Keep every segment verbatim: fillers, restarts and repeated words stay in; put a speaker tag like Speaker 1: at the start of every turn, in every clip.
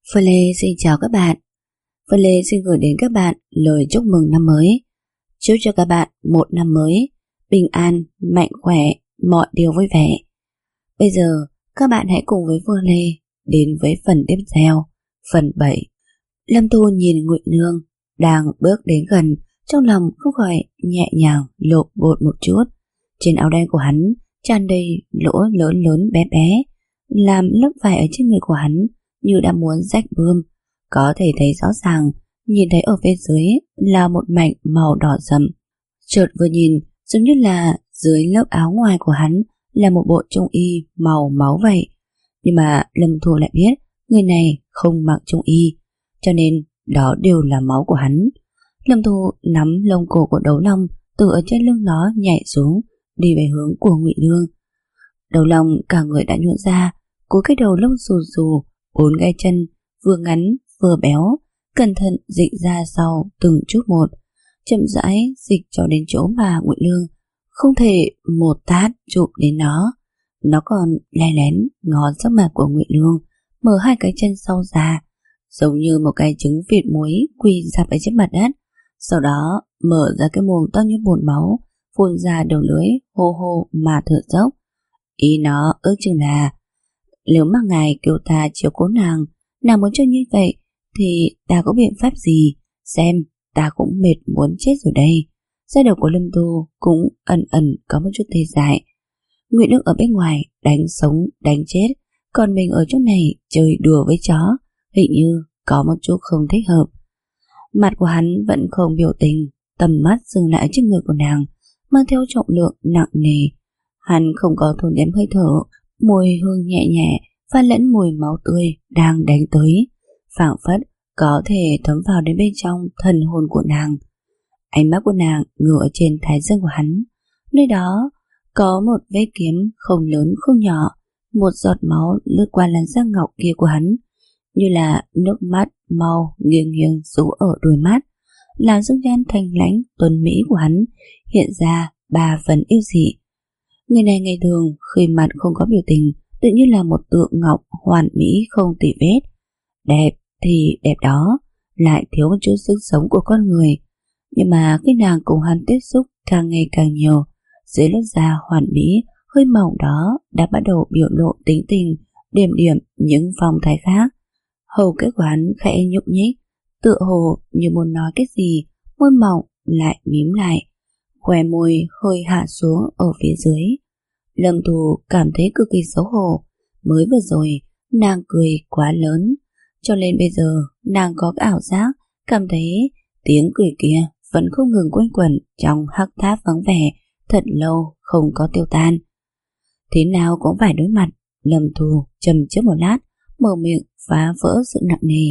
Speaker 1: Phương Lê xin chào các bạn. Phương Lê xin gửi đến các bạn lời chúc mừng năm mới. Chúc cho các bạn một năm mới bình an, mạnh khỏe, mọi điều vui vẻ. Bây giờ các bạn hãy cùng với Phương Lê đến với phần tiếp theo, phần bảy. Lâm Tu nhìn Ngụy Nương đang bước đến gần, trong lòng không khỏi nhẹ nhàng lột bột một chút. Trên áo đen của hắn tràn đầy lỗ lớn lớn bé bé, làm lớp vải ở trên người của hắn như đã muốn rách bươm. Có thể thấy rõ ràng, nhìn thấy ở phía dưới là một mảnh màu đỏ rậm. Chợt vừa nhìn giống như là dưới lớp áo ngoài của hắn là một bộ trung y màu máu vậy. Nhưng mà Lâm Thu lại biết người này không mặc trung y, cho nên đó đều là máu của hắn. Lâm Thu nắm lông cổ của Đấu Long từ ở trên lưng nó nhảy xuống, đi về hướng của Ngụy Nương. Đấu Long cả người đã nhũn ra, cúi cái đầu lông xù xù, bốn gai chân vừa ngắn vừa béo, cẩn thận dịch ra sau từng chút một, chậm rãi dịch cho đến chỗ mà Ngụy Nương không thể một tát chụp đến nó. Nó còn lén lén ngó sắc mặt của Ngụy Nương, mở hai cái chân sau ra, giống như một cái trứng vịt muối quỳ dạp ở trên mặt đất. Sau đó mở ra cái mồm to như bồn máu, phun ra đầu lưỡi hô hô mà thở dốc. Ý nó ước chừng là nếu mà ngài kêu ta chiếu cố nàng, nàng muốn cho như vậy thì ta có biện pháp gì? Xem, ta cũng mệt muốn chết rồi đây. Da đầu của Lâm Tu cũng ẩn ẩn có một chút tê dại. Ngụy Nương ở bên ngoài đánh sống đánh chết, còn mình ở chỗ này chơi đùa với chó, hình như có một chút không thích hợp. Mặt của hắn vẫn không biểu tình, tầm mắt dừng lại trên người của nàng, mang theo trọng lượng nặng nề. Hắn không có thôn đếm hơi thở, mùi hương nhẹ nhẹ pha lẫn mùi máu tươi đang đánh tới, phảng phất có thể thấm vào đến bên trong thần hồn của nàng. Ánh mắt của nàng ngửa ở trên thái dương của hắn, nơi đó có một vết kiếm không lớn không nhỏ, một giọt máu lướt qua làn da ngọc kia của hắn, như là nước mắt mau nghiêng nghiêng rú ở đôi mắt, làm dung nhan thanh lãnh tuấn mỹ của hắn hiện ra ba phần yêu dị. Người này ngày thường khi mặt không có biểu tình, tự như là một tượng ngọc hoàn mỹ không tì vết. Đẹp thì đẹp đó, lại thiếu một chút sức sống của con người. Nhưng mà khi nàng cùng hắn tiếp xúc càng ngày càng nhiều, dưới lớp da hoàn mỹ hơi mỏng đó đã bắt đầu biểu lộ tính tình, điểm điểm những phong thái khác. Hầu kết của hắn khẽ nhúc nhích, tựa hồ như muốn nói cái gì, môi mỏng lại mím lại, khóe môi hơi hạ xuống ở phía dưới. Lâm Thu cảm thấy cực kỳ xấu hổ. Mới vừa rồi nàng cười quá lớn, cho nên bây giờ nàng có cái ảo giác cảm thấy tiếng cười kia vẫn không ngừng quanh quẩn trong hắc tháp vắng vẻ thật lâu không có tiêu tan. Thế nào cũng phải đối mặt. Lâm Thu trầm trước một lát, mở miệng phá vỡ sự nặng nề.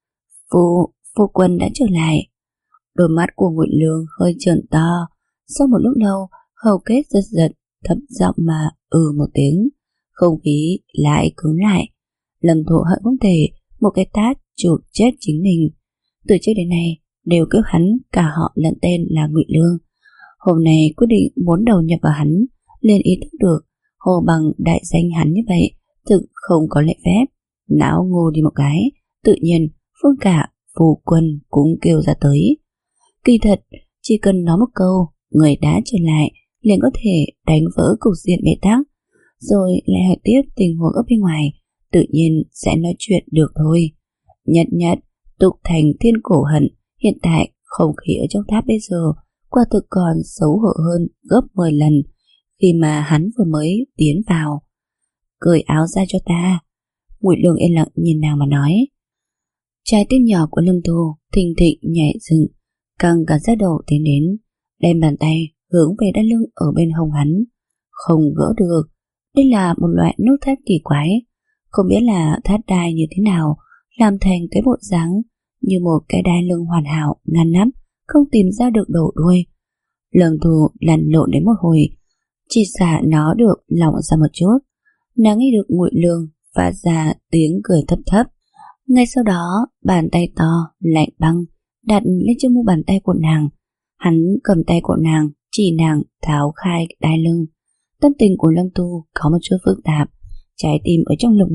Speaker 1: Phu, phu quân đã trở lại. Đôi mắt của Ngụy Nương hơi trợn to. Sau một lúc lâu, hầu kết giật giật, thấp giọng mà ừ một tiếng, không khí lại cứng lại. Lâm Thu hận không thể một cái tát chụp chết chính mình. Từ trước đến nay đều kêu hắn cả họ lẫn tên là Ngụy Nương. Hôm nay quyết định muốn đầu nhập vào hắn, liền ý thức được hồ bằng đại danh hắn như vậy thực không có lễ phép. Não ngô đi một cái, tự nhiên phương cả phu quân cũng kêu ra tới. Kỳ thật chỉ cần nói một câu người đã trở lại liền có thể đánh vỡ cục diện bế tắc, rồi lại hỏi tiếp tình huống ở bên ngoài, tự nhiên sẽ nói chuyện được thôi. Nhật nhật tục thành thiên cổ hận, hiện tại không khí ở trong tháp bây giờ quả thực còn xấu hổ hơn gấp mười lần khi mà hắn vừa mới tiến vào. Cởi áo ra cho ta. Ngụy Nương yên lặng nhìn nàng mà nói. Trái tim nhỏ của Lâm Thu thình thịch nhảy dựng, căng cả da đầu tiến đến, đem bàn tay hướng về đai lưng ở bên hông hắn. Không gỡ được. Đây là một loại nút thắt kỳ quái, không biết là thắt đai như thế nào làm thành cái bộ dáng như một cái đai lưng hoàn hảo ngăn nắp, không tìm ra được đầu đuôi. Lâm Thu lăn lộn đến một hồi, chỉ xả nó được lỏng ra một chút. Nàng nghe được Ngụy Nương phát ra tiếng cười thấp thấp. Ngay sau đó bàn tay to lạnh băng đặt lên trên mu bàn tay của nàng. Hắn cầm tay của nàng, chỉ nàng tháo khai đai lưng. Tâm tình của Lâm Tu có một chút phức tạp, trái tim ở trong lồng ngực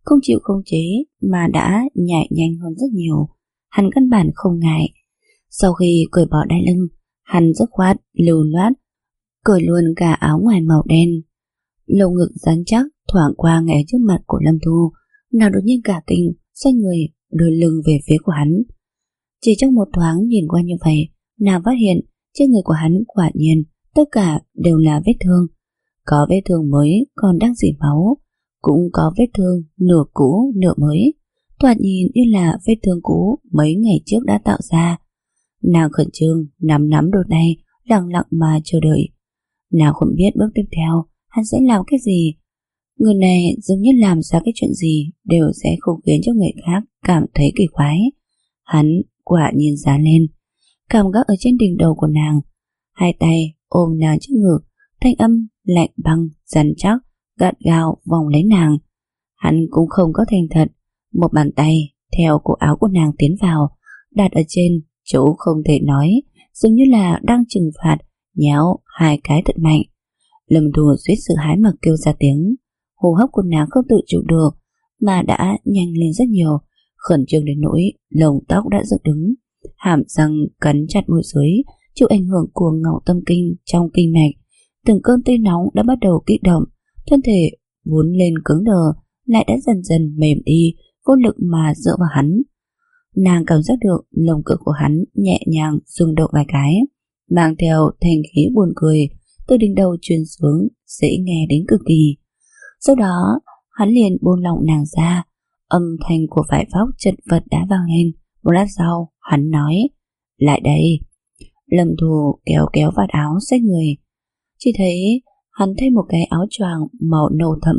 Speaker 1: không chịu khống chế mà đã nhảy nhanh hơn rất nhiều. Hắn căn bản không ngại. Sau khi cởi bỏ đai lưng, hắn dứt khoát lưu loát cởi luôn cả áo ngoài màu đen. Lồng ngực rắn chắc thoảng qua ngay trước mặt của Lâm Thu. Nàng đột nhiên cả kinh, xoay người đưa lưng về phía của hắn. Chỉ trong một thoáng nhìn qua như vậy, nàng phát hiện trên người của hắn quả nhiên tất cả đều là vết thương. Có vết thương mới còn đang rỉ máu, cũng có vết thương nửa cũ nửa mới, thoạt nhìn như là vết thương cũ mấy ngày trước đã tạo ra. Nàng khẩn trương nắm nắm đôi tay, lặng lặng mà chờ đợi. Nàng không biết bước tiếp theo hắn sẽ làm cái gì. Người này giống như làm ra cái chuyện gì đều sẽ không khiến cho người khác cảm thấy kỳ quái. Hắn quả nhiên dán lên, cảm gác ở trên đỉnh đầu của nàng, hai tay ôm nàng trước ngực, thanh âm lạnh băng rắn chắc gắt gao vòng lấy nàng. Hắn cũng không có thành thật, một bàn tay theo cổ áo của nàng tiến vào, đặt ở trên chỗ không thể nói, giống như là đang trừng phạt, nhéo hai cái thật mạnh. Lâm Thu suýt sự hái mà kêu ra tiếng. Hô hấp của nàng không tự chủ được mà đã nhanh lên rất nhiều, khẩn trương đến nỗi lông tóc đã dựng đứng, hàm răng cắn chặt môi dưới, chịu ảnh hưởng của ngạo tâm kinh trong kinh mạch. Từng cơn tê nóng đã bắt đầu kích động, thân thể vốn lên cứng đờ lại đã dần dần mềm đi, vô lực mà dựa vào hắn. Nàng cảm giác được lồng ngực của hắn nhẹ nhàng rung động vài cái, mang theo thành khí buồn cười từ đỉnh đầu truyền xuống, dễ nghe đến cực kỳ. Sau đó hắn liền buông lỏng nàng ra, âm thanh của vải vóc chật vật đã vang lên. Một lát sau hắn nói: "Lại đây." Lâm Thu kéo kéo vạt áo xách người, chỉ thấy hắn thêm một cái áo choàng màu nâu thẫm.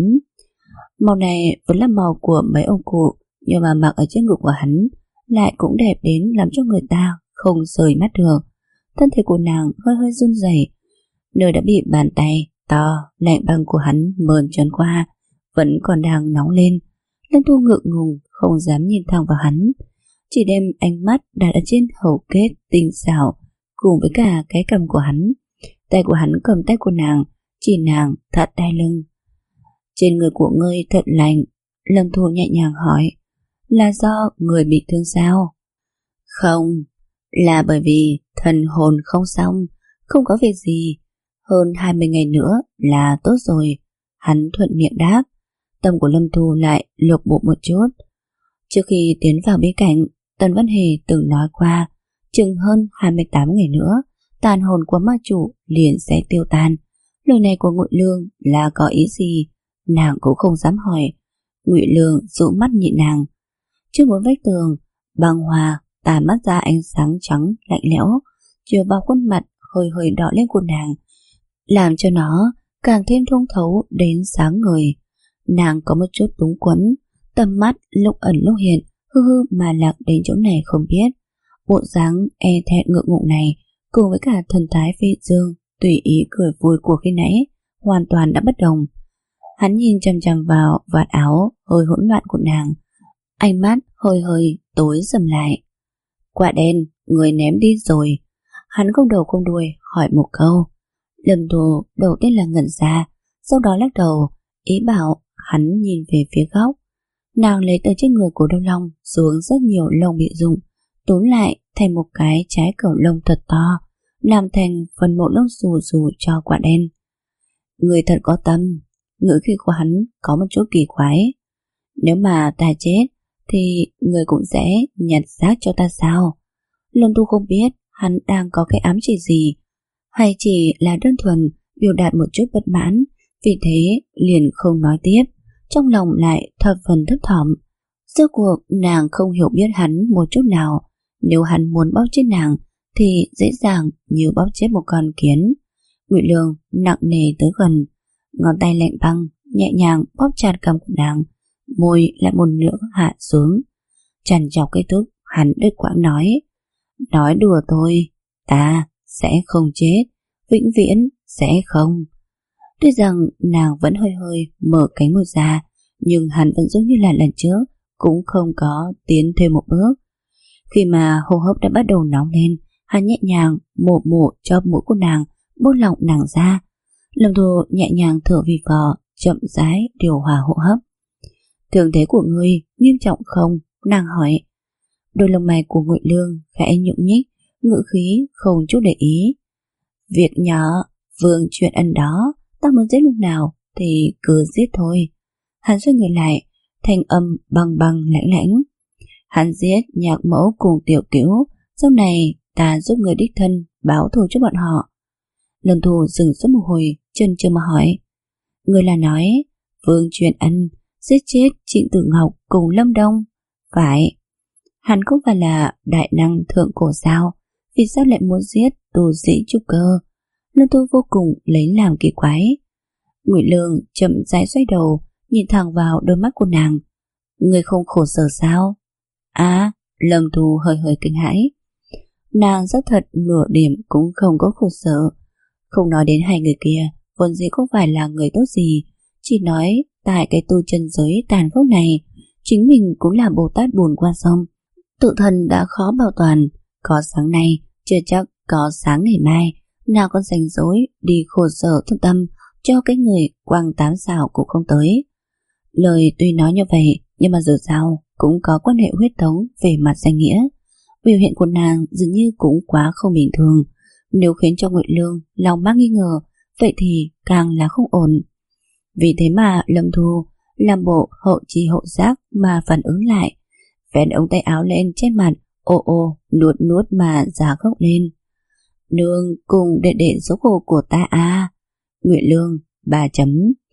Speaker 1: Màu này vẫn là màu của mấy ông cụ, nhưng mà mặc ở trên ngực của hắn lại cũng đẹp đến làm cho người ta không rời mắt được. Thân thể của nàng hơi hơi run rẩy, nơi đã bị bàn tay to lạnh băng của hắn mơn trớn qua vẫn còn đang nóng lên. Lâm Thu ngượng ngùng không dám nhìn thẳng vào hắn, chỉ đem ánh mắt đặt ở trên hầu kết tinh xảo cùng với cả cái cầm của hắn. Tay của hắn cầm tay của nàng, chỉ nàng thắt đai lưng. "Trên người của ngươi thật lạnh." Lâm Thu nhẹ nhàng hỏi. "Là do người bị thương sao?" "Không, là bởi vì thần hồn không xong, không có việc gì. Hơn hai mươi ngày nữa là tốt rồi." Hắn thuận miệng đáp. Tâm của Lâm Thu lại lục bộ một chút. Trước khi tiến vào bí cảnh, Tần Văn Hề từng nói qua, chừng hơn hai mươi tám ngày nữa tàn hồn của ma chủ liền sẽ tiêu tan. Lời này của Ngụy Lương là có ý gì, nàng cũng không dám hỏi. Ngụy Lương dụ mắt nhịn nàng. Trước bốn vách tường, băng hòa tà mắt ra ánh sáng trắng lạnh lẽo, chiếu vào khuôn mặt hơi hơi đỏ lên của nàng, làm cho nó càng thêm thông thấu đến sáng người. Nàng có một chút túng quẫn, tầm mắt lúc ẩn lúc hiện, hư hư mà lạc đến chỗ này không biết. Bộ dáng e thẹn ngượng ngùng này cùng với cả thần thái phi dương tùy ý cười vui của khi nãy hoàn toàn đã bất đồng. Hắn nhìn chằm chằm vào vạt áo hơi hỗn loạn của nàng, ánh mắt hơi hơi tối sầm lại. "Quả đen, người ném đi rồi?" Hắn không đầu không đuôi hỏi một câu. Lâm Thu đầu tiên là ngẩn ra, sau đó lắc đầu, ý bảo hắn nhìn về phía góc. Nàng lấy từ trên người của Đông Long xuống rất nhiều lông bị rụng, túm lại thành một cái trái cẩu lông thật to, làm thành phần bộ lông xù xù cho quả đen. "Người thật có tâm." Ngữ khí của hắn có một chút kỳ quái. "Nếu mà ta chết thì người cũng sẽ nhặt xác cho ta sao?" Lâm Thu không biết hắn đang có cái ám chỉ gì, hay chỉ là đơn thuần biểu đạt một chút bất mãn, vì thế liền không nói tiếp, trong lòng lại thập phần thấp thỏm. Rốt cuộc nàng không hiểu biết hắn một chút nào. Nếu hắn muốn bóp chết nàng thì dễ dàng như bóp chết một con kiến. Ngụy Lương nặng nề tới gần, ngón tay lạnh băng nhẹ nhàng bóp chặt cằm của nàng, môi lại một nữa hạ xuống. Trằn trọc kết thúc, hắn đứt quãng nói: "Nói đùa thôi, ta sẽ không chết, vĩnh viễn sẽ không." Tuy rằng nàng vẫn hơi hơi mở cánh môi ra, nhưng hắn vẫn giống như là lần trước, cũng không có tiến thêm một bước. Khi mà hô hấp đã bắt đầu nóng lên, hắn nhẹ nhàng mổ mổ cho mũi của nàng, buông lỏng nàng ra. Lâm Thu nhẹ nhàng thở vì vò, chậm rãi điều hòa hô hấp. thương thế của ngươi nghiêm trọng không? Nàng hỏi. Đôi lông mày của Ngụy Lương khẽ nhúc nhích, ngữ khí không chút để ý. Việc nhỏ, Vương Truyền Ân đó, ta muốn giết lúc nào thì cứ giết thôi. Hắn xoay người lại, thanh âm băng băng lãnh lãnh. Hắn giết Nhạc Mẫu cùng Tiểu Cữu, sau này ta giúp người đích thân báo thù cho bọn họ. Lâm Thu dừng suốt một hồi, chân chưa mà hỏi. Người là nói Vương Truyền Ân giết chết Trịnh Tử Ngọc cùng Lâm Đông? Phải. Hắn không phải là đại năng thượng cổ sao? Vì sao lại muốn giết tù sĩ trúc cơ? Lâm Thu vô cùng lấy làm kỳ quái. Ngụy Lương chậm rãi xoay đầu, nhìn thẳng vào đôi mắt của nàng. Người không khổ sở sao? À, Lâm Thu hơi hơi kinh hãi. Nàng rất thật nửa điểm cũng không có khổ sở. Không nói đến hai người kia vốn dĩ không phải là người tốt gì, chỉ nói tại cái tu chân giới tàn khốc này, chính mình cũng là Bồ Tát buồn qua sông, tự thân đã khó bảo toàn. Có sáng nay chưa chắc có sáng ngày mai, nào còn rảnh rỗi đi khổ sở thương tâm cho cái người quăng tám xào cũng không tới. Lời tuy nói như vậy, nhưng mà dù sao cũng có quan hệ huyết thống về mặt danh nghĩa. Biểu hiện của nàng dường như cũng quá không bình thường. Nếu khiến cho Ngụy Lương lòng mắc nghi ngờ, vậy thì càng là không ổn. Vì thế mà Lâm Thu làm bộ hậu chi hậu giác mà phản ứng lại, vén ống tay áo lên trên mặt, ô ô nuốt nuốt mà giả khóc lên. Nương cùng đệ đệ số khổ của ta à? Ngụy Lương bà chấm.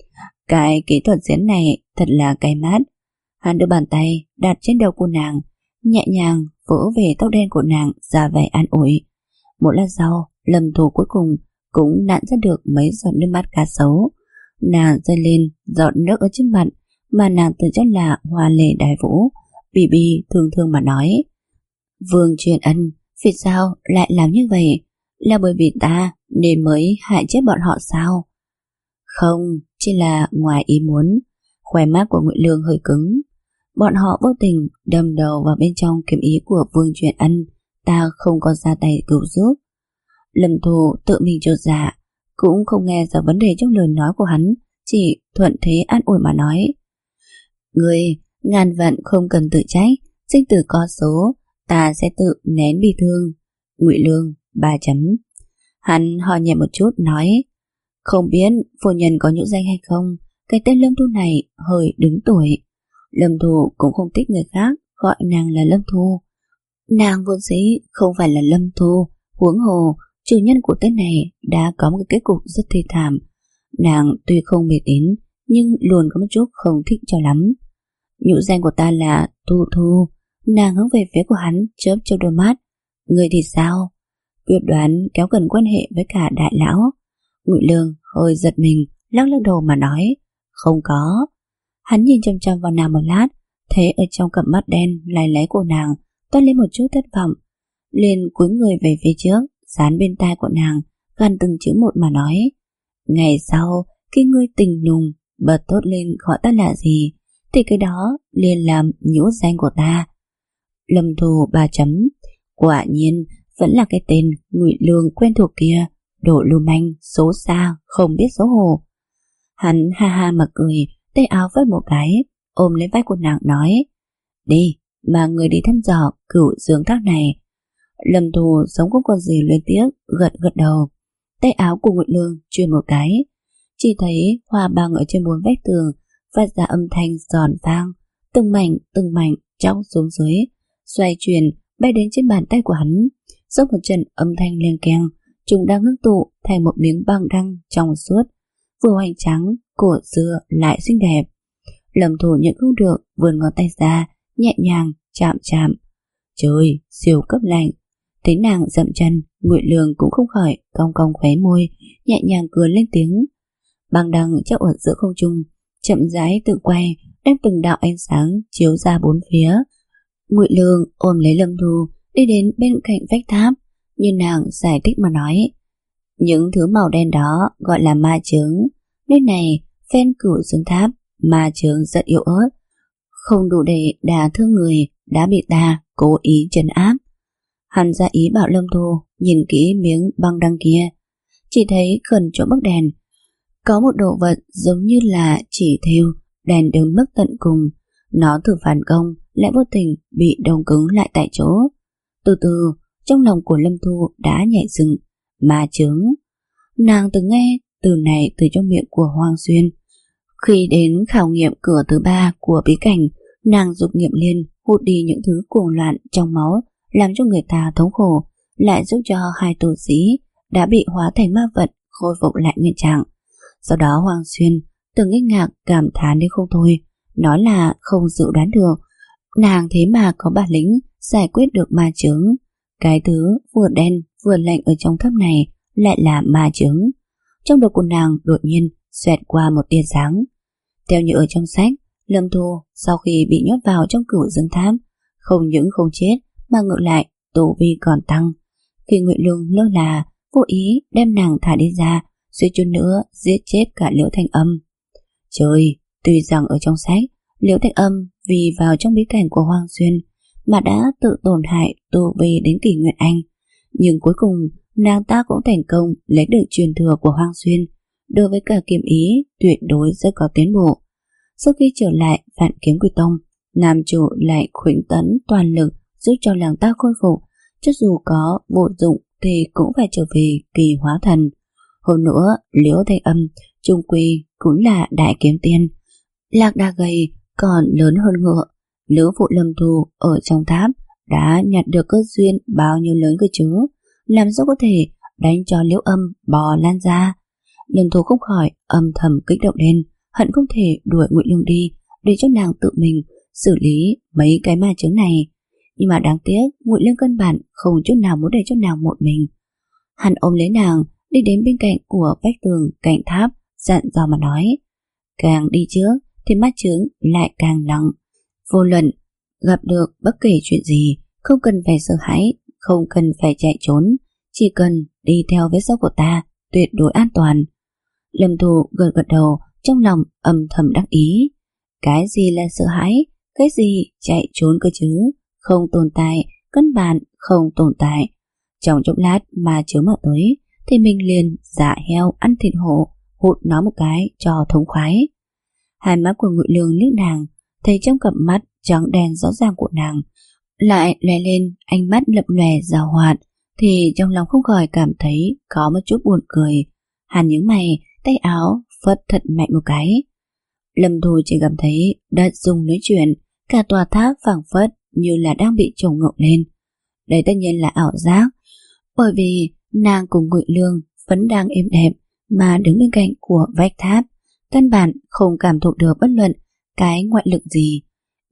Speaker 1: Cái kỹ thuật diễn này thật là cay mắt. Hắn đưa bàn tay đặt trên đầu của nàng, nhẹ nhàng vỗ về tóc đen của nàng, ra vẻ an ủi. Một lát sau, Lâm Thu cuối cùng cũng nặn ra được mấy giọt nước mắt cá sấu. Nàng rơi lên giọt nước ở trên mặt mà nàng tự cho là hoa lệ đại vũ. Bì bì thường thường mà nói. Vương Truyền Ân vì sao lại làm như vậy? Là bởi vì ta nên mới hại chết bọn họ sao? Không, chỉ là ngoài ý muốn. Khóe mắt của Ngụy Lương hơi cứng. Bọn họ vô tình đâm đầu vào bên trong kiếm ý của Vương Truyền Ân, ta không có ra tay cứu giúp. Lâm Thu tự mình chột dạ, cũng không nghe ra vấn đề trong lời nói của hắn, chỉ thuận thế an ủi mà nói. Người ngàn vạn không cần tự trách, sinh tử có số, ta sẽ tự nén bi thương. Ngụy Lương ba chấm. Hắn ho nhẹ một chút nói, không biết phu nhân có nhũ danh hay không? Cái tên Lâm Thu này hơi đứng tuổi. Lâm Thu cũng không thích người khác gọi nàng là Lâm Thu. Nàng vốn dĩ không phải là Lâm Thu, huống hồ chủ nhân của tên này đã có một kết cục rất thê thảm. Nàng tuy không mê tín nhưng luôn có một chút không thích cho lắm. Nhũ danh của ta là Thu Thu. Nàng hướng về phía của hắn, chớp cho đôi mắt. Người thì sao? Quyết đoán kéo gần quan hệ với cả đại lão. Ngụy Lương hơi giật mình, lắc lắc đầu mà nói, không có. Hắn nhìn chăm chăm vào nàng một lát, thấy ở trong cặp mắt đen láy láy của nàng toát lên một chút thất vọng, liền cúi người về phía trước, dán bên tai của nàng, gằn từng chữ một mà nói, ngày sau khi ngươi tình nùng bật tốt lên gọi ta là gì, thì cái đó liền làm nhũ danh của ta. Lâm Thu ba chấm. Quả nhiên vẫn là cái tên Ngụy Lương quen thuộc kia, đồ lưu manh, xấu xa, không biết xấu hổ. Hắn ha ha mà cười, tay áo vất một cái, ôm lấy vai của nàng nói, đi, mà người đi thăm dò cửu dương thác này. Lâm Thu giống không còn gì liên tiếc, gật gật đầu. Tay áo của Ngụy Lương chuyền một cái, chỉ thấy hoa băng ở trên bốn vách tường phát ra âm thanh giòn vang, từng mảnh từng mảnh chóc xuống dưới, xoay chuyển bay đến trên bàn tay của hắn. Dốc một trận âm thanh lên keng, chúng đang ngưng tụ thành một miếng băng đăng trong suốt, vừa hoành trắng, cổ xưa lại xinh đẹp. Lâm Thu nhận không được, vươn ngón tay ra, nhẹ nhàng chạm chạm. Trời, siêu cấp lạnh. Thấy nàng dậm chân, Ngụy Lương cũng không khỏi cong cong khóe môi, nhẹ nhàng cười lên tiếng. Băng đăng treo ở giữa không trung, chậm rãi tự quay, đem từng đạo ánh sáng chiếu ra bốn phía. Ngụy Lương ôm lấy Lâm Thu, đi đến bên cạnh vách tháp, như nàng giải thích mà nói, những thứ màu đen đó gọi là ma chướng. Nơi này phen cửu dương tháp, ma chướng rất yếu ớt, không đủ để đả thương người, đã bị ta cố ý trấn áp. Hắn ra ý bảo Lâm Thu nhìn kỹ miếng băng đăng kia, chỉ thấy gần chỗ bức đèn có một đồ vật giống như là chỉ thêu, đèn đến mức tận cùng, Nó thử phản công, lại vô tình bị đông cứng lại tại chỗ. Từ từ, trong lòng của Lâm Thu đã nhảy dựng. Ma chướng. Nàng từng nghe từ này từ trong miệng của Hoàng Xuyên. Khi đến khảo nghiệm cửa thứ ba của bí cảnh, nàng dục nghiệm liên hút đi những thứ cuồng loạn trong máu, làm cho người ta thống khổ, lại giúp cho hai tu sĩ đã bị hóa thành ma vật khôi phục lại nguyên trạng. Sau đó Hoàng Xuyên từng kinh ngạc cảm thán đến không thôi, nói là không dự đoán được nàng thế mà có bản lĩnh giải quyết được ma chướng. Cái thứ vừa đen vừa lạnh ở trong tháp này lại là ma chướng. Trong đầu của nàng đột nhiên xoẹt qua một tia sáng. Theo như ở trong sách, Lâm Thu sau khi bị nhốt vào trong Cửu Dương Tháp, không những không chết mà ngược lại tu vi còn tăng. Khi Ngụy Lương lơ là vô ý đem nàng thả đi ra, suýt chút nữa giết chết cả Liễu Thanh Âm. Trời, tuy rằng ở trong sách Liễu Thanh Âm vì vào trong bí cảnh của Hoàng Xuyên mà đã tự tổn hại tu vi đến Kỷ Nguyệt Anh, nhưng cuối cùng nàng ta cũng thành công lấy được truyền thừa của Hoàng Xuyên. Đối với cả kiếm ý tuyệt đối rất có tiến bộ. Sau khi trở lại Vạn Kiếm Quy Tông, nam chủ lại khuếch tấn toàn lực giúp cho làng ta khôi phục, cho dù có vô dụng thì cũng phải trở về kỳ hóa thần. Hơn nữa, Liễu Thanh Âm chung quy cũng là đại kiếm tiên, lạc đà gầy còn lớn hơn ngựa. Lữ phụ Lâm Thu ở trong tháp đã nhặt được cơ duyên bao nhiêu lớn cơ chứ, làm sao có thể đánh cho Liễu Âm bò lan ra. Lâm Thu không khỏi âm thầm kích động lên, hận không thể đuổi Ngụy Lương đi để cho nàng tự mình xử lý mấy cái ma chướng này. Nhưng mà đáng tiếc Ngụy Lương căn bản không chút nào muốn để cho nàng một mình. Hắn ôm lấy nàng đi đến bên cạnh của vách tường cạnh tháp, dặn dò mà nói: càng đi trước thì ma chướng lại càng nặng. Vô luận gặp được bất kể chuyện gì, không cần phải sợ hãi, không cần phải chạy trốn, chỉ cần đi theo vết sau của ta, tuyệt đối an toàn. Lâm Thu gật gật đầu, trong lòng âm thầm đắc ý. Cái gì là sợ hãi, cái gì chạy trốn cơ chứ, không tồn tại, căn bản không tồn tại. Trong chốc lát mà chướng mà tới thì mình liền giả heo ăn thịt hổ, hụt nó một cái cho thống khoái. Hai mắt của Ngụy Lương liếc nàng, thấy trong cặp mắt trắng đen rõ ràng của nàng lại lóe lên ánh mắt lập lòe giàu hoạt, thì trong lòng không khỏi cảm thấy có một chút buồn cười. Hắn nhướng mày, tay áo phất thật mạnh một cái. Lâm Thu chỉ cảm thấy đất rung núi chuyển, cả tòa tháp phảng phất như là đang bị trồng ngộng lên. Đây tất nhiên là ảo giác, bởi vì nàng cùng Ngụy Lương vẫn đang êm đẹp mà đứng bên cạnh của vách tháp, căn bản không cảm thụ được bất luận cái ngoại lực gì.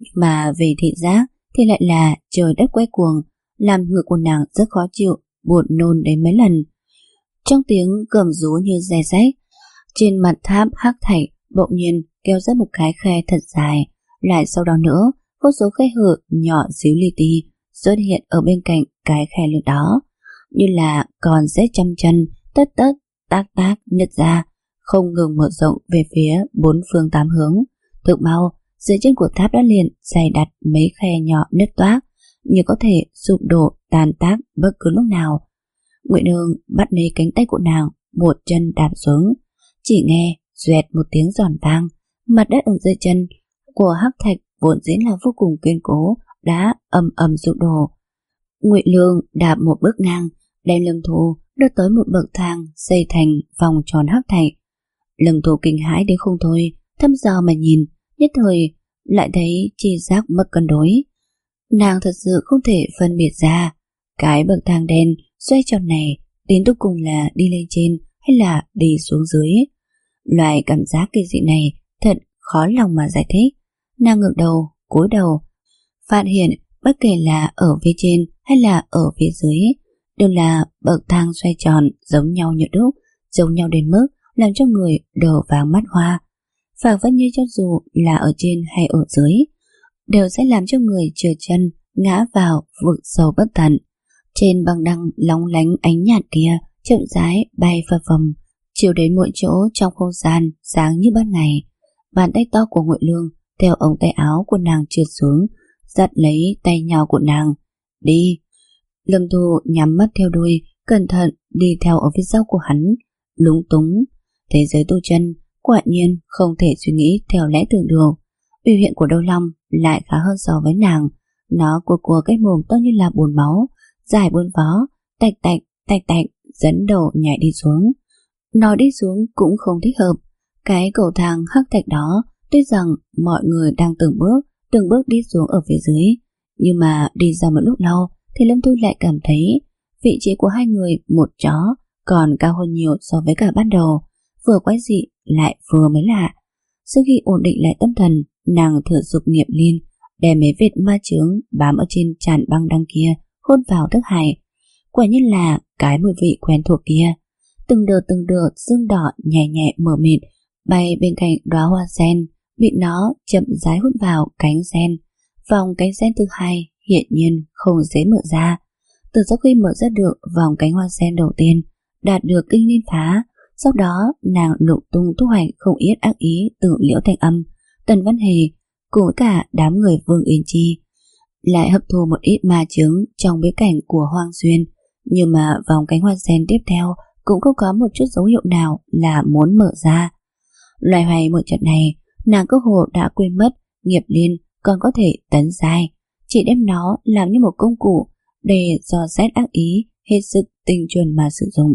Speaker 1: Mà về thị giác thì lại là trời đất quay cuồng, làm ngực của nàng rất khó chịu, buồn nôn đến mấy lần. Trong tiếng gầm rú như rè rách, trên mặt tháp hắc thạch bỗng nhiên kéo ra một cái khe thật dài, lại sau đó nữa vô số khe hở nhỏ xíu li ti xuất hiện ở bên cạnh cái khe lửa đó, như là còn rết trăm chân tất tất tác tác nứt ra, không ngừng mở rộng về phía bốn phương tám hướng. Thực mau dưới chân của tháp đã liền dày đặt mấy khe nhỏ nứt toác, như có thể sụp đổ tàn tác bất cứ lúc nào. Ngụy Nương bắt lấy cánh tay của nàng, một chân đạp xuống, chỉ nghe duẹt một tiếng giòn vang, mặt đất ở dưới chân của hắc thạch vốn dĩ là vô cùng kiên cố đã ầm ầm sụp đổ. Ngụy Lương đạp một bước ngang, đem Lâm Thu đưa tới một bậc thang xây thành vòng tròn hắc thạch. Lâm Thu kinh hãi đến không thôi, thăm dò mà nhìn, nhất thời lại thấy chi giác mất cân đối. Nàng thật sự không thể phân biệt ra cái bậc thang đen xoay tròn này đến cuối cùng là đi lên trên hay là đi xuống dưới. Loại cảm giác kỳ dị này thật khó lòng mà giải thích. Nàng ngược đầu, cúi đầu, phát hiện bất kể là ở phía trên hay là ở phía dưới đều là bậc thang xoay tròn giống nhau như đúc, giống nhau đến mức làm cho người đổ váng mắt hoa. Phảng phất như cho dù là ở trên hay ở dưới đều sẽ làm cho người trượt chân ngã vào vực sâu bất tận. Trên băng đăng lóng lánh ánh nhạt kia chậm rãi bay phập phồng, chiếu đến mỗi chỗ trong không gian sáng như ban ngày. Bàn tay to của Ngụy Lương theo ống tay áo của nàng trượt xuống, giật lấy tay nhỏ của nàng. Đi. Lâm Thu nhắm mắt theo đuôi, cẩn thận đi theo ở phía sau của hắn. Lúng túng, thế giới tu chân quả nhiên không thể suy nghĩ theo lẽ thường được. Biểu hiện của Đấu Long lại khá hơn so với nàng. Nó cua cua cái mồm to như là bồn máu, dài buôn vó, tạch tạch, tạch tạch, dẫn đầu nhảy đi xuống. Nó đi xuống cũng không thích hợp. Cái cầu thang hắc thạch đó, tuy rằng mọi người đang từng bước, từng bước đi xuống ở phía dưới, nhưng mà đi ra một lúc lâu thì Lâm Thu lại cảm thấy vị trí của hai người một chó còn cao hơn nhiều so với cả ban đầu. Vừa quái dị lại vừa mới lạ. Sau khi ổn định lại tâm thần, nàng thử dục nghiệp liên, đem mấy vệt ma chướng bám ở trên tràn băng đăng kia hôn vào thức hải. Quả nhiên là cái mùi vị quen thuộc kia. Từng đợt từng đợt sương đỏ nhẹ nhẹ mờ mịt bay bên cạnh đóa hoa sen, bị nó chậm rãi hút vào cánh sen. Vòng cánh sen thứ hai hiện nhiên không dễ mở ra. Từ sau khi mở ra được vòng cánh hoa sen đầu tiên, đạt được kinh niên phá, sau đó nàng lục tung thu hoạch không ít ác ý từ Liễu Thanh Âm, Tần Văn Hề cùng với cả đám người Vương Yên Chi, lại hấp thu một ít ma chứng trong bối cảnh của Hoang Xuyên. Nhưng mà vòng cánh hoa sen tiếp theo cũng không có một chút dấu hiệu nào là muốn mở ra. Loài hoài một trận này, nàng cơ hồ đã quên mất nghiệp liên còn có thể tấn giai, chỉ đem nó làm như một công cụ để dò xét ác ý hết sức tinh chuẩn mà sử dụng.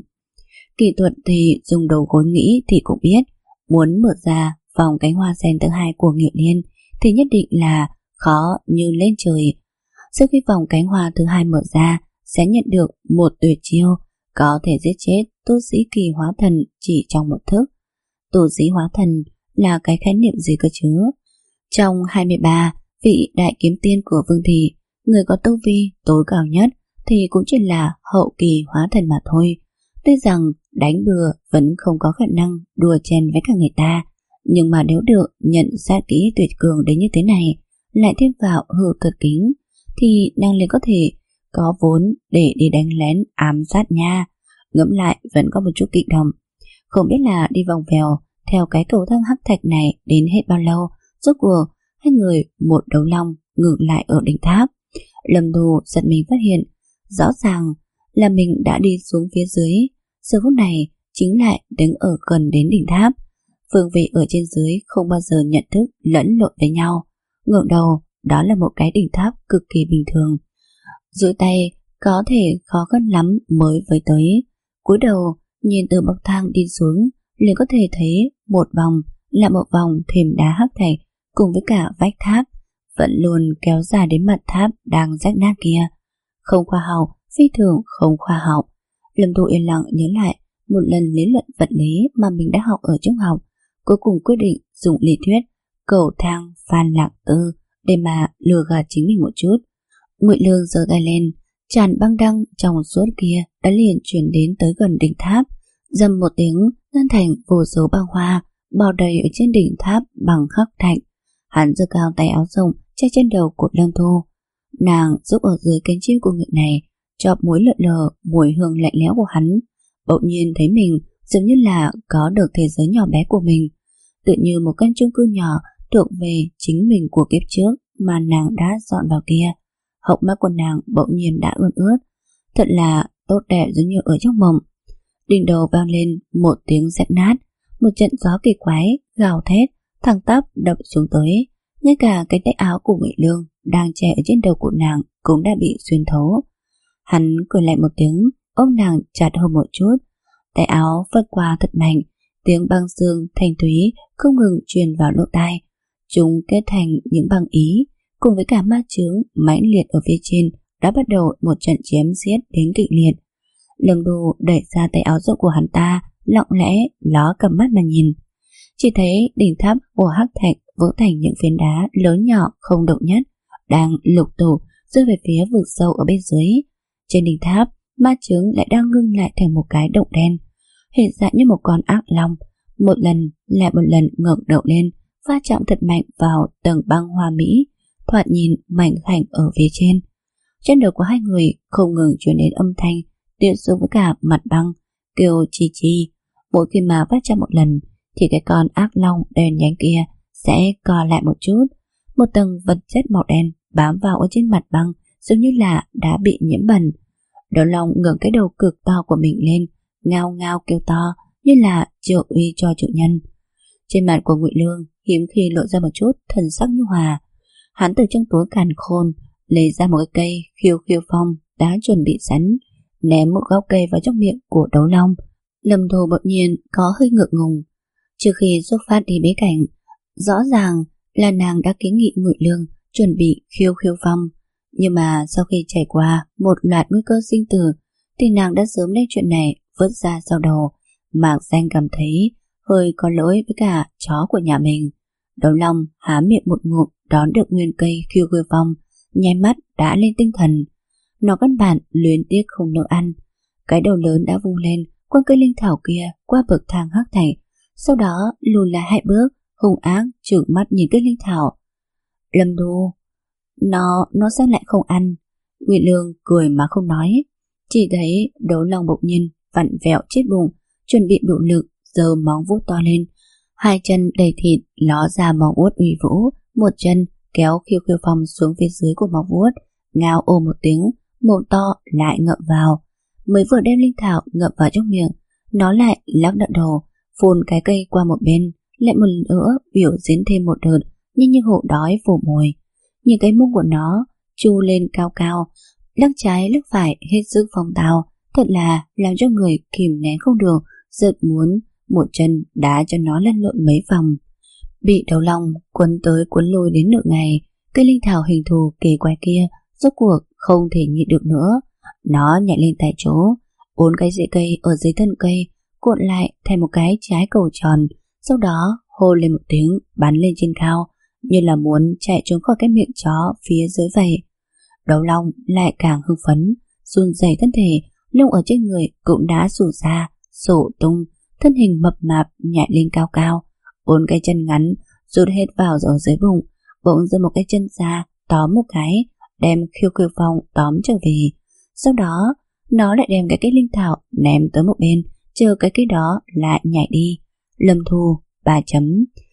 Speaker 1: Kỹ thuật thì dùng đầu gối nghĩ thì cũng biết, muốn mở ra vòng cánh hoa sen thứ hai của nghiệp liên thì nhất định là khó như lên trời. Sau khi vòng cánh hoa thứ hai mở ra, sẽ nhận được một tuyệt chiêu có thể giết chết tu sĩ kỳ hóa thần chỉ trong một thức. Tu sĩ hóa thần là cái khái niệm gì cơ chứ? Trong hai mươi ba vị đại kiếm tiên của Vương Thị, người có tu vi tối cao nhất thì cũng chỉ là hậu kỳ hóa thần mà thôi. Tuy rằng đánh bừa vẫn không có khả năng đùa chen với cả người ta, nhưng mà nếu được nhận sát kỹ tuyệt cường đến như thế này, lại thêm vào hư cực kính, thì nàng liền có thể có vốn để đi đánh lén ám sát nha. Ngẫm lại vẫn có một chút kích động. Không biết là đi vòng vèo theo cái cầu thang hắc thạch này đến hết bao lâu, rốt cuộc hai người một Đấu Long ngừng lại ở đỉnh tháp. Lâm Thu giật mình phát hiện rõ ràng là mình đã đi xuống phía dưới. Giờ phút này chính lại đứng ở gần đến đỉnh tháp. Phương vị ở trên dưới không bao giờ nhận thức lẫn lộn với nhau. Ngẩng đầu, đó là một cái đỉnh tháp cực kỳ bình thường. Duỗi tay có thể khó khăn lắm mới với tới. Cúi đầu nhìn từ bậc thang đi xuống, liền có thể thấy một vòng là một vòng thềm đá hắc thạch cùng với cả vách tháp vẫn luôn kéo dài đến mặt tháp đang rách nát kia. Không khoa học, phi thường không khoa học. Lâm Thu yên lặng nhớ lại một lần lý luận vật lý mà mình đã học ở trung học, cuối cùng quyết định dùng lý thuyết cầu thang Phan Lạc Tư để mà lừa gạt chính mình một chút. Ngụy Lương giơ tay lên, tràn băng đăng trong suốt kia đã liền chuyển đến tới gần đỉnh tháp. Dầm một tiếng, ngân thành vô số băng hoa bao đầy ở trên đỉnh tháp bằng khắc thạch. Hắn giơ cao tay áo rộng che trên đầu của Lâm Thu. Nàng giúp ở dưới cánh chim của người này chọc muối lợn lờ mùi hương lạnh lẽo của hắn. Bỗng nhiên thấy mình giống như là có được thế giới nhỏ bé của mình, tự như một căn chung cư nhỏ thuộc về chính mình của kiếp trước mà nàng đã dọn vào kia. Hốc mắt của nàng bỗng nhiên đã ươn ướt, thật là tốt đẹp giống như ở trong mộng. Đỉnh đầu vang lên một tiếng rách nát, một trận gió kỳ quái gào thét thẳng tắp đập xuống tới, ngay cả cái tay áo của Ngụy Lương đang che ở trên đầu của nàng cũng đã bị xuyên thấu. Hắn cười lạnh một tiếng, ôm nàng chặt hơn một chút, tay áo phất qua thật mạnh, tiếng băng xương thanh thúy không ngừng truyền vào lỗ tai. Chúng kết thành những băng ý, cùng với cả ma chướng mãnh liệt ở phía trên đã bắt đầu một trận chém giết đến kịch liệt. Lâm Thu đẩy ra tay áo rộng của hắn ta, lặng lẽ ló cầm mắt mà nhìn. Chỉ thấy đỉnh tháp của hắc thạch vỡ thành những phiến đá lớn nhỏ không động nhất, đang lục tục rơi về phía vực sâu ở bên dưới. Trên đỉnh tháp, ma chướng lại đang ngưng lại thành một cái động đen, hiện dạng như một con ác long, một lần lại một lần ngẩng đầu lên, va chạm thật mạnh vào tầng băng hoa mỹ, thoạt nhìn mảnh khảnh ở phía trên. Trên đầu của hai người không ngừng truyền đến âm thanh tiếp xúc với cả mặt băng, kêu chi chi. Mỗi khi mà va chạm một lần thì cái con ác long đen nhánh kia sẽ co lại một chút, một tầng vật chất màu đen bám vào ở trên mặt băng, giống như là đã bị nhiễm bẩn. Đấu Long ngẩng cái đầu cực to của mình lên, ngao ngao kêu to như là triệu uy cho chủ nhân. Trên mặt của Ngụy Lương hiếm khi lộ ra một chút thần sắc nhu hòa. Hắn từ trong túi càn khôn lấy ra một cái cây khiêu khiêu phong đã chuẩn bị sẵn, ném một gốc cây vào trong miệng của Đấu Long. Lâm Thu bỗng nhiên có hơi ngượng ngùng. Trước khi xuất phát đi bế cảnh, rõ ràng là nàng đã kiến nghị Ngụy Lương chuẩn bị khiêu khiêu phong, nhưng mà sau khi trải qua một loạt nguy cơ sinh tử thì nàng đã sớm đem chuyện này vứt ra sau đầu. Mạc Danh cảm thấy hơi có lỗi với cả chó của nhà mình. Đấu Long há miệng một ngụm đón được nguyên cây khiêu khiêu phong, nháy mắt đã lên tinh thần. Nó căn bản luyến tiếc không nỡ ăn. Cái đầu lớn đã vung lên quăng cây linh thảo kia qua bậc thang hắc thạch, sau đó lùi lại hai bước, hung ác trừng mắt nhìn cây linh thảo. Lâm Thu, nó nó sao lại không ăn? Ngụy Lương cười mà không nói. Chỉ thấy Đấu Long bỗng nhiên vặn vẹo chết bụng, chuẩn bị đủ lực giơ móng vuốt to lên, hai chân đầy thịt ló ra móng vuốt uy vũ, một chân kéo khiêu khiêu phong xuống phía dưới của móng vuốt, ngao ồ một tiếng, mồm to lại ngậm vào. Mới vừa đem linh thảo ngậm vào trong miệng, nó lại lắc đợt đầu, phun cái cây qua một bên, lại một lần nữa biểu diễn thêm một đợt, như như hổ đói vồ mồi. Những cái mông của nó chu lên cao cao, lắc trái lắc phải hết sức phong tao, thật là làm cho người kìm nén không được, rất muốn một chân đá cho nó lăn lộn mấy vòng. Bị Đấu Long quấn tới quấn lui đến nửa ngày, cây linh thảo hình thù kỳ quái kia rốt cuộc không thể nhịn được nữa. Nó nhảy lên tại chỗ, bốn cái rễ cây ở dưới thân cây cuộn lại thành một cái trái cầu tròn, sau đó hô lên một tiếng bắn lên trên cao, như là muốn chạy trốn khỏi cái miệng chó phía dưới vậy. Đấu Long lại càng hưng phấn, run rẩy thân thể, lông ở trên người cũng đã rủ ra, sổ tung, thân hình mập mạp nhảy lên cao cao, bốn cái chân ngắn rút hết vào ở dưới bụng, bỗng giơ một cái chân ra tóm một cái, đem khiêu khiêu phong tóm trở về. Sau đó nó lại đem cái cây linh thảo ném tới một bên, chờ cái cây đó lại nhảy đi. Lâm Thu ba chấm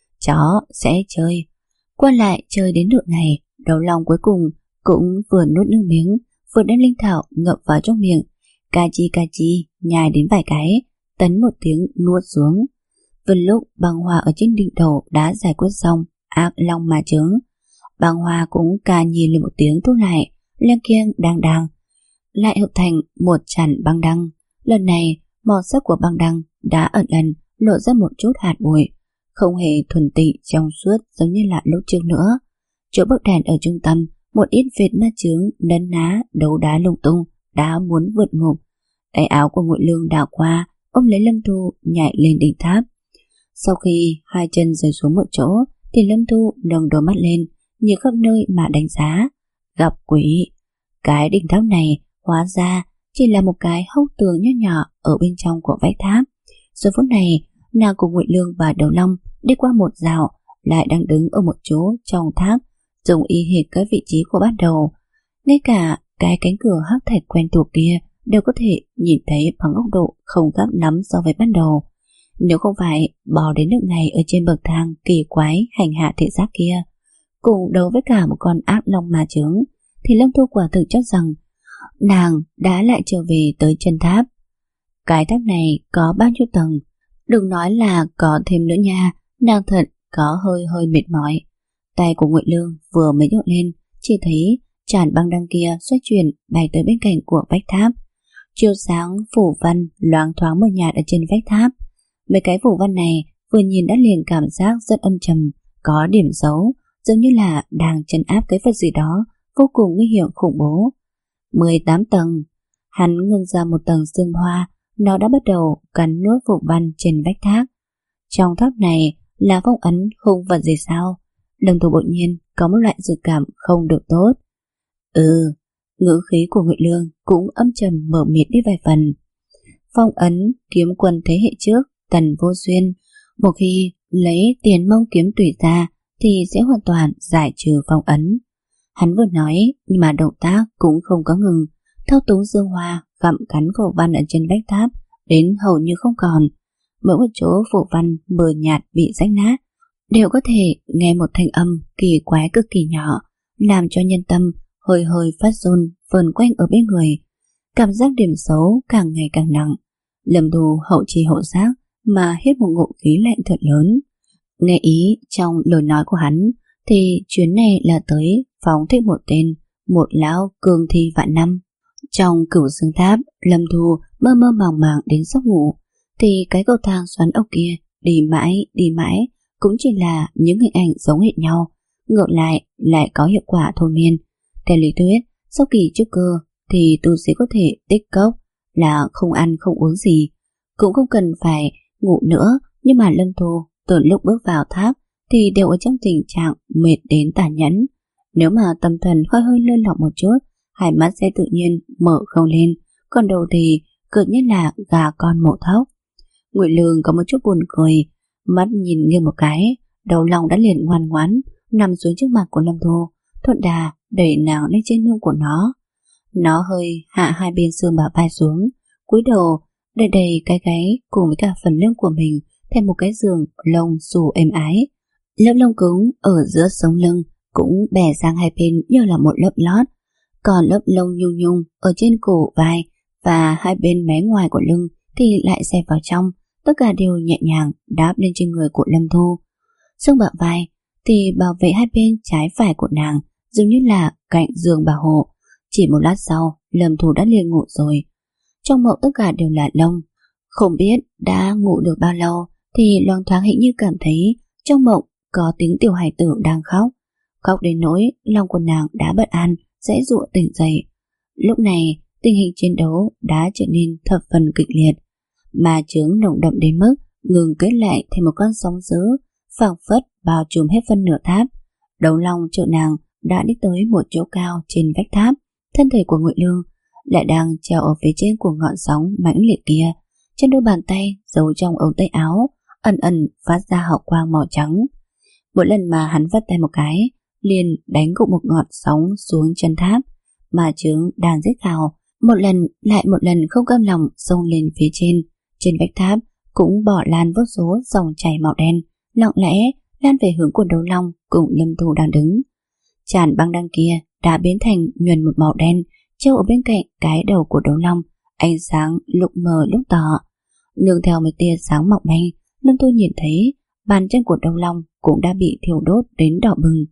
Speaker 1: chó sẽ chơi. Qua lại chơi đến nửa ngày, Đấu Long cuối cùng cũng vừa nuốt nước miếng, vừa đem linh thảo ngậm vào trong miệng, ca chi ca chi nhai đến vài cái, tấn một tiếng nuốt xuống. Vừa lúc băng hoa ở trên đỉnh đầu đã giải quyết xong ác long mà trứng, băng hoa cũng ca nhìn lên một tiếng thu lại, leng kieng đang đang lại hợp thành một chản băng đăng. Lần này màu sắc của băng đăng đã ẩn ẩn lộ ra một chút hạt bụi, không hề thuần tị trong suốt giống như là lúc trước nữa. Chỗ bức đèn ở trung tâm, một ít vệt ma chướng nấn ná đấu đá lung tung đã muốn vượt ngục. Tay áo của Ngụy Lương đảo qua, ôm lấy Lâm Thu nhảy lên đỉnh tháp. Sau khi hai chân rơi xuống một chỗ thì Lâm Thu nâng đôi mắt lên, nhìn khắp nơi mà đánh giá. Gặp quỷ, cái đỉnh tháp này hóa ra chỉ là một cái hốc tường nhỏ nhỏ ở bên trong của vách tháp. Giờ phút này nàng cùng Ngụy Lương và Đấu Long đi qua một rào, lại đang đứng ở một chỗ trong tháp, dùng y hệt cái vị trí của ban đầu. Ngay cả cái cánh cửa hắc thạch quen thuộc kia đều có thể nhìn thấy bằng góc độ không khác lắm so với ban đầu. Nếu không phải bò đến nước này ở trên bậc thang kỳ quái hành hạ thị giác kia, cùng đấu với cả một con ác long mà trứng, thì Lâm Thu quả thực chắc rằng nàng đã lại trở về tới chân tháp. Cái tháp này có bao nhiêu tầng? Đừng nói là có thêm nữa nha, nàng thật có hơi hơi mệt mỏi. Tay của Ngụy Lương vừa mới nhộn lên, chỉ thấy chản băng đăng kia xoay chuyển bay tới bên cạnh của vách tháp. Chiếu sáng phủ văn loáng thoáng mờ nhạt ở trên vách tháp. Mấy cái phủ văn này vừa nhìn đã liền cảm giác rất âm trầm, có điểm xấu, giống như là đang trấn áp cái vật gì đó vô cùng nguy hiểm khủng bố. mười tám tầng. Hắn ngưng ra một tầng sương hoa, nó đã bắt đầu cắn nuốt phủ văn trên vách tháp. Trong tháp này là phong ấn hung vật gì sao? Lâm Thu bỗng nhiên có một loại dự cảm không được tốt. Ừ, ngữ khí của Ngụy Lương cũng âm trầm mở mịt đi vài phần. Phong ấn kiếm quân thế hệ trước Tần Vô Xuyên, một khi lấy tiền mông kiếm tùy ra thì sẽ hoàn toàn giải trừ phong ấn. Hắn vừa nói nhưng mà động tác cũng không có ngừng, thao túng dương hoa gặm cắn phù văn ở trên vách tháp đến hầu như không còn. Mỗi một chỗ phù văn mờ nhạt bị rách nát đều có thể nghe một thanh âm kỳ quái cực kỳ nhỏ, làm cho nhân tâm hơi hơi phát run vờn quanh ở bên người. Cảm giác điểm xấu càng ngày càng nặng. Lâm Thu hậu chi hậu giác mà hít một ngụm khí lạnh thật lớn. Nghe ý trong lời nói của hắn thì chuyến này là tới phóng thích một tên, một lão cương thi vạn năm. Trong Cửu Dương Tháp, Lâm Thu mơ mơ màng màng đến giấc ngủ, thì cái cầu thang xoắn ốc kia đi mãi đi mãi cũng chỉ là những hình ảnh giống hệt nhau, ngược lại lại có hiệu quả thôi miên. Theo lý thuyết, sau kỳ trúc cơ thì tu sĩ có thể tích cốc là không ăn không uống gì, cũng không cần phải ngủ nữa. Nhưng mà Lâm Thu từ lúc bước vào tháp thì đều ở trong tình trạng mệt đến tàn nhẫn. Nếu mà tâm thần hơi hơi lơi lỏng một chút, hai mắt sẽ tự nhiên mở không lên, còn đầu thì cực nhất là gà con mổ thóc. Ngụy Lương có một chút buồn cười, mắt nhìn nghiêng một cái, đầu lòng đã liền ngoan ngoãn nằm xuống trước mặt của Lâm Thu, thuận đà đẩy nàng lên trên lưng của nó. Nó hơi hạ hai bên xương bả vai xuống, cúi đầu đẩy đầy cái gáy cùng với cả phần lưng của mình thêm một cái giường lông xù êm ái. Lớp lông cứng ở giữa sống lưng cũng bè sang hai bên như là một lớp lót, còn lớp lông nhung nhung ở trên cổ vai và hai bên mé ngoài của lưng thì lại xẹp vào trong, tất cả đều nhẹ nhàng đáp lên trên người của Lâm Thu. Xương bả vai thì bảo vệ hai bên trái phải của nàng, giống như là cạnh giường bảo hộ. Chỉ một lát sau, Lâm Thu đã liền ngủ rồi. Trong mộng tất cả đều là lông. Không biết đã ngủ được bao lâu thì loáng thoáng hình như cảm thấy trong mộng có tiếng tiểu hài tử đang khóc. Khóc đến nỗi lòng của nàng đã bất an, dễ dụa tỉnh dậy. Lúc này tình hình chiến đấu đã trở nên thập phần kịch liệt, mà chướng nồng đậm đến mức ngừng kết lại thành một con sóng dữ phảng phất bao trùm hết phân nửa tháp. Đấu lòng trợ nàng đã đi tới một chỗ cao trên vách tháp, thân thể của Ngụy Lương lại đang treo ở phía trên của ngọn sóng mãnh liệt kia. Trên đôi bàn tay giấu trong ống tay áo ẩn ẩn phát ra hào quang màu trắng. Mỗi lần mà hắn vắt tay một cái, liền đánh gục một ngọn sóng xuống chân tháp, mà chướng đang rít gào, một lần lại một lần không cam lòng xông lên phía trên. Trên vách tháp cũng bỏ lan vô số dòng chảy màu đen, lặng lẽ lan về hướng của Đấu Long cùng Lâm Thu đang đứng. Tràn băng đăng kia đã biến thành nhuần một màu đen treo ở bên cạnh cái đầu của Đấu Long, ánh sáng lúc mờ lúc tỏ. Nương theo một tia sáng mỏng manh, Lâm Thu nhìn thấy bàn chân của Đấu Long cũng đã bị thiêu đốt đến đỏ bừng.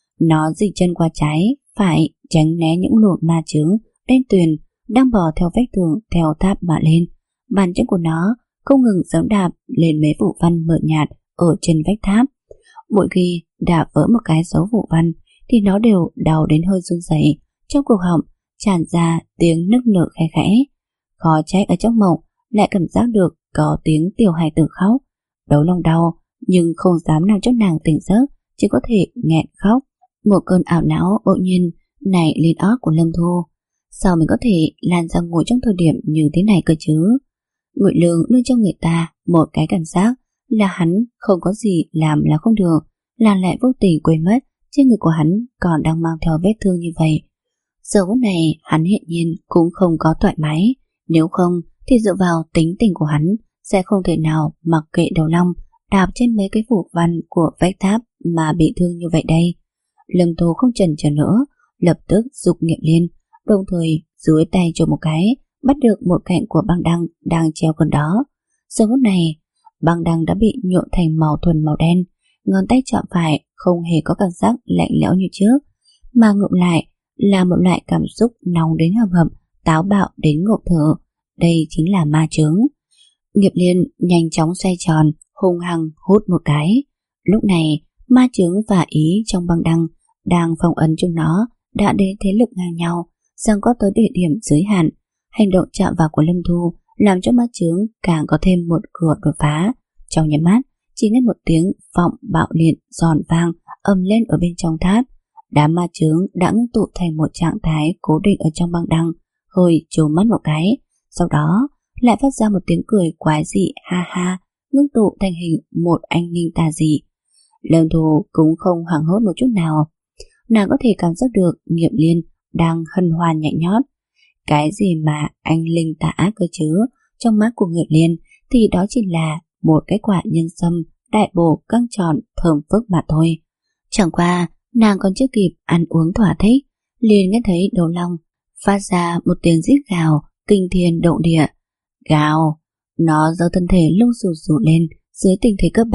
Speaker 1: Nó dịch chân qua trái phải tránh né những luồng ma chướng đen tuyền đang bò theo vách tường theo tháp mà lên. Bàn chân của nó không ngừng giẫm đạp lên mấy vụ văn mờ nhạt ở trên vách tháp. Mỗi khi đạp vỡ một cái dấu vụ văn thì nó đều đau đến hơi run rẩy, trong cổ họng tràn ra tiếng nức nở khẽ khẽ. Khó trách ở trong mộng lại cảm giác được có tiếng tiểu hài tử khóc. Đấu Long đau nhưng không dám làm cho nàng tỉnh giấc, chỉ có thể nghẹn khóc. Một cơn ảo não bỗng nhiên nảy lên óc của Lâm Thu. Sao mình có thể lan ra ngồi trong thời điểm như thế này cơ chứ? Ngụy Lương luôn cho người ta một cái cảm giác là hắn không có gì làm là không được, là lại vô tình quên mất trên người của hắn còn đang mang theo vết thương như vậy. Giờ phút này hắn hiện nhiên cũng không có thoải mái, nếu không thì dựa vào tính tình của hắn sẽ không thể nào mặc kệ Đấu Long đạp trên mấy cái phủ văn của vách tháp mà bị thương như vậy đây. Lâm Thu không chần chờ nữa, lập tức giục Nghiệm Liên, đồng thời duỗi tay cho một cái bắt được một cạnh của băng đăng đang treo gần đó. Giờ phút này băng đăng đã bị nhuộm thành màu thuần màu đen, ngón tay chạm phải không hề có cảm giác lạnh lẽo như trước, mà ngược lại là một loại cảm xúc nóng đến hầm hầm, táo bạo đến ngộp thở. Đây chính là ma chướng. Nghiệp Liên nhanh chóng xoay tròn, hung hăng hút một cái. Lúc này ma chướng và ý trong băng đăng đang phong ấn chúng nó đã đến thế lực ngang nhau, rằng có tới địa điểm giới hạn. Hành động chạm vào của Lâm Thu làm cho ma chướng càng có thêm một cửa đột phá. Trong nháy mắt, chỉ nghe một tiếng vọng bạo liệt giòn vang ầm lên ở bên trong tháp. Đám ma chướng đã ngưng tụ thành một trạng thái cố định ở trong băng đăng, hơi trố mắt một cái, sau đó lại phát ra một tiếng cười quái dị ha ha, ngưng tụ thành hình một anh ninh tà dị. Lâm Thu cũng không hoảng hốt một chút nào, nàng có thể cảm giác được Nghiệp Liên đang hân hoan nhảy nhót. Cái gì mà anh linh tà ác cơ chứ? Trong mắt của Nghiệp Liên thì đó chỉ là một cái quả nhân sâm đại bổ căng tròn thơm phức mà thôi. Chẳng qua nàng còn chưa kịp ăn uống thỏa thích, liền nghe thấy Đấu Long phát ra một tiếng rít gào kinh thiên động địa. Gào! Nó giơ thân thể lông xù xù lên dưới tình thế cấp bách,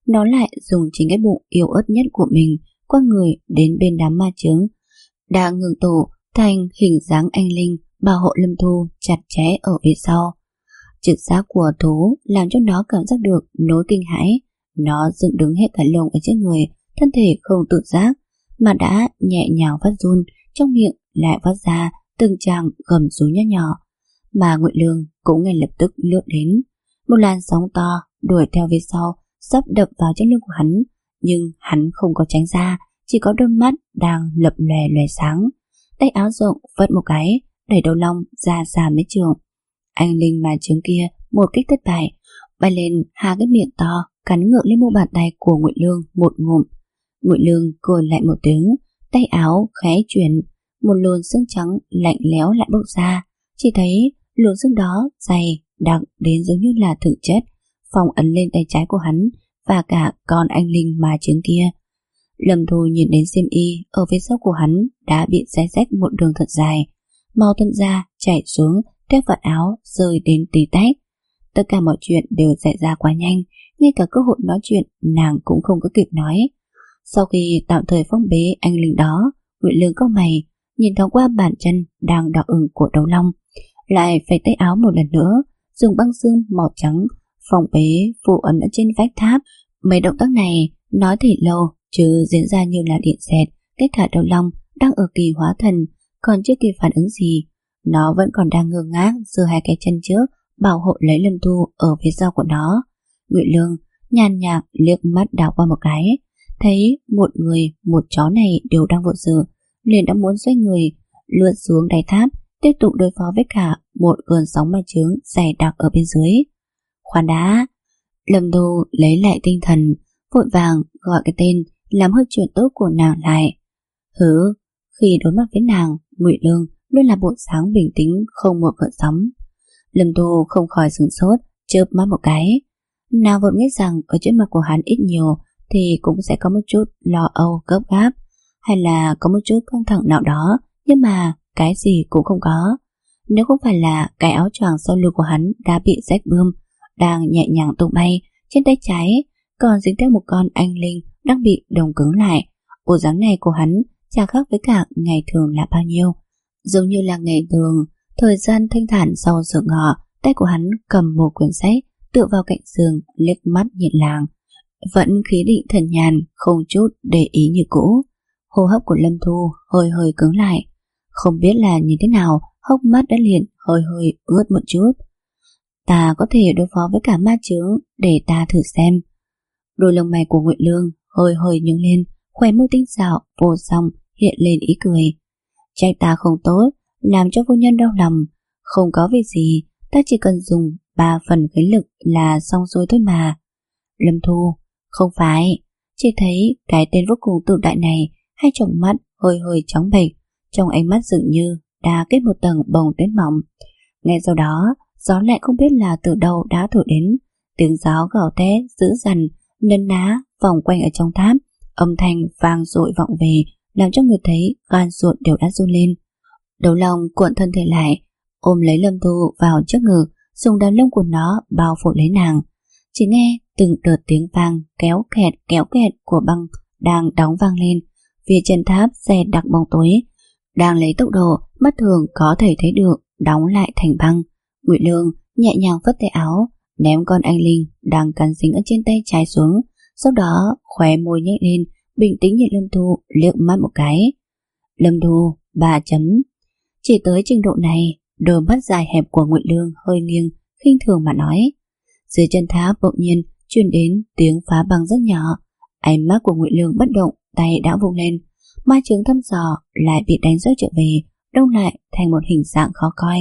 Speaker 1: nó lại dùng chính cái bụng yếu ớt nhất của mình qua người đến bên đám ma chướng đang ngừng tụ thành hình dáng anh linh bảo hộ Lâm Thu chặt chẽ ở phía sau. Trực giác của thú làm cho nó cảm giác được nỗi kinh hãi. Nó dựng đứng hết cả lông ở trên người, thân thể không tự giác mà đã nhẹ nhàng phát run, trong miệng lại phát ra từng tràng gầm rú nhỏ nhỏ. Mà Ngụy Lương cũng ngay lập tức lướt đến, một làn sóng to đuổi theo phía sau, sắp đập vào trên lưng của hắn, nhưng hắn không có tránh ra, chỉ có đôi mắt đang lập lòe lòe sáng. Tay áo rộng vất một cái, đẩy đầu long ra xa mấy trường. Anh linh mà trứng kia một kích thất bại, bay lên hai cái miệng to, cắn ngược lên mu bàn tay của Ngụy Lương một ngụm. Ngụy Lương cười lại một tiếng, tay áo khẽ chuyển, một luồng xương trắng lạnh lẽo lại bốc ra. Chỉ thấy luồng xương đó dày đặc đến giống như là thực chất, phong ấn lên tay trái của hắn và cả con anh linh mà trứng kia. Lâm Thu nhìn đến xiêm y ở phía sau của hắn đã bị xé rách một đường thật dài, máu tuôn ra chảy xuống theo vạt áo rơi đến tí tách. Tất cả mọi chuyện đều xảy ra quá nhanh, ngay cả cơ hội nói chuyện nàng cũng không có kịp nói. Sau khi tạm thời phong bế anh linh đó, Ngụy Lương cau mày nhìn thoáng qua bàn chân đang đỏ ửng của Đấu Long, lại phải tay áo một lần nữa, dùng băng xương màu trắng phong bế phù ấn ở trên vách tháp. Mấy động tác này nói thì lâu, chứ diễn ra như là điện xẹt. Cái cả Đấu Long đang ở kỳ hóa thần, còn chưa kịp phản ứng gì, nó vẫn còn đang ngơ ngác giơ hai cái chân trước bảo hộ lấy Lâm Thu ở phía sau của nó. Ngụy Lương nhàn nhạt liếc mắt đảo qua một cái, thấy một người một chó này đều đang vội sự, liền đã muốn xoay người lướt xuống đáy tháp, tiếp tục đối phó với cả một cơn sóng ma chướng dày đặc ở bên dưới. Khoan đã! Lâm Thu lấy lại tinh thần, vội vàng gọi cái tên làm hơi chuyện tốt của nàng lại. Hứ, khi đối mặt với nàng, Ngụy Lương luôn là bộ sáng bình tĩnh không một gợn sóng. Lâm Thu không khỏi sửng sốt, chớp mắt một cái. Nàng vội nghĩ rằng ở trước mặt của hắn ít nhiều thì cũng sẽ có một chút lo âu gấp gáp, hay là có một chút căng thẳng nào đó, nhưng mà cái gì cũng không có. Nếu không phải là cái áo choàng sau lưng của hắn đã bị rách bươm, đang nhẹ nhàng tung bay, trên tay trái còn dính theo một con anh linh đang bị đồng cứng lại. Bộ dáng này của hắn chả khác với cả ngày thường là bao nhiêu. Giống như là ngày thường, thời gian thanh thản sau giờ ngọ, tay của hắn cầm một quyển sách, tựa vào cạnh giường, liếc mắt nhìn làng, vẫn khí định thần nhàn, không chút để ý như cũ. Hô hấp của Lâm Thu hơi hơi cứng lại, không biết là như thế nào, hốc mắt đã liền hơi hơi ướt một chút. Ta có thể đối phó với cả ma chướng, để ta thử xem. Đôi lông mày của Ngụy Lương hơi hơi nhướng lên, khóe môi tinh xảo vô song hiện lên ý cười. Trách ta không tốt, làm cho phu nhân đau lòng. Không có việc gì, ta chỉ cần dùng ba phần khí lực là xong rồi thôi mà. Lâm Thu, không phải. Chỉ thấy cái tên vô cùng tự đại này, hai tròng mắt hơi hơi trắng bệch, trong ánh mắt dường như đã kết một tầng bồng tuyết mỏng. Ngay sau đó, gió lại không biết là từ đâu đã thổi đến, tiếng gió gào thét dữ dằn, nấn ná vòng quanh ở trong tháp, âm thanh vang dội vọng về, làm cho người thấy gan ruột đều đã run lên. Đấu Long cuộn thân thể lại, ôm lấy Lâm Thu vào trước ngực, dùng đám lông của nó bao phủ lấy nàng. Chỉ nghe từng đợt tiếng vang kéo kẹt kéo kẹt của băng đang đóng vang lên. Phía chân tháp xe đặc bóng tối đang lấy tốc độ mắt thường có thể thấy được đóng lại thành băng. Ngụy Lương nhẹ nhàng phất tay áo, ném con anh linh đang cắn dính ở trên tay trái xuống, sau đó khóe môi nhếch lên, bình tĩnh nhìn Lâm Thu liếc mắt một cái. Lâm Thu, ba chấm. Chỉ tới trình độ này, đôi mắt dài hẹp của Ngụy Lương hơi nghiêng, khinh thường mà nói. Dưới chân tháp bỗng nhiên truyền đến tiếng phá băng rất nhỏ. Ánh mắt của Ngụy Lương bất động, tay đã vung lên, ma chướng thăm dò lại bị đánh rớt trở về, đông lại thành một hình dạng khó coi.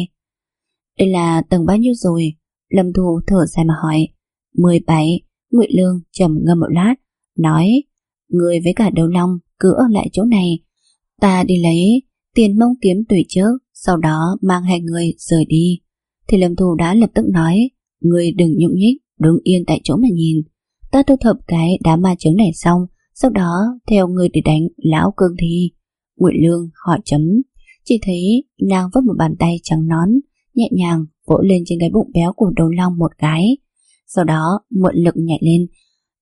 Speaker 1: Đây là tầng bao nhiêu rồi? Lâm Thu thở dài mà hỏi. mười bảy. Ngụy Lương trầm ngâm một lát, nói, người với cả Đấu Long cứ ở lại chỗ này, ta đi lấy tiền mông kiếm tùy trước, sau đó mang hai người rời đi. Thì Lâm Thu đã lập tức nói, người đừng nhúc nhích, đứng yên tại chỗ mà nhìn, ta thu thập cái đám ma chướng này xong, sau đó theo người để đánh lão cương thi. Ngụy Lương hỏi chấm. Chỉ thấy nàng vấp một bàn tay trắng nón, nhẹ nhàng vỗ lên trên cái bụng béo của Đấu Long một cái, sau đó mượn lực nhảy lên,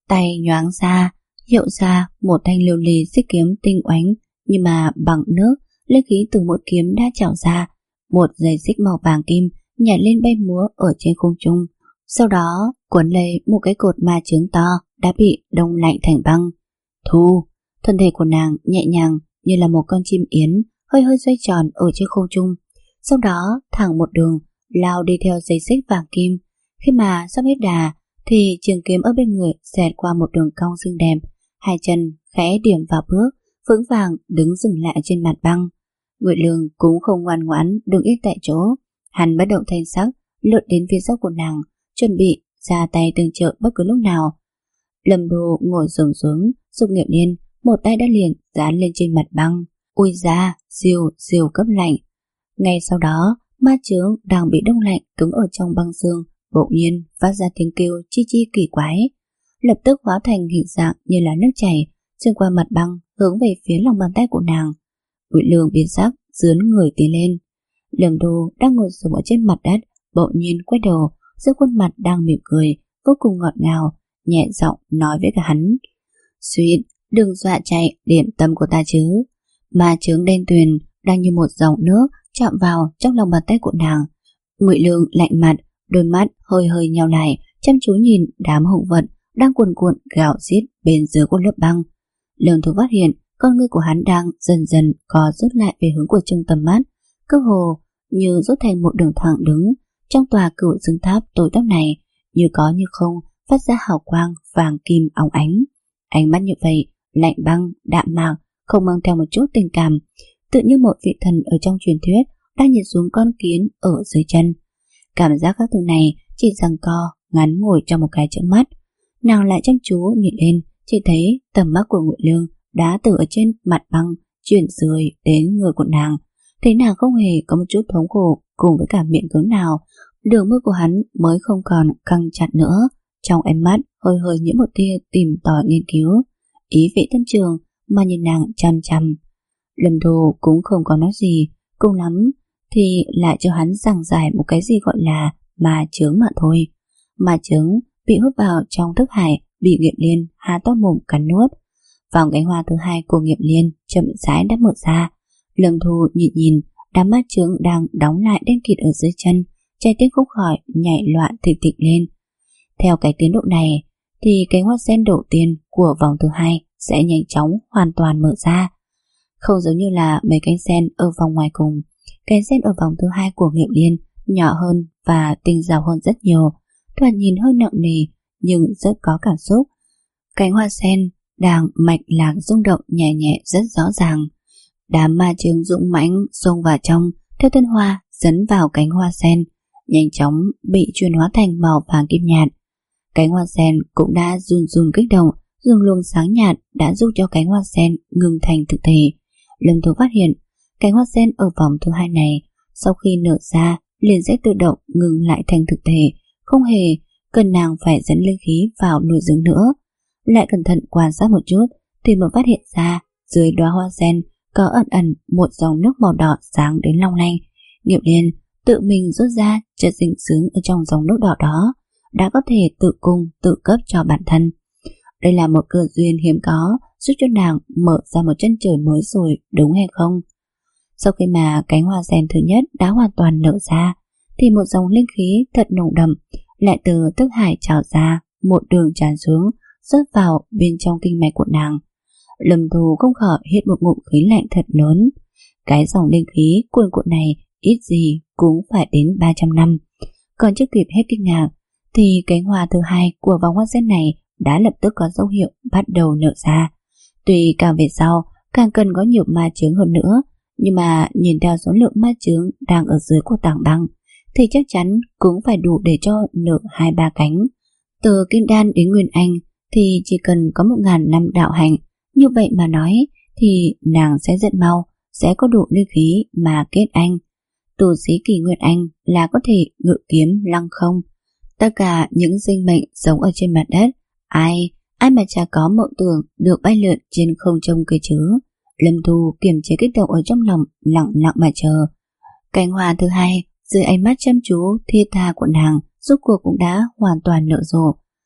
Speaker 1: tay nhoáng ra, hiệu ra một thanh lưu ly xích kiếm tinh oánh, nhưng mà bằng nước. Linh khí từ mỗi kiếm đã trào ra, một dây xích màu vàng kim nhảy lên bay múa ở trên không trung, sau đó cuốn lấy một cái cột ma chướng to đã bị đông lạnh thành băng. Thu, thân thể của nàng nhẹ nhàng như là một con chim yến, hơi hơi xoay tròn ở trên không trung, sau đó thẳng một đường lao đi theo dây xích vàng kim. Khi mà sắp hết đà thì trường kiếm ở bên người xẹt qua một đường cong xinh đẹp, hai chân khẽ điểm vào bước, vững vàng đứng dừng lại trên mặt băng. Ngụy Lương cũng không ngoan ngoãn đứng yên tại chỗ, hắn bất động thanh sắc lướt đến phía sau của nàng, chuẩn bị ra tay tương trợ bất cứ lúc nào. Lâm Đô ngồi xổm xuống, Dục Nghiệp Liên một tay đã liền dán lên trên mặt băng. Ui da, siêu siêu cấp lạnh. Ngay sau đó, ma chướng đang bị đông lạnh cứng ở trong băng xương bỗng nhiên phát ra tiếng kêu chi chi kỳ quái, lập tức hóa thành hình dạng như là nước chảy xuyên qua mặt băng hướng về phía lòng bàn tay của nàng. Ngụy Lương biến sắc, dướn người tiến lên. Lâm Đô đang ngồi xổm ở trên mặt đất bỗng nhiên quay đầu, giữa khuôn mặt đang mỉm cười vô cùng ngọt ngào, nhẹ giọng nói với cả hắn: "Xuyệt, đừng dọa chạy điểm tâm của ta chứ." Ma chướng đen tuyền đang như một dòng nước chạm vào trong lòng bàn tay của nàng. Ngụy Lương lạnh mặt, đôi mắt hơi hơi nheo lại, chăm chú nhìn đám hung vật đang cuồn cuộn gào rít bên dưới của lớp băng. Lương Thu phát hiện con ngươi của hắn đang dần dần co rút lại về hướng của trung tâm mắt, cơ hồ như rút thành một đường thẳng đứng trong tòa cửu dương tháp tối tăm này, như có như không phát ra hào quang vàng kim óng ánh. Ánh mắt như vậy lạnh băng, đạm mạc, không mang theo một chút tình cảm, tự như một vị thần ở trong truyền thuyết đang nhìn xuống con kiến ở dưới chân. Cảm giác các thứ này chỉ giằng co ngắn ngủi trong một cái chớp mắt. Nàng lại chăm chú nhìn lên, chỉ thấy tầm mắt của Ngụy Lương đã từ ở trên mặt băng chuyển dưới đến người của nàng. Thấy nàng không hề có một chút thống khổ cùng với cả miệng cứng nào, đường môi của hắn mới không còn căng chặt nữa, trong ánh mắt hơi hơi nhiễm một tia tìm tòi nghiên cứu, ý vị tân trường mà nhìn nàng chăm chăm. Lâm Đồ cũng không có nói gì, cùng lắm thì lại cho hắn giảng giải một cái gì gọi là ma chướng mà thôi. Ma chướng bị hút vào trong thức hải, bị Nghiệp Liên há to mồm cắn nuốt. Vòng cánh hoa thứ hai của Nghiệp Liên chậm rãi đã mở ra. Lâm Thu nhìn nhìn đám ma chướng đang đóng lại đen kịt ở dưới chân, trái tim không khỏi nhảy loạn thịch thịch lên. Theo cái tiến độ này thì cánh hoa sen đầu tiên của vòng thứ hai sẽ nhanh chóng hoàn toàn mở ra. Không giống như là mấy cánh sen ở vòng ngoài cùng, cánh sen ở vòng thứ hai của Nghiệp Liên nhỏ hơn và tinh rào hơn rất nhiều, thoạt nhìn hơi nặng nề nhưng rất có cảm xúc. Cánh hoa sen đang mạch lạc rung động nhẹ nhẹ rất rõ ràng. Đám ma chướng dũng mãnh xông vào trong, theo thân hoa dẫn vào cánh hoa sen, nhanh chóng bị chuyển hóa thành màu vàng kim nhạt. Cánh hoa sen cũng đã run run kích động, dương luồng sáng nhạt đã giúp cho cánh hoa sen ngừng thành thực thể. Lâm Thu phát hiện cánh hoa sen ở vòng thứ hai này sau khi nở ra liền sẽ tự động ngừng lại thành thực thể, không hề cần nàng phải dẫn linh khí vào nuôi dưỡng nữa. Lại cẩn thận quan sát một chút thì mới phát hiện ra dưới đóa hoa sen có ẩn ẩn một dòng nước màu đỏ sáng đến long lanh. Nghiệp Liên tự mình rút ra chất dinh dưỡng ở trong dòng nước đỏ đó, đã có thể tự cung tự cấp cho bản thân. Đây là một cơ duyên hiếm có, giúp cho nàng mở ra một chân trời mới rồi, đúng hay không? Sau khi mà cánh hoa sen thứ nhất đã hoàn toàn nở ra thì một dòng linh khí thật nồng đậm lại từ thức hải trào ra, một đường tràn xuống rớt vào bên trong kinh mạch của nàng. Lâm Thu không khỏi hít một ngụm khí lạnh thật lớn. Cái dòng linh khí cuồn cuộn này ít gì cũng phải đến ba trăm năm. Còn chưa kịp hết kinh ngạc thì cánh hoa thứ hai của vòng hoa sen này đã lập tức có dấu hiệu bắt đầu nở ra. Tuy càng về sau càng cần có nhiều ma chướng hơn nữa, nhưng mà nhìn theo số lượng ma chướng đang ở dưới của tảng băng thì chắc chắn cũng phải đủ để cho nở hai ba cánh. Từ Kim Đan đến Nguyên Anh thì chỉ cần có một ngàn năm đạo hành. Như vậy mà nói thì nàng sẽ rất mau sẽ có đủ linh khí mà kết anh. Tu sĩ kỳ Nguyên Anh là có thể ngự kiếm lăng không. Tất cả những sinh mệnh sống ở trên mặt đất, ai ai mà chả có mộng tưởng được bay lượn trên không trung kia chứ. Lâm Thu kiềm chế kích động ở trong lòng, lặng lặng mà chờ. Cánh hoa thứ hai dưới ánh mắt chăm chú thiết tha của nàng rốt cuộc cũng đã hoàn toàn nở rộ.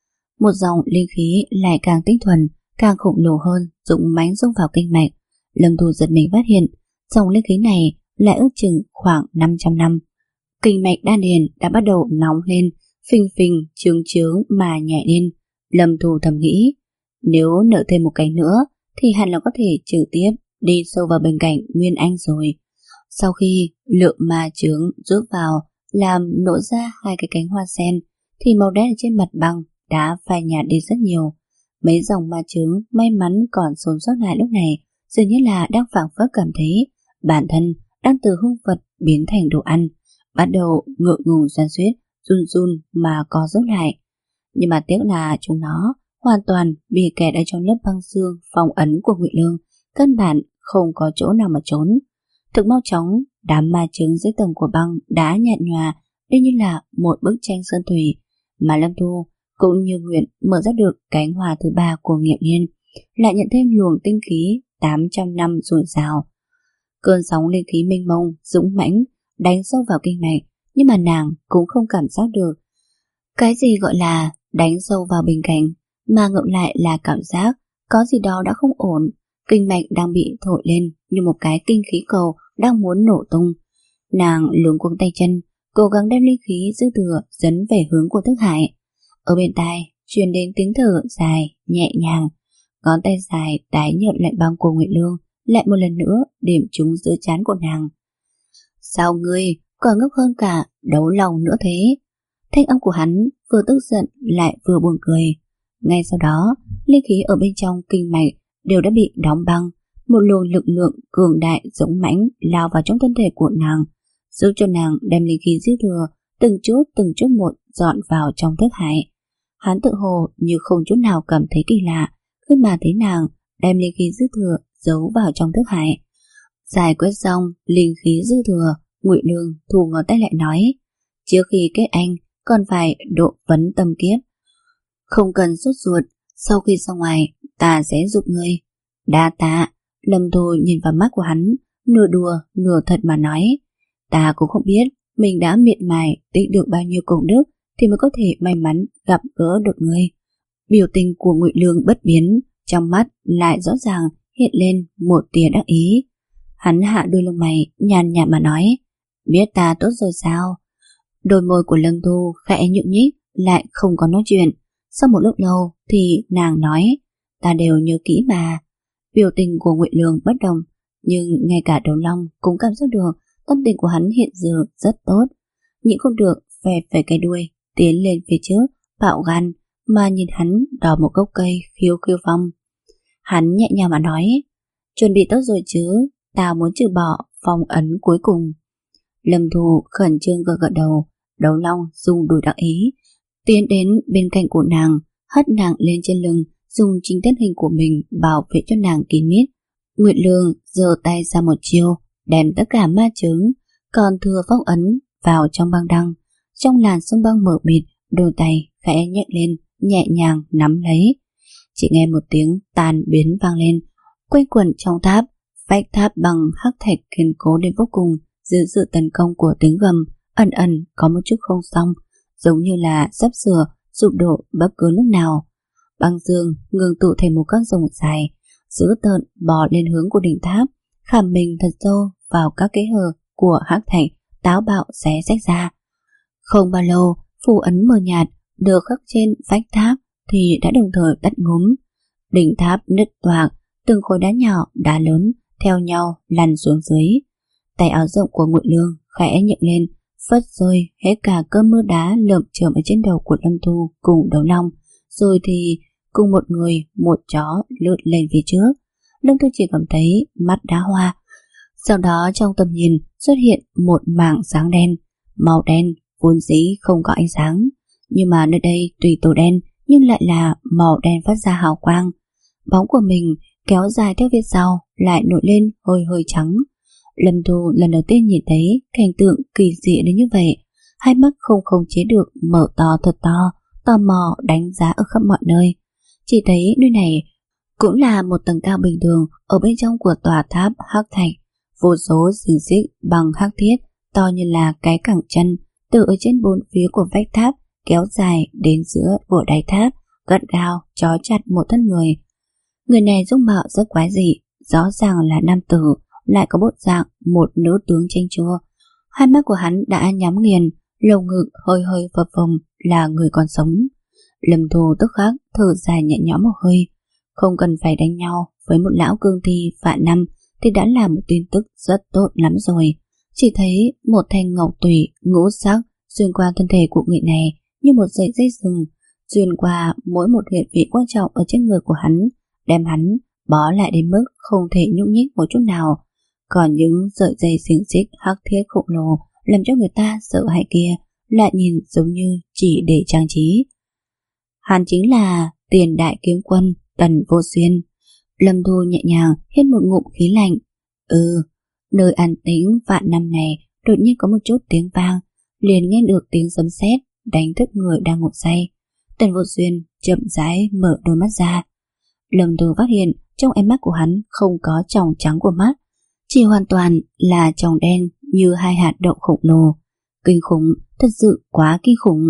Speaker 1: một dòng linh khí lại càng tinh thuần, càng khổng lồ hơn, dũng mãnh xông vào kinh mạch. Lâm Thu giật mình phát hiện dòng linh khí này lại ước chừng khoảng năm trăm năm. Kinh mạch đan điền đã bắt đầu nóng lên, phình phình chướng chướng mà nhảy lên. Lâm Thu thầm nghĩ, nếu nợ thêm một cánh nữa thì hẳn là có thể trực tiếp đi sâu vào bên cạnh Nguyên Anh rồi. Sau khi lượng ma chướng rút vào làm nổ ra hai cái cánh hoa sen thì màu đen trên mặt băng đã phai nhạt đi rất nhiều. Mấy dòng ma chướng may mắn còn sống sót lại lúc này dường như là đang phảng phất cảm thấy bản thân đang từ hung vật biến thành đồ ăn, bắt đầu ngượng ngùng xoắn xuýt, run run mà co rút lại. Nhưng mà tiếc là chúng nó hoàn toàn bị kẹt ở trong lớp băng xương phong ấn của Ngụy Lương, căn bản không có chỗ nào mà trốn. Thực mau chóng, đám ma chướng dưới tầng của băng đã nhạt nhòa đây như là một bức tranh sơn thủy, mà Lâm Thu cũng như nguyện mở ra được cánh hoa thứ ba của Nghiệm Nhiên, lại nhận thêm luồng tinh khí tám trăm năm dồi dào. Cơn sóng linh khí mênh mông dũng mãnh đánh sâu vào kinh mạch, nhưng mà nàng cũng không cảm giác được cái gì gọi là đánh sâu vào bình cảnh, mà ngược lại là cảm giác có gì đó đã không ổn. Kinh mạch đang bị thổi lên như một cái kinh khí cầu đang muốn nổ tung. Nàng luống cuống tay chân, cố gắng đem linh khí dư thừa dẫn về hướng của thức hải. Ở bên tai truyền đến tiếng thở dài nhẹ nhàng, ngón tay dài tái nhợt lạnh băng của Ngụy Lương lại một lần nữa điểm trúng giữa trán của nàng. Sao ngươi còn ngốc hơn cả đấu lòng nữa thế? Thanh âm của hắn vừa tức giận lại vừa buồn cười. Ngay sau đó, linh khí ở bên trong kinh mạch đều đã bị đóng băng. Một luồng lực lượng cường đại dũng mãnh lao vào trong thân thể của nàng, giúp cho nàng đem linh khí dư thừa từng chút từng chút một dọn vào trong thức hải. Hắn tự hồ như không chút nào cảm thấy kỳ lạ khi mà thấy nàng đem linh khí dư thừa giấu vào trong thức hải. Giải quyết xong linh khí dư thừa, Ngụy Lương thu ngón tay lại nói, trước khi kết anh còn phải độ vấn tâm kiếp, không cần sốt ruột, sau khi ra ngoài ta sẽ giúp ngươi. Đa tạ. Lâm Thu nhìn vào mắt của hắn, nửa đùa nửa thật mà nói, ta cũng không biết mình đã miệt mài tích được bao nhiêu công đức thì mới có thể may mắn gặp gỡ được ngươi. Biểu tình của Ngụy Lương bất biến, trong mắt lại rõ ràng hiện lên một tia đắc ý. Hắn hạ đôi lông mày nhàn nhạt mà nói, biết ta tốt rồi sao? Đôi môi của Lâm Thu khẽ nhượng nhích, lại không có nói chuyện. Sau một lúc lâu thì nàng nói, ta đều nhớ kỹ mà. Biểu tình của Ngụy Lương bất đồng, nhưng ngay cả Đấu Long cũng cảm giác được tâm tình của hắn hiện giờ rất tốt. Nhịn không được phè phè cái đuôi tiến lên phía trước, bạo gan mà nhìn hắn đỏ một gốc cây khiêu khiêu phong. Hắn nhẹ nhàng mà nói, chuẩn bị tốt rồi chứ, ta muốn trừ bỏ phong ấn cuối cùng. Lâm Thu khẩn trương gật gật đầu. Đấu Long dùng đùi đắc ý tiến đến bên cạnh của nàng, hất nàng lên trên lưng, dùng chính thân hình của mình bảo vệ cho nàng kín mít. Nguyệt Lương giơ tay ra một chiêu, đem tất cả ma chướng còn thừa phong ấn vào trong băng đăng. Trong làn sông băng mở mịt, đôi tay khẽ nhấc lên, nhẹ nhàng nắm lấy. Chỉ nghe một tiếng tan biến vang lên, quanh quẩn trong tháp. Vách tháp bằng hắc thạch kiên cố đến vô cùng, dưới sự tấn công của tiếng gầm ẩn ẩn có một chút không xong, giống như là sắp sửa sụp đổ bất cứ lúc nào. Băng dương ngừng tụ thành một con rồng dài, dữ tợn bò lên hướng của đỉnh tháp, khảm mình thật sâu vào các kẽ hở của hắc thạch, táo bạo xé rách ra. Không bao lâu, phù ấn mờ nhạt được khắc trên vách tháp thì đã đồng thời tắt ngúm. Đỉnh tháp nứt toạc, từng khối đá nhỏ, đá lớn theo nhau lăn xuống dưới. Tay áo rộng của Ngụy Lương khẽ nhấc lên, phất rơi hết cả cơn mưa đá lởm chởm ở trên đầu của Lâm Thu cùng Đấu Long, rồi thì cùng một người một chó lướt lên phía trước. Lâm Thu chỉ cảm thấy mắt đá hoa. Sau đó trong tầm nhìn xuất hiện một mảng sáng đen. Màu đen vốn dĩ không có ánh sáng, nhưng mà nơi đây tùy tổ đen nhưng lại là màu đen phát ra hào quang. Bóng của mình kéo dài theo phía sau lại nổi lên hơi hơi trắng. Lâm Thu lần đầu tiên nhìn thấy cảnh tượng kỳ dị đến như vậy, hai mắt không khống chế được mở to thật to, tò mò đánh giá ở khắp mọi nơi. Chỉ thấy nơi này cũng là một tầng cao bình thường ở bên trong của tòa tháp hắc thạch, vô số xiềng xích bằng hắc thiết to như là cái cẳng chân từ ở trên bốn phía của vách tháp kéo dài đến giữa của đáy tháp, gắt gao trói chặt một thân người. Người này dung mạo rất quái dị, rõ ràng là nam tử, lại có bộ dạng một nữ tướng chanh chua. Hai mắt của hắn đã nhắm nghiền, lồng ngực hơi hơi phập phồng là người còn sống. Lâm Thu tức khắc thở dài nhẹ nhõm một hơi. Không cần phải đánh nhau với một lão cương thi vạn năm thì đã là một tin tức rất tốt lắm rồi. Chỉ thấy một thanh ngọc tùy ngũ sắc xuyên qua thân thể của người này như một sợi dây rừng, xuyên qua mỗi một huyệt vị quan trọng ở trên người của hắn, đem hắn bó lại đến mức không thể nhúc nhích một chút nào. Còn những sợi dây xiềng xích hắc thiết khổng lồ làm cho người ta sợ hãi kia lại nhìn giống như chỉ để trang trí. Hắn chính là Tiền Đại Kiếm Quân Tần Vô Xuyên. Lâm Thu nhẹ nhàng hít một ngụm khí lạnh. Ừ, nơi an tĩnh vạn năm này đột nhiên có một chút tiếng vang, liền nghe được tiếng sấm sét đánh thức người đang ngủ say. Tần Vô Xuyên chậm rãi mở đôi mắt ra. Lâm Thu phát hiện trong ánh mắt của hắn không có tròng trắng của mắt, chỉ hoàn toàn là tròng đen như hai hạt đậu khổng lồ. Kinh khủng, thật sự quá kinh khủng.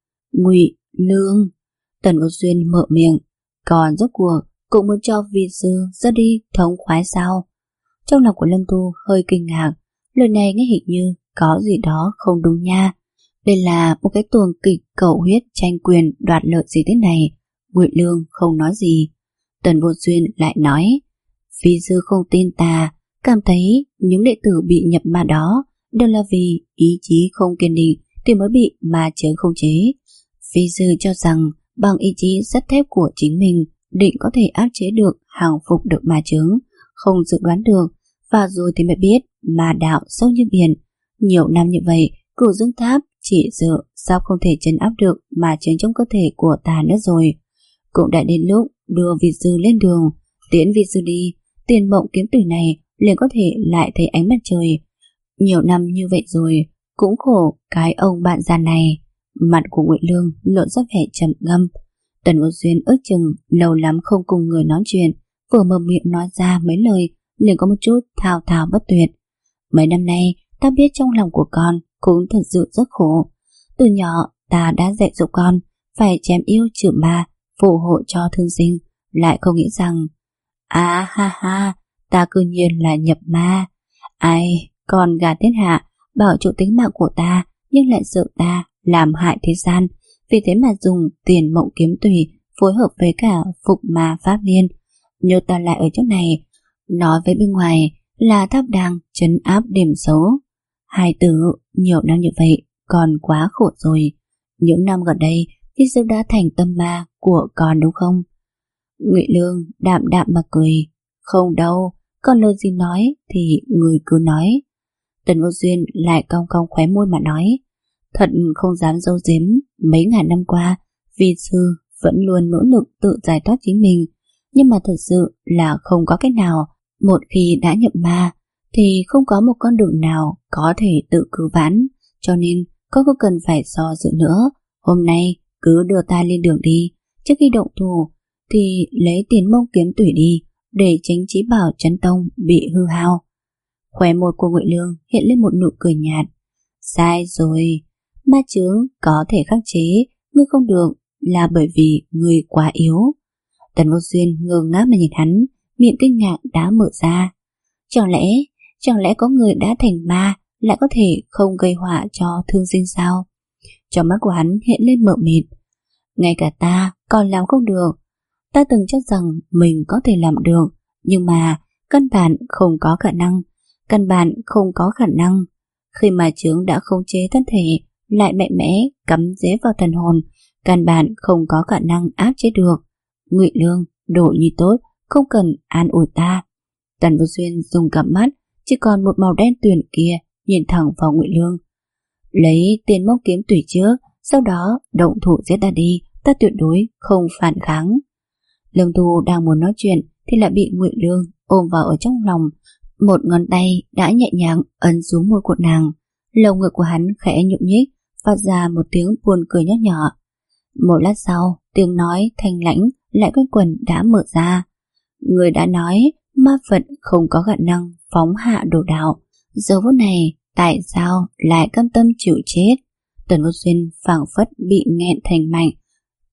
Speaker 1: Ngụy Lương. Tần Vô Xuyên mở miệng. Còn rốt cuộc cũng muốn cho vi sư ra đi thống khoái sao? Trong lòng của Lâm Thu hơi kinh ngạc. Lời này nghe hình như có gì đó không đúng nha. Đây là một cái tuồng kịch cầu huyết tranh quyền đoạt lợi gì thế này? Ngụy Lương không nói gì. Tần Vô Xuyên lại nói, vi sư không tin ta, cảm thấy những đệ tử bị nhập ma đó đều là vì ý chí không kiên định thì mới bị ma chướng khống chế. Vi sư cho rằng bằng ý chí sắt thép của chính mình định có thể áp chế được, hàng phục được ma chướng, không dự đoán được, và rồi thì mới biết ma đạo sâu như biển. Nhiều năm như vậy, Cửu Dương Tháp chỉ sợ sao không thể trấn áp được ma chướng trong cơ thể của ta nữa rồi. Cũng đã đến lúc đưa vi sư lên đường, tiễn vi sư đi, Tiền Mộng Kiếm Tử này liền có thể lại thấy ánh mặt trời. Nhiều năm như vậy rồi, cũng khổ cái ông bạn già này. Mặt của Ngụy Lương lộ ra vẻ trầm ngâm. Tần Vô Xuyên ước chừng lâu lắm không cùng người nói chuyện, vừa mở miệng nói ra mấy lời liền có một chút thao thao bất tuyệt. Mấy năm nay ta biết trong lòng của con cũng thật sự rất khổ. Từ nhỏ ta đã dạy dỗ con phải chém yêu trừ ma, phù hộ cho thương sinh, lại không nghĩ rằng à ha ha, ta cư nhiên là nhập ma. Ai, con gà thiên hạ bảo trụ tính mạng của ta nhưng lại sợ ta làm hại thế gian, vì thế mà dùng Tiền Mộng Kiếm Tùy phối hợp với cả Phục Ma Pháp Liên. Nhớ ta lại ở chỗ này, nói với bên ngoài là tháp đang trấn áp điểm xấu. Hai tử nhiều năm như vậy còn quá khổ rồi. Những năm gần đây thì sư đã thành tâm ma của con đúng không? Ngụy Lương đạm đạm mà cười. Không đâu, còn lời gì nói thì người cứ nói. Tần Vô Xuyên lại cong cong khóe môi mà nói, thật không dám giấu giếm, mấy ngàn năm qua vi sư vẫn luôn nỗ lực tự giải thoát chính mình, nhưng mà thật sự là không có cách nào. Một khi đã nhập ma thì không có một con đường nào có thể tự cứu vãn, cho nên con không cần phải do dự nữa. Hôm nay cứ đưa ta lên đường đi, trước khi động thủ thì lấy Tiền Mông Kiếm Tùy đi, để tránh Chí Bảo Chấn Tông bị hư hao. Khóe môi của Ngụy Lương hiện lên một nụ cười nhạt. Sai rồi, ma chướng có thể khắc chế, ngươi không được là bởi vì ngươi quá yếu. Tần Vô Xuyên ngơ ngác mà nhìn hắn, miệng kinh ngạc đã mở ra. Chẳng lẽ, chẳng lẽ có người đã thành ma lại có thể không gây họa cho thương sinh sao? Trong mắt của hắn hiện lên mờ mịt. Ngay cả ta còn làm không được. Ta từng chắc rằng mình có thể làm được, nhưng mà căn bản không có khả năng. Căn bản không có khả năng. Khi mà chướng đã khống chế thân thể, lại mạnh mẽ cắm rễ vào thần hồn, căn bản không có khả năng áp chế được. Ngụy Lương, đồ nhi tốt, không cần an ủi ta. Tần Vô Xuyên dùng cặp mắt chỉ còn một màu đen tuyền kia nhìn thẳng vào Ngụy Lương. Lấy Tiền Mông Kiếm Tùy trước, sau đó động thủ giết ta đi, ta tuyệt đối không phản kháng. Lâm Thu đang muốn nói chuyện thì lại bị Ngụy Lương ôm vào ở trong lòng. Một ngón tay đã nhẹ nhàng ấn xuống môi của nàng. Lồng ngực của hắn khẽ nhúc nhích, phát ra một tiếng buồn cười nhỏ nhỏ. Một lát sau, tiếng nói thanh lãnh lại quanh quẩn đã mở ra. Người đã nói ma Phật không có khả năng phóng hạ đồ đạo. Giờ phút này tại sao lại cam tâm chịu chết? Tần Vô Xuyên phảng phất bị nghẹn thành mảnh.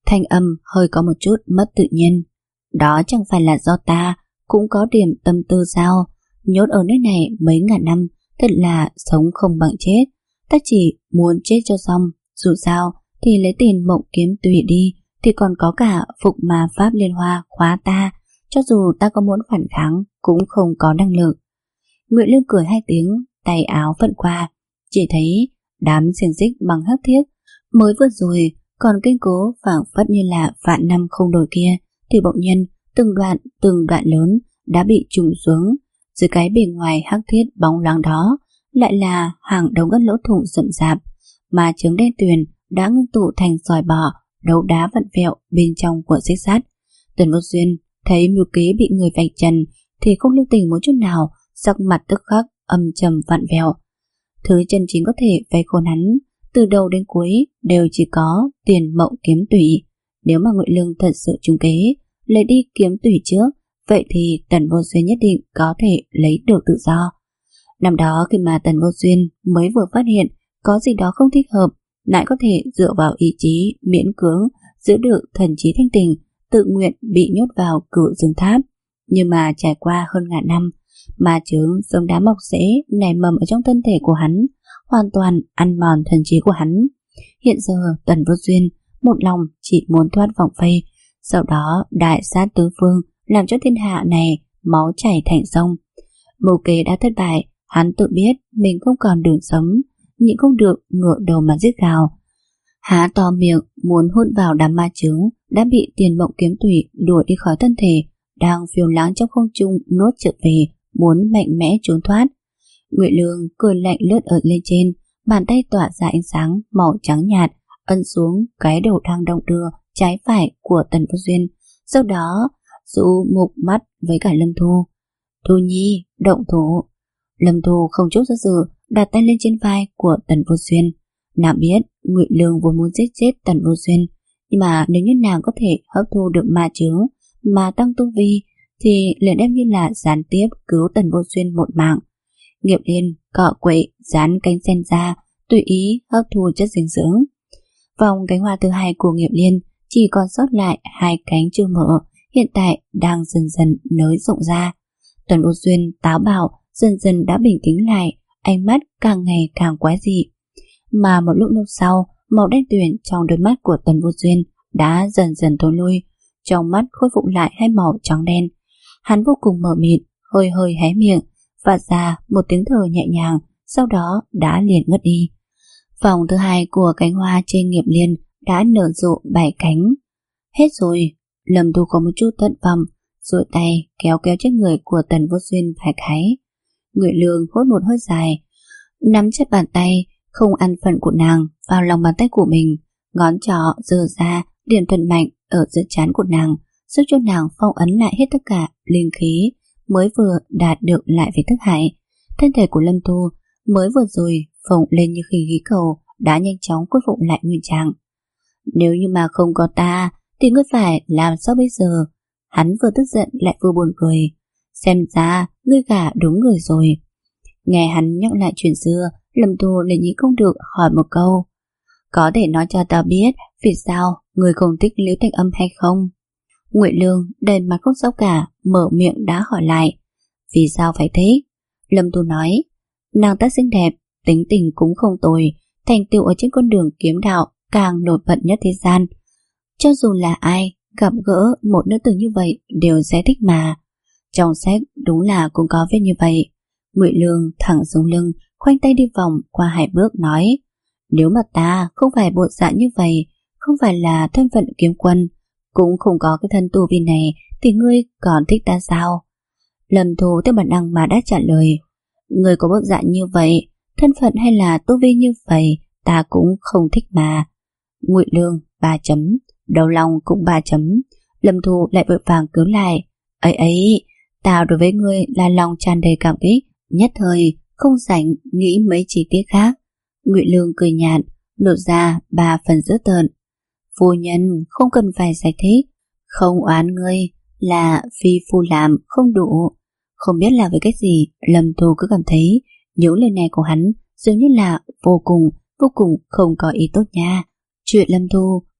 Speaker 1: thanh âm hơi có một chút mất tự nhiên. Đó chẳng phải là do ta cũng có điểm tâm tư sao? Nhốt ở nơi này mấy ngàn năm, thật là sống không bằng chết. Ta chỉ muốn chết cho xong. Dù sao thì lấy tiền Mộng Kiếm Tùy đi thì còn có cả Phục Ma Pháp Liên Hoa khóa ta. Cho dù ta có muốn phản kháng cũng không có năng lực. Ngụy Lương cười hai tiếng, tay áo phận qua, chỉ thấy đám xiềng xích bằng hắc thiết mới vừa rồi còn kiên cố phảng phất như là vạn năm không đổi kia, thì bỗng nhiên từng đoạn từng đoạn lớn đã bị trùng xuống. Dưới cái bề ngoài hắc thiết bóng loáng đó lại là hàng đống các lỗ thủng rậm rạp, mà chướng đen tuyền đã ngưng tụ thành sỏi bọ, đấu đá vặn vẹo bên trong của xích sắt. Tần Vô Duyên thấy mưu kế bị người vạch trần thì không lưu tình một chút nào, sắc mặt tức khắc âm trầm vặn vẹo. Thứ chân chính có thể vây khốn hắn từ đầu đến cuối đều chỉ có tiền Mộng Kiếm Tùy. Nếu mà Ngụy Lương thật sự trúng kế lấy đi kiếm tùy trước, vậy thì Tần Vô Duyên nhất định có thể lấy được tự do. Năm đó khi mà Tần Vô Duyên mới vừa phát hiện có gì đó không thích hợp, lại có thể dựa vào ý chí miễn cưỡng giữ được thần trí thanh tình, tự nguyện bị nhốt vào Cửu Dương Tháp. Nhưng mà trải qua hơn ngàn năm, ma chướng giống đá mọc rễ nảy mầm ở trong thân thể của hắn, hoàn toàn ăn mòn thần trí của hắn. Hiện giờ Tần Vô Duyên một lòng chỉ muốn thoát vòng vây, sau đó đại sát tứ phương, làm cho thiên hạ này máu chảy thành sông. Mưu kế đã thất bại, hắn tự biết mình không còn đường sống, nhịn không được ngửa đầu mà giết gào. Há to miệng muốn hút vào đám ma chướng đã bị tiền Mộng Kiếm Tùy đuổi đi khỏi thân thể, đang phiêu lãng trong không trung nuốt trở về, muốn mạnh mẽ trốn thoát. Ngụy Lương cười lạnh lướt ở lên trên, bàn tay tỏa ra ánh sáng màu trắng nhạt, ấn xuống cái đầu đang động đưa trái phải của Tần Vô Duyên, sau đó dụ mục mắt với cả Lâm Thu. Thu Nhi, động thủ. Lâm Thu không chút do dự đặt tay lên trên vai của Tần Vô Duyên. Nàng biết Ngụy Lương vốn muốn giết chết Tần Vô Duyên, nhưng mà nếu như nàng có thể hấp thu được ma chướng mà tăng tu vi thì liền đem như là gián tiếp cứu Tần Vô Duyên một mạng. Nghiệp Liên cọ quậy dán cánh sen ra, tùy ý hấp thu chất dinh dưỡng. Vòng cánh hoa thứ hai của Nghiệp Liên chỉ còn sót lại hai cánh chưa mở, hiện tại đang dần dần nới rộng ra. Tần Vô Duyên táo bạo dần dần đã bình tĩnh lại, ánh mắt càng ngày càng quái dị. Mà một lúc lâu sau, màu đen tuyền trong đôi mắt của Tần Vô Duyên đã dần dần tối lui, trong mắt khôi phục lại hai màu trắng đen. Hắn vô cùng mờ mịt, hơi hơi hé miệng, phát ra một tiếng thở nhẹ nhàng, sau đó đã liền ngất đi. Vòng thứ hai của cánh hoa trên Nghiệp Liên đã nở rộ bảy cánh. Hết rồi. Lâm Thu có một chút thất vọng, duỗi tay kéo kéo chiếc người của Tần Vô Duyên vài cái. Ngụy Lương hốt một hơi dài, nắm chặt bàn tay không ăn phận của nàng vào lòng bàn tay của mình, ngón trỏ giơ ra điểm thuận mạnh ở giữa trán của nàng, giúp cho nàng phong ấn lại hết tất cả linh khí mới vừa đạt được lại với thức hải. Thân thể của Lâm Thu mới vừa rồi phồng lên như khi khí cầu đã nhanh chóng khôi phục lại nguyên trạng. Nếu như mà không có ta thì ngươi phải làm sao bây giờ? Hắn vừa tức giận lại vừa buồn cười. Xem ra ngươi gả đúng người rồi. Nghe hắn nhắc lại chuyện xưa, Lâm Thu lại nhịn không được hỏi một câu. Có thể nói cho ta biết vì sao ngươi không thích Liễu Thanh Âm hay không? Ngụy Lương đầy mặt không sao cả, mở miệng đã hỏi lại. Vì sao phải thích? Lâm Thu nói, nàng ta xinh đẹp, tính tình cũng không tồi, thành tựu ở trên con đường kiếm đạo càng nổi bật nhất thế gian. Cho dù là ai gặp gỡ một nữ tử như vậy đều sẽ thích mà. Trong sách đúng là cũng có viết như vậy. Ngụy Lương thẳng xuống lưng, khoanh tay đi vòng qua hai bước nói, nếu mà ta không phải bộ dạng như vậy, không phải là thân phận kiếm quân, cũng không có cái thân tu vi này, thì ngươi còn thích ta sao? Lâm Thu theo bản năng mà đã trả lời, ngươi có bộ dạng như vậy, thân phận hay là tu vi như vậy, ta cũng không thích mà. Ngụy Lương ba chấm, đầu lòng cũng ba chấm. Lâm Thu lại vội vàng cứu lại, ấy ấy, tao đối với ngươi là lòng tràn đầy cảm kích, nhất thời không rảnh nghĩ mấy chi tiết khác. Ngụy Lương cười nhạt, lột ra ba phần dữ tợn. Phu nhân không cần phải giải thích, không oán ngươi, là phi phu làm không đủ. Không biết là với cách gì, Lâm Thu cứ cảm thấy những lời này của hắn dường như là vô cùng, vô cùng không có ý tốt nha. Chuyện Lâm Thu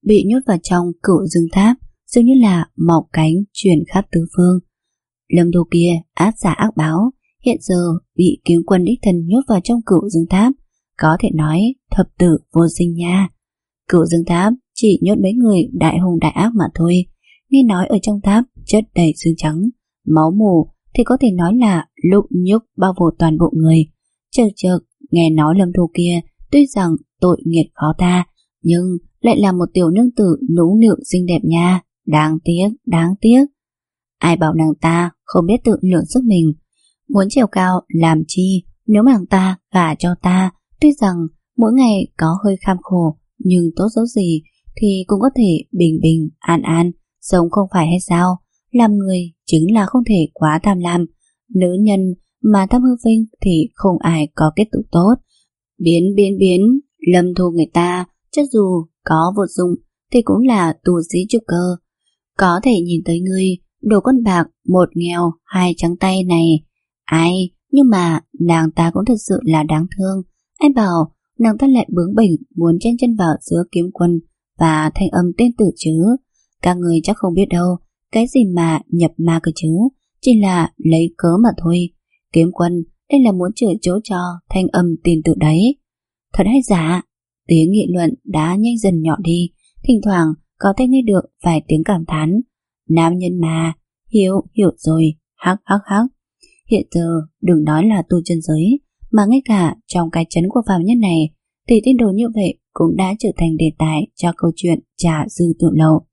Speaker 1: bị nhốt vào trong Cửu Dương Tháp, dường như là mọc cánh truyền khắp tứ phương. Lâm Thu kia ác giả ác báo, hiện giờ bị kiếm quân đích thân nhốt vào trong Cửu Dương Tháp, có thể nói thập tử vô sinh nha. Cửu Dương Tháp chỉ nhốt mấy người đại hùng đại ác mà thôi. Nghe nói ở trong tháp chất đầy xương trắng, máu mù thì có thể nói là lục nhúc bao phủ toàn bộ người. Chợt chợt nghe nói Lâm Thu kia tuy rằng tội nghiệt khó tha, nhưng lại là một tiểu nương tử nũng nịu xinh đẹp nha. Đáng tiếc, đáng tiếc. Ai bảo nàng ta không biết tự lượng sức mình. Muốn trèo cao làm chi, nếu mà nàng ta gả cho ta, tuy rằng mỗi ngày có hơi kham khổ, nhưng tốt dấu gì thì cũng có thể bình bình, an an, sống không phải hay sao? Làm người chính là không thể quá tham lam. Nữ nhân mà tham hư vinh thì không ai có kết cục tốt. Biến biến biến, Lâm Thu người ta, cho dù có vô dụng thì cũng là tu sĩ trúc cơ. Có thể nhìn tới ngươi, đồ con bạc, một nghèo, hai trắng tay này. Ai, nhưng mà nàng ta cũng thật sự là đáng thương. Ai bảo nàng ta lại bướng bỉnh muốn chen chân vào giữa kiếm quân và thanh âm tên tử chứ. Các người chắc không biết đâu, cái gì mà nhập ma cơ chứ, chỉ là lấy cớ mà thôi. Kiếm quân, đây là muốn chữa chỗ cho thanh âm tiền tự đấy. Thật hay giả? Tiếng nghị luận đã nhanh dần nhỏ đi, thỉnh thoảng có thể nghe được vài tiếng cảm thán. Nam nhân mà, hiểu, hiểu rồi, hắc hắc hắc. Hiện giờ đừng nói là tu chân giới, mà ngay cả trong cái chấn của phàm nhân này thì tin đồn như vậy cũng đã trở thành đề tài cho câu chuyện trả dư tự lậu.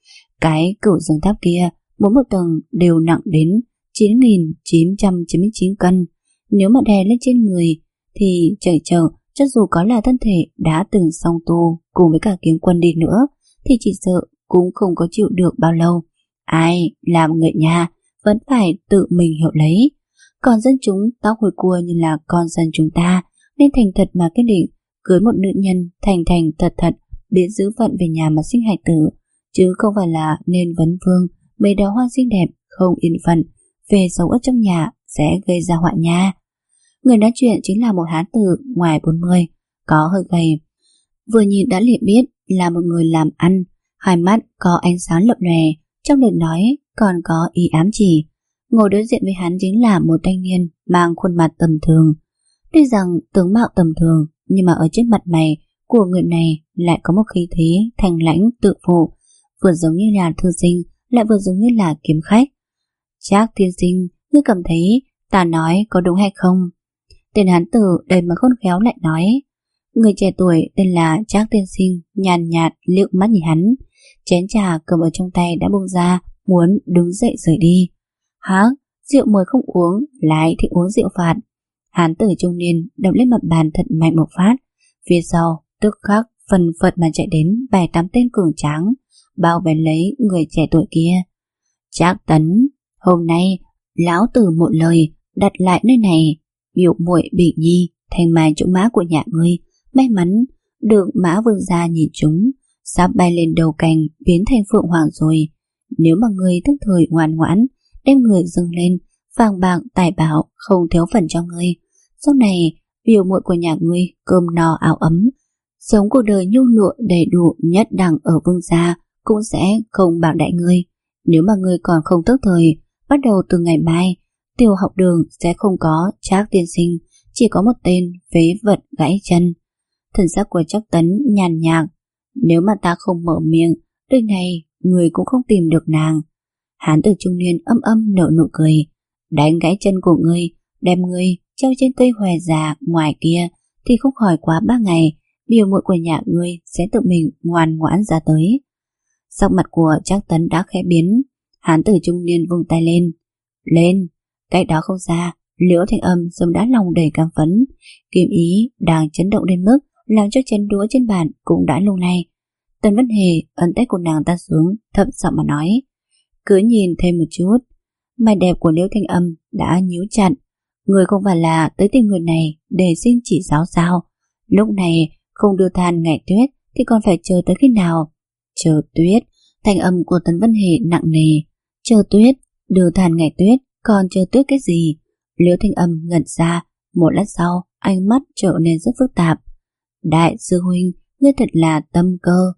Speaker 1: Cái Cửu Dương Tháp kia mỗi một tầng đều nặng đến chín nghìn chín trăm chín mươi chín cân. Nếu mà đè lên trên người thì trời chờ, cho dù có là thân thể đã từng song tu cùng với cả kiếm quân đi nữa thì chỉ sợ cũng không có chịu được bao lâu. Ai làm người nhà vẫn phải tự mình hiểu lấy. Còn dân chúng tóc hồi cua như là con dân chúng ta nên thành thật mà quyết định cưới một nữ nhân thành thành thật thật, biến giữ phận về nhà mà sinh hài tử, chứ không phải là nên vấn vương mấy đóa hoa xinh đẹp không yên phận về sống ở trong nhà sẽ gây ra họa nha. Người nói chuyện chính là một hán tử ngoài bốn mươi, có hơi gầy, vừa nhìn đã liền biết là một người làm ăn, hai mắt có ánh sáng lập lòe, trong lời nói còn có ý ám chỉ. Ngồi đối diện với hắn chính là một thanh niên mang khuôn mặt tầm thường. Tuy rằng tướng mạo tầm thường, nhưng mà ở trên mặt mày của người này lại có một khí thế thanh lãnh tự phụ, vừa giống như là thư sinh, lại vừa giống như là kiếm khách. Trác tiên sinh, ngươi cảm thấy ta nói có đúng hay không? Tên hán tử đầy mà khôn khéo lại nói. Người trẻ tuổi tên là Trác tiên sinh nhàn nhạt liếc mắt nhìn hắn, chén trà cầm ở trong tay đã buông ra, muốn đứng dậy rời đi. Hả? Rượu mời không uống, lại thích uống rượu phạt. Hán tử trung niên đập lên mặt bàn thật mạnh một phát, phía sau tức khắc phần phật mà chạy đến bảy tám tên cường tráng, bao vây lấy người trẻ tuổi kia. Trác Tấn, hôm nay lão tử một lời đặt lại nơi này, biểu muội bị nhi thành mài chỗ má của nhà ngươi, may mắn được Mã Vương gia nhìn chúng, sắp bay lên đầu cành biến thành phượng hoàng rồi. Nếu mà ngươi tức thời ngoan ngoãn đem người dâng lên, vàng bạc tài bảo không thiếu phần cho ngươi, sau này biểu muội của nhà ngươi cơm no áo ấm, sống cuộc đời nhu lụa đầy đủ nhất đẳng ở vương gia cũng sẽ không bạc đại ngươi. Nếu mà ngươi còn không tức thời, bắt đầu từ ngày mai tiểu học đường sẽ không có Trác tiên sinh, chỉ có một tên phế vật gãy chân. Thần sắc của Trác Tấn nhàn nhạt. Nếu mà ta không mở miệng, đời này người cũng không tìm được nàng. Hán tử trung niên âm âm nở nụ cười. Đánh gãy chân của ngươi, đem ngươi treo trên cây hòe già ngoài kia thì không khỏi quá ba ngày, biểu muội của nhà ngươi sẽ tự mình ngoan ngoãn ra tới. Sắc mặt của Trác Tấn đã khẽ biến. Hán tử trung niên vung tay lên. Lên. Cách đó không xa, Liễu Thanh Âm sớm đã lòng đầy cam phấn, kiếm ý đang chấn động đến mức làm cho chén đũa trên bàn cũng đã lung lay. Tần Vân Hề ấn tay của nàng ta xuống, thấp giọng mà nói. Cứ nhìn thêm một chút. Mày đẹp của Liễu Thanh Âm đã nhíu chặt. Người không phải là tới tìm người này để xin chỉ giáo sao? Lúc này không đưa than ngày tuyết thì còn phải chờ tới khi nào? Chờ tuyết. Thanh âm của Tần Vân Hề nặng nề. Chờ tuyết, đưa than ngày tuyết, còn chờ tuyết cái gì? Liễu Thanh Âm ngẩn ra. Một lát sau, ánh mắt trở nên rất phức tạp. Đại sư huynh, ngươi thật là tâm cơ.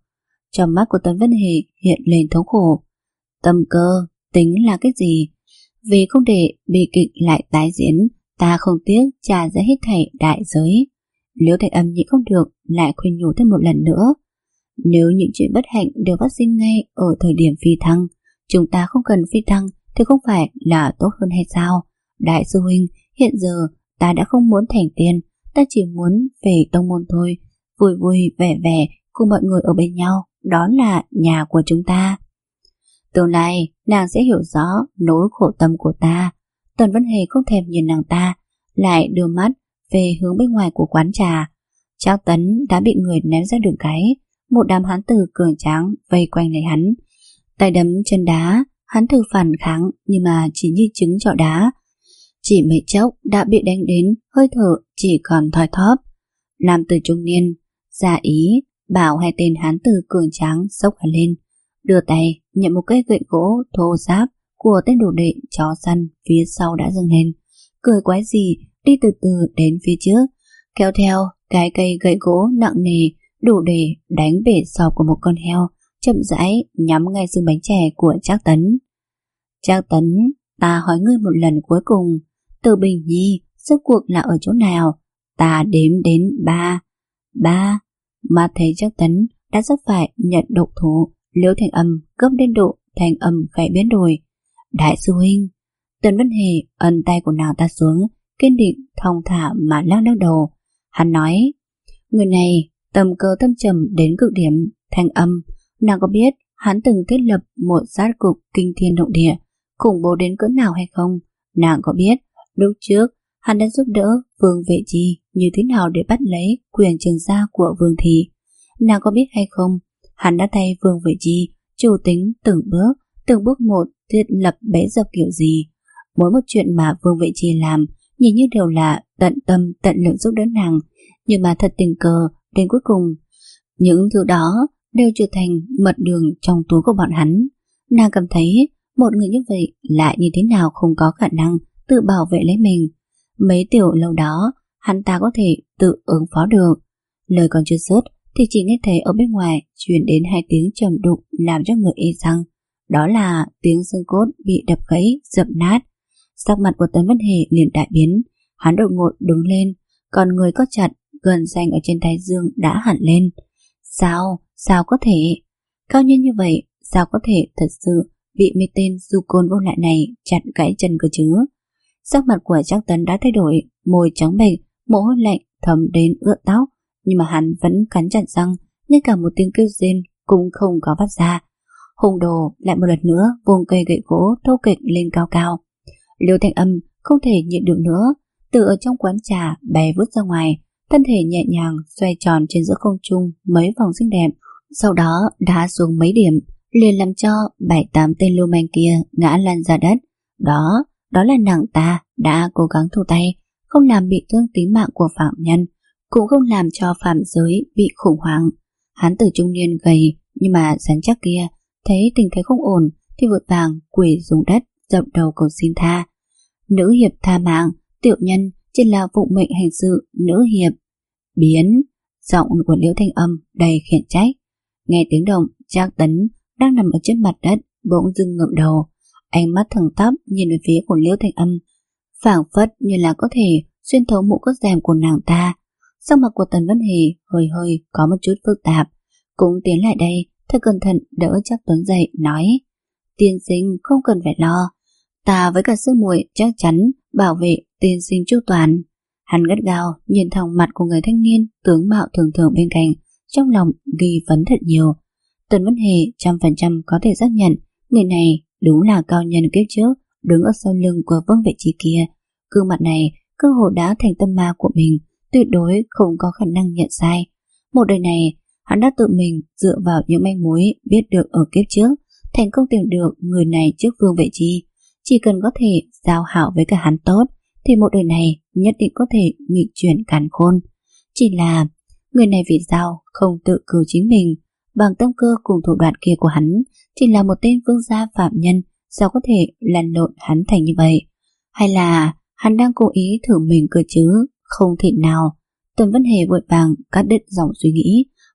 Speaker 1: Trong mắt của Tần Vân Hề hiện lên thống khổ. Tâm cơ tính là cái gì? Vì không để bi kịch lại tái diễn, ta không tiếc trả giá hết thảy đại giới. Liễu Thanh Âm nhịn không được, lại khuyên nhủ thêm một lần nữa. Nếu những chuyện bất hạnh đều phát sinh ngay ở thời điểm phi thăng, chúng ta không cần phi thăng thì không phải là tốt hơn hay sao? Đại sư huynh, hiện giờ ta đã không muốn thành tiên, ta chỉ muốn về tông môn thôi, vui vui vẻ vẻ cùng mọi người ở bên nhau, đó là nhà của chúng ta. Tương lai nàng sẽ hiểu rõ nỗi khổ tâm của ta. Tần Vân Hề không thèm nhìn nàng ta, lại đưa mắt về hướng bên ngoài của quán trà. Trác Tấn đã bị người ném ra đường cái, một đám hán tử cường tráng vây quanh lấy hắn, tay đấm chân đá. Hắn thử phản kháng nhưng mà chỉ như trứng chọi đá, chỉ mấy chốc đã bị đánh đến hơi thở chỉ còn thoi thóp. Nam tử trung niên ra ý bảo hai tên hán tử cường tráng xốc hắn lên, đưa tay nhận một cây gậy gỗ thô ráp của tên đồ đệ chó săn phía sau đã dâng lên, cười quái gì đi từ từ đến phía trước, kéo theo cái cây gậy gỗ nặng nề đủ để đánh bể sọ của một con heo, chậm rãi nhắm ngay xương bánh chè của Trác Tấn. Trác Tấn, ta hỏi ngươi một lần cuối cùng, Từ Bình Nhi rốt cuộc là ở chỗ nào? Ta đếm đến ba. Ba. Mà thấy Trác Tấn đã sắp phải nhận độc thủ, Liễu Thanh Âm cấp đến độ thanh âm khẽ biến đổi. Đại sư huynh. Tần Vân Hề ấn tay của nàng ta xuống, kiên định thong thả mà lắc lắc đầu. Hắn nói, người này tâm cơ thâm trầm đến cực điểm. Thanh Âm, nàng có biết hắn từng thiết lập một sát cục kinh thiên động địa, khủng bố đến cỡ nào hay không? Nàng có biết lúc trước hắn đã giúp đỡ Vương Vệ Chi như thế nào để bắt lấy quyền trường gia của Vương Thị? Nàng có biết hay không, hắn đã thay Vương Vệ Chi chủ tính từng bước, từng bước một thiết lập bẫy dập kiểu gì? Mỗi một chuyện mà Vương Vệ Chi làm nhìn như đều là tận tâm tận lực giúp đỡ nàng, nhưng mà thật tình cờ đến cuối cùng những thứ đó đều trở thành mật đường trong túi của bọn hắn. Nàng cảm thấy một người như vậy lại như thế nào không có khả năng tự bảo vệ lấy mình. Mấy tiểu lâu đó hắn ta có thể tự ứng phó được. Lời còn chưa dứt thì chỉ nghe thấy ở bên ngoài truyền đến hai tiếng trầm đục làm cho người ê răng. Đó là tiếng xương cốt bị đập gãy dập nát. Sắc mặt của Tần Vân Hề liền đại biến. Hắn đột ngột đứng lên, còn người có chặt gần xanh ở trên thái dương đã hẳn lên. Sao? Sao có thể? Cao nhân như vậy sao có thể thật sự bị mấy tên du côn vô lại này chặt gãy chân cơ chứ? Sắc mặt của Trác Tấn đã thay đổi, môi trắng bệch, mồ hôi lạnh thấm đến ướt tóc, nhưng mà hắn vẫn cắn chặt răng, ngay cả một tiếng kêu rên cũng không có phát ra. Hùng đồ lại một lần nữa vùng cây gậy gỗ thô kệch lên cao cao. Liễu Thanh Âm không thể nhịn được nữa, từ ở trong quán trà bé vút ra ngoài, thân thể nhẹ nhàng xoay tròn trên giữa không trung mấy vòng xinh đẹp, sau đó đá xuống mấy điểm, liền làm cho bảy tám tên lưu manh kia ngã lăn ra đất. Đó, đó là nàng ta đã cố gắng thu tay, không làm bị thương tính mạng của phạm nhân, cũng không làm cho phạm giới bị khủng hoảng. Hắn tử trung niên gầy nhưng mà rắn chắc kia thấy tình thế không ổn thì vội vàng quỳ xuống đất dập đầu cầu xin tha. Nữ hiệp tha mạng, tiểu nhân chỉ là phụ mệnh hành sự. Nữ hiệp biến. Giọng của Liễu Thanh Âm đầy khiển trách. Nghe tiếng động, Trác Tấn đang nằm ở trên mặt đất bỗng dưng ngẩng đầu, ánh mắt thẳng tắp nhìn về phía của Liễu Thanh Âm, phảng phất như là có thể xuyên thấu mũ cốt rèm của nàng ta. Sắc mặt của Tần Vân Hề hơi hơi có một chút phức tạp, cũng tiến lại đây thật cẩn thận đỡ Trác Tuấn dậy, nói: tiên sinh không cần phải lo, ta với cả sư muội chắc chắn bảo vệ tiên sinh chu toàn. Hắn gắt gao nhìn thẳng mặt của người thanh niên tướng mạo thường thường bên cạnh, trong lòng ghi vấn thật nhiều. Tần Vân Hề trăm phần trăm có thể xác nhận người này đúng là cao nhân kiếp trước đứng ở sau lưng của Vương Vệ Chi kia. Gương mặt này cơ hồ đã thành tâm ma của mình, tuyệt đối không có khả năng nhận sai. Một đời này hắn đã tự mình dựa vào những manh mối biết được ở kiếp trước thành công tìm được người này trước Vương Vệ Chi. Chỉ cần có thể giao hảo với cả hắn tốt thì một đời này nhất định có thể nghịch chuyển càn khôn. Chỉ là người này vì sao không tự cứu chính mình? Bằng tâm cơ cùng thủ đoạn kia của hắn, chỉ là một tên vương gia phạm nhân, sao có thể lăn lộn hắn thành như vậy? Hay là hắn đang cố ý thử mình cơ chứ? Không thể nào. Tần Vân Hề vội vàng cắt đứt dòng suy nghĩ,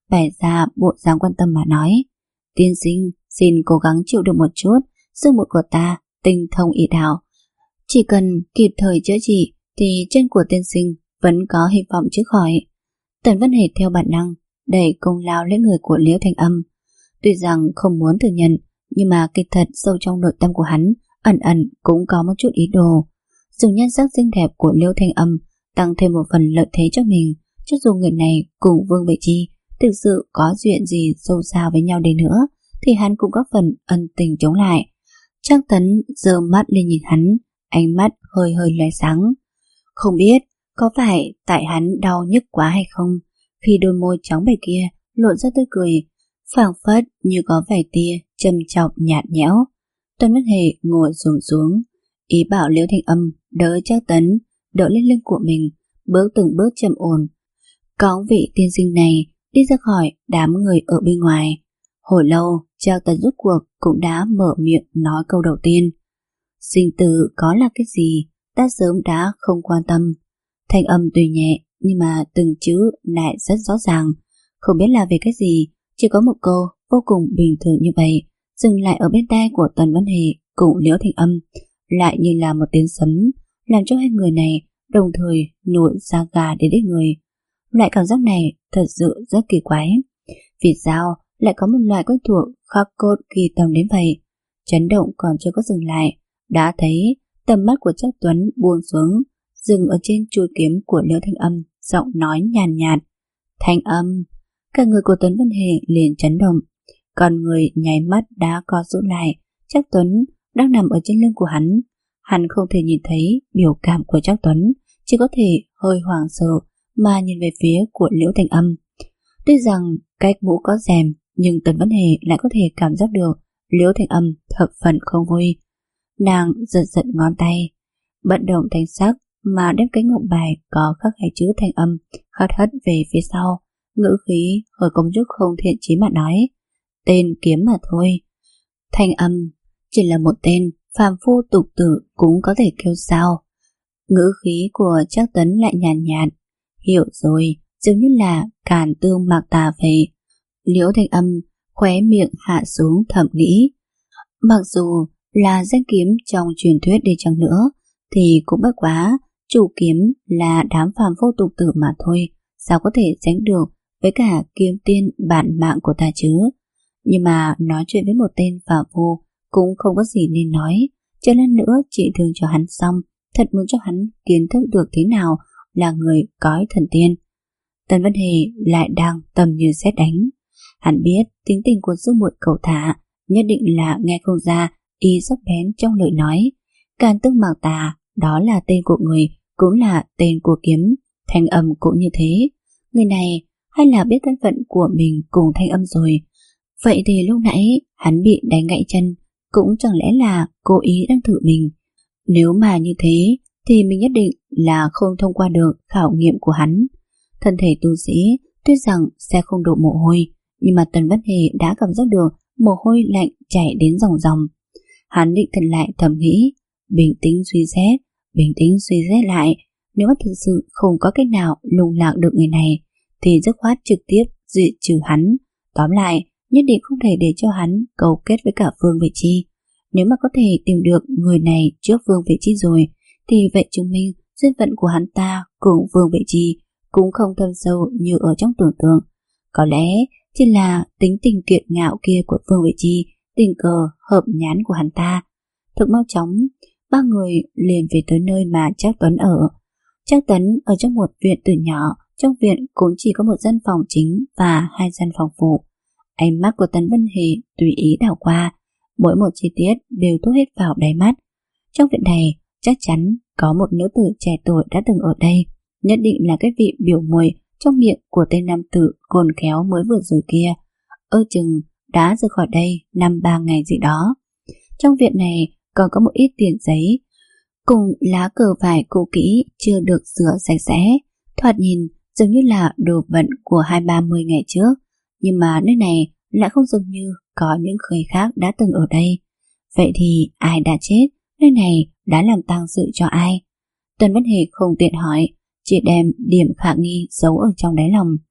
Speaker 1: bày ra bộ dáng quan tâm mà nói: Tiên sinh, xin cố gắng chịu được một chút, sức mũi của ta tinh thông y đạo, chỉ cần kịp thời chữa trị thì chân của tiên sinh vẫn có hy vọng chữa khỏi. Tần Văn Hề theo bản năng đẩy công lao lên người của Liễu Thanh Âm. Tuy rằng không muốn thừa nhận, nhưng mà kỳ thật sâu trong nội tâm của hắn ẩn ẩn cũng có một chút ý đồ, dùng nhan sắc xinh đẹp của Liễu Thanh Âm tăng thêm một phần lợi thế cho mình. Cho dù người này cùng Vương Vệ Chi thực sự có chuyện gì sâu xa với nhau đi nữa, thì hắn cũng có phần ân tình chống lại. Trang Tấn giơ mắt lên nhìn hắn, ánh mắt hơi hơi lóe sáng. Không biết có phải tại hắn đau nhức quá hay không, khi đôi môi trắng bệch kia lộ ra tươi cười, phảng phất như có vài tia châm chọc nhạt nhẽo. Tần Văn Hề ngồi xổm xuống, ý bảo Liễu Thanh Âm đỡ Trang Tấn đỡ lên lưng của mình, bước từng bước trầm ổn. Có vị tiên sinh này đi ra khỏi đám người ở bên ngoài. Hồi lâu, Trang Tấn rút cuộc cũng đã mở miệng nói câu đầu tiên. Sinh tử có là cái gì, ta sớm đã không quan tâm. Thanh âm tuy nhẹ, nhưng mà từng chữ lại rất rõ ràng. Không biết là về cái gì, chỉ có một câu vô cùng bình thường như vậy dừng lại ở bên tai của Tần Văn Hề cùng Liễu Thanh Âm, lại như là một tiếng sấm, làm cho hai người này đồng thời nổi da gà đến đít người. Loại cảm giác này thật sự rất kỳ quái. Vì sao lại có một loại quen thuộc khắc cốt ghi tâm đến vậy? Chấn động còn chưa có dừng lại, đã thấy tầm mắt của Trác Tuấn buông xuống, dừng ở trên chuôi kiếm của Liễu Thanh Âm, giọng nói nhàn nhạt: Thanh Âm. Cả người của Tuấn Văn Hề liền chấn động, còn người nháy mắt đã co rút lại. Trác Tuấn đang nằm ở trên lưng của hắn. Hắn không thể nhìn thấy biểu cảm của Trác Tuấn, chỉ có thể hơi hoảng sợ mà nhìn về phía của Liễu Thanh Âm. Tuy rằng cách mũ có rèm, nhưng Tần Văn Hề lại có thể cảm giác được Liễu Thanh Âm thập phần không vui. Nàng giật giật ngón tay, bất động thanh sắc mà đem cái ngọc bài có khắc hai chữ Thanh Âm hất hất về phía sau, ngữ khí hơi công chút không thiện chí mà nói: Tên kiếm mà thôi. Thanh Âm chỉ là một tên phàm phu tục tử cũng có thể kêu sao? Ngữ khí của Trác Tấn lại nhàn nhạt: Hiểu rồi, giống như là càn tương mạc tà vậy. Liễu Thanh Âm khóe miệng hạ xuống thầm nghĩ, mặc dù là danh kiếm trong truyền thuyết đi chăng nữa, thì cũng bất quá chủ kiếm là đám phàm phu tục tử mà thôi, sao có thể sánh được với cả kiếm tiên bản mạng của ta chứ? Nhưng mà nói chuyện với một tên phàm phu cũng không có gì nên nói, cho nên nữa chỉ thương cho hắn xong, thật muốn cho hắn kiến thức được thế nào là người cõi thần tiên. Tần Văn Hề lại đang tầm như sét đánh. Hắn biết tính tình của sư muội cậu thả nhất định là nghe không ra ý sắc bén trong lời nói. Càn tương mạc tà, đó là tên của người, cũng là tên của kiếm. Thanh Âm cũng như thế. Người này hay là biết thân phận của mình cùng Thanh Âm rồi? Vậy thì lúc nãy hắn bị đánh gãy chân cũng chẳng lẽ là cố ý đang thử mình? Nếu mà như thế thì mình nhất định là không thông qua được khảo nghiệm của hắn. Thân thể tu sĩ tuy rằng sẽ không đổ mồ hôi, nhưng mà Tần Văn Hề đã cảm giác được mồ hôi lạnh chảy đến ròng ròng. Hắn định thần lại thầm nghĩ, bình tĩnh suy xét, bình tĩnh suy xét lại, nếu mà thực sự không có cách nào lung lạc được người này, thì dứt khoát trực tiếp diệt trừ hắn. Tóm lại, nhất định không thể để cho hắn cấu kết với cả Vương Vệ Chi. Nếu mà có thể tìm được người này trước Vương Vệ Chi rồi, thì vậy chứng minh duyên phận của hắn ta cùng Vương Vệ Chi cũng không thâm sâu như ở trong tưởng tượng. Có lẽ chỉ là tính tình kiệt ngạo kia của Vương Vệ Chi, tình cờ hợp nhãn của hắn ta. Thực mau chóng, ba người liền về tới nơi mà Trác Tuấn ở. Trác Tuấn ở trong một viện tử nhỏ, trong viện cũng chỉ có một gian phòng chính và hai gian phòng phụ. Ánh mắt của Tần Văn Hề tùy ý đảo qua, mỗi một chi tiết đều thu hết vào đáy mắt. Trong viện này chắc chắn có một nữ tử trẻ tuổi đã từng ở đây, nhất định là cái vị biểu muội trong miệng của tên nam tử khôn khéo mới vừa rồi kia. Ơ chừng đã rời khỏi đây năm ba ngày gì đó. Trong viện này còn có một ít tiền giấy cùng lá cờ vải cũ kỹ chưa được rửa sạch sẽ, thoạt nhìn giống như là đồ vận của hai ba mươi ngày trước. Nhưng mà nơi này lại không giống như có những người khác đã từng ở đây. Vậy thì ai đã chết? Nơi này đã làm tang sự cho ai? Tần Văn Hề không tiện hỏi, chỉ đem điểm khả nghi giấu ở trong đáy lòng.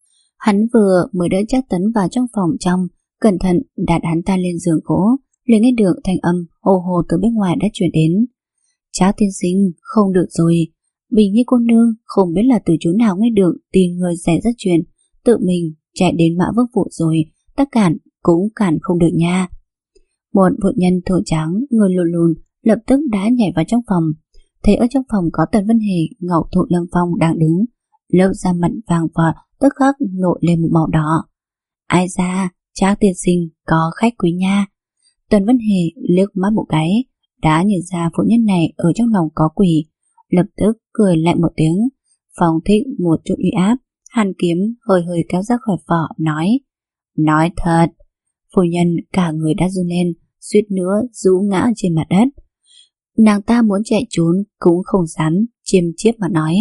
Speaker 1: Hắn vừa mới đỡ Trác Tấn vào trong phòng trong, cẩn thận đặt hắn ta lên giường gỗ, liền nghe được thanh âm hồ hồ từ bên ngoài đã truyền đến. Trác tiên sinh, không được rồi. Bình Nhi cô nương không biết là từ chỗ nào nghe được tin người xảy ra chuyện, tự mình chạy đến Mã Vương phủ rồi, ta cản cũng cản không được nha. Một phụ nhân thổ trắng, người lùn lùn lập tức đã nhảy vào trong phòng. Thấy ở trong phòng có Tần Vân Hề, Ngọc Thụ Lâm Phong đang đứng, lớp da mặt vàng vọt tức khắc nổi lên một màu đỏ. Ai ra, Trác tiên sinh có khách quý nha. Tần Vân Hề liếc mắt một cái, đã nhận ra phụ nhân này ở trong lòng có quỷ, lập tức cười lại một tiếng, phóng thích một chút uy áp, hàn kiếm hơi hơi kéo ra khỏi vỏ, nói: Nói thật. Phu nhân cả người đã run lên, suýt nữa rũ ngã trên mặt đất. Nàng ta muốn chạy trốn cũng không dám, chiêm chiếp mà nói: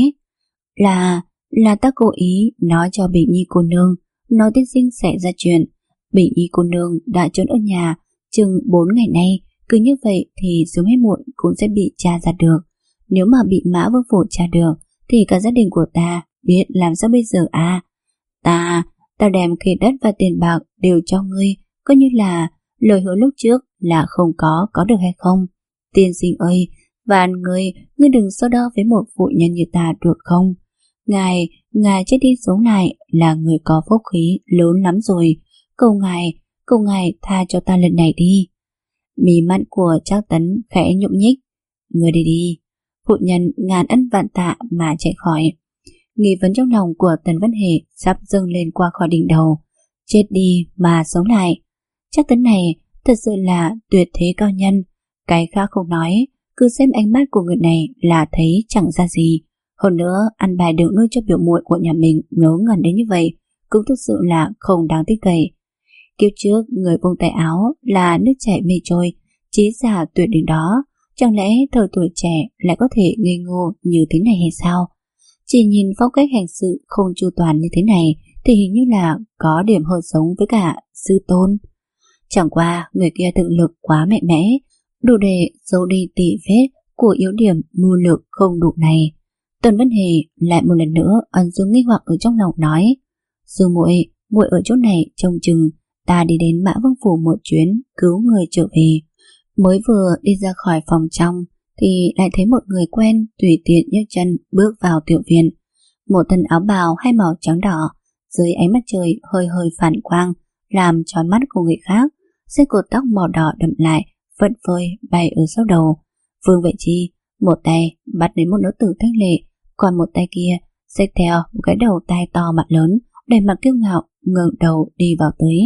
Speaker 1: Là, là ta cố ý nói cho Bình Nhi cô nương, nói tiên sinh sẽ ra chuyện. Bình Nhi cô nương đã trốn ở nhà chừng bốn ngày nay, cứ như vậy thì sớm hay muộn cũng sẽ bị tra ra được. Nếu mà bị Mã Vương phủ tra được thì cả gia đình của ta biết làm sao bây giờ à? Ta, ta đem khế đất và tiền bạc đều cho ngươi, coi như là lời hứa lúc trước là không có, có được hay không? Tiên sinh ơi, van ngươi, ngươi đừng so đo với một phụ nhân như ta được không? Ngài, ngài chết đi sống lại là người có phúc khí lớn lắm rồi. Cầu ngài, cầu ngài tha cho ta lần này đi. Mí mắt của Trác Tấn khẽ nhúc nhích. Ngươi đi đi. Phụ nhân ngàn ân vạn tạ mà chạy khỏi. Nghi vấn trong lòng của Tần Vân Hề sắp dâng lên qua khỏi đỉnh đầu. Chết đi mà sống lại. Trác Tấn này thật sự là tuyệt thế cao nhân. Cái khác không nói, cứ xem ánh mắt của người này là thấy chẳng ra gì. Hơn nữa, ăn bài được nuôi cho biểu muội của nhà mình ngớ ngẩn đến như vậy cũng thực sự là không đáng tin cậy. Kiếp trước người buông tay áo là nước chảy mây trôi, trí giả tuyệt đỉnh đó. Chẳng lẽ thời tuổi trẻ lại có thể ngây ngô như thế này hay sao? Chỉ nhìn phong cách hành sự không chu toàn như thế này thì hình như là có điểm hơi giống với cả sư tôn. Chẳng qua người kia thực lực quá mạnh mẽ, đủ để giấu đi tỉ vết của yếu điểm mưu lược không đủ này. Tần Vân Hề lại một lần nữa ẩn dấu nghi hoặc ở trong lòng, nói: Sư muội, muội ở chỗ này trông chừng, ta đi đến Mã Vương phủ một chuyến cứu người trở về. Mới vừa đi ra khỏi phòng trong thì lại thấy một người quen tùy tiện nhấc chân bước vào tiểu viện. Một thân áo bào hai màu trắng đỏ, dưới ánh mắt trời hơi hơi phản quang làm trói mắt của người khác. Dây cột tóc màu đỏ đậm lại phất phới bay ở sau đầu. Vương Vệ Chi một tay bắt đến một nữ tử thanh lệ, còn một tay kia xách theo một cái đầu tai to mặt lớn, đầy mặt kiêu ngạo ngẩng đầu đi vào tới.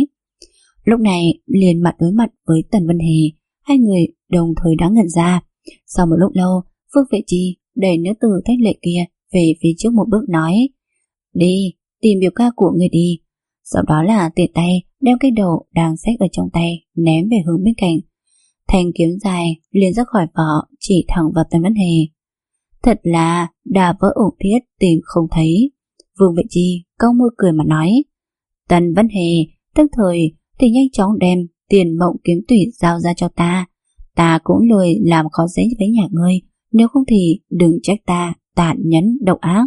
Speaker 1: Lúc này liền mặt đối mặt với Tần Vân Hề, hai người đồng thời đã ngẩn ra. Sau một lúc lâu, Vương Vệ Chi đẩy nữ tử thanh lệ kia về phía trước một bước, nói: Đi, tìm biểu ca của người đi. Sau đó là tiện tay đem cái đầu đang xách ở trong tay ném về hướng bên cạnh. Thanh kiếm dài liền ra khỏi vỏ, chỉ thẳng vào Tần Vân Hề. Thật là đà vỡ ổ thiết tìm không thấy. Vương Vệ Chi cau môi cười mà nói: Tần Vân Hề, tức thời thì nhanh chóng đem tiền mộng kiếm tủy giao ra cho ta. Ta cũng lười làm khó dễ với nhà ngươi, nếu không thì đừng trách ta tàn nhẫn độc ác.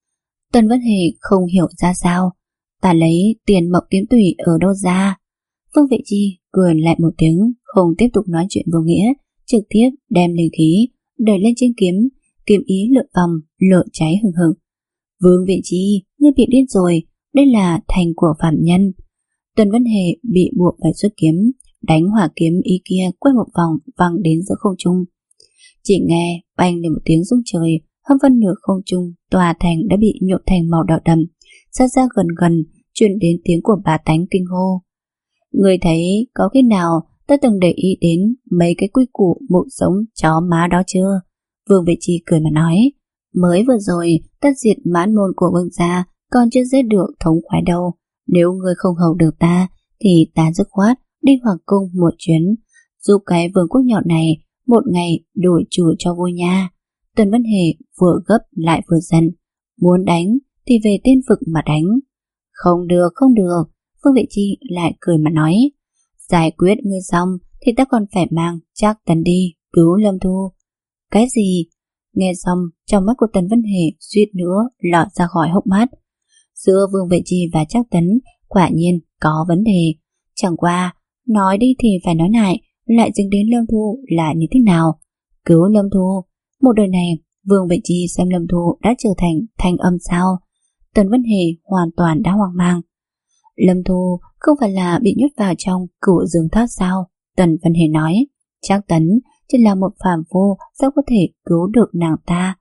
Speaker 1: Tần Vân Hề không hiểu ra sao. Ta lấy tiền mộng kiếm tủy ở đâu ra? Vương Vệ Chi cười lại một tiếng, không tiếp tục nói chuyện vô nghĩa, trực tiếp đem linh khí đẩy lên trên kiếm, kiếm ý lượn vòng, lửa cháy hừng hực. Vương Vệ Chi, ngươi bị điên rồi, đây là thành của phạm nhân. Tần Vân Hề bị buộc phải xuất kiếm, đánh hỏa kiếm ý kia quay một vòng văng đến giữa không trung. Chỉ nghe bành lên một tiếng rung trời, hơn phân nửa không trung tòa thành đã bị nhuộm thành màu đỏ đậm. Xa xa gần gần truyền đến tiếng của bà tánh kinh hô: Người thấy có khi nào ta từng để ý đến mấy cái quy củ mụ sống chó má đó chưa? Vương Vệ Chi cười mà nói: Mới vừa rồi ta diệt mãn môn của Vương gia, còn chưa giết được thống khoái đâu. Nếu ngươi không hầu được ta thì ta dứt khoát đi hoàng cung một chuyến, giúp cái vương quốc nhỏ này một ngày đổi chủ cho vui nha. Tần Vân Hề vừa gấp lại vừa giận: Muốn đánh thì về tiên vực mà đánh. Không được, không được. Vương Vệ Chi lại cười mà nói: Giải quyết ngươi xong thì ta còn phải mang Trác Tấn đi cứu Lâm Thu. Cái gì? Nghe xong, trong mắt của Tần Vân Hề suýt nữa lọt ra khỏi hốc mắt. giữa Vương Vệ Chi và Trác Tấn quả nhiên có vấn đề. Chẳng qua, nói đi thì phải nói lại, lại dính đến Lâm Thu là như thế nào? Cứu Lâm Thu, một đời này Vương Vệ Chi xem Lâm Thu đã trở thành thanh âm sao? Tần Vân Hề hoàn toàn đã hoang mang. Lâm Thu không phải là bị nhốt vào trong Cửu Dương Tháp sao? Tần Vân Hề nói. Trác Tấn chỉ là một phàm phu, sao có thể cứu được nàng ta?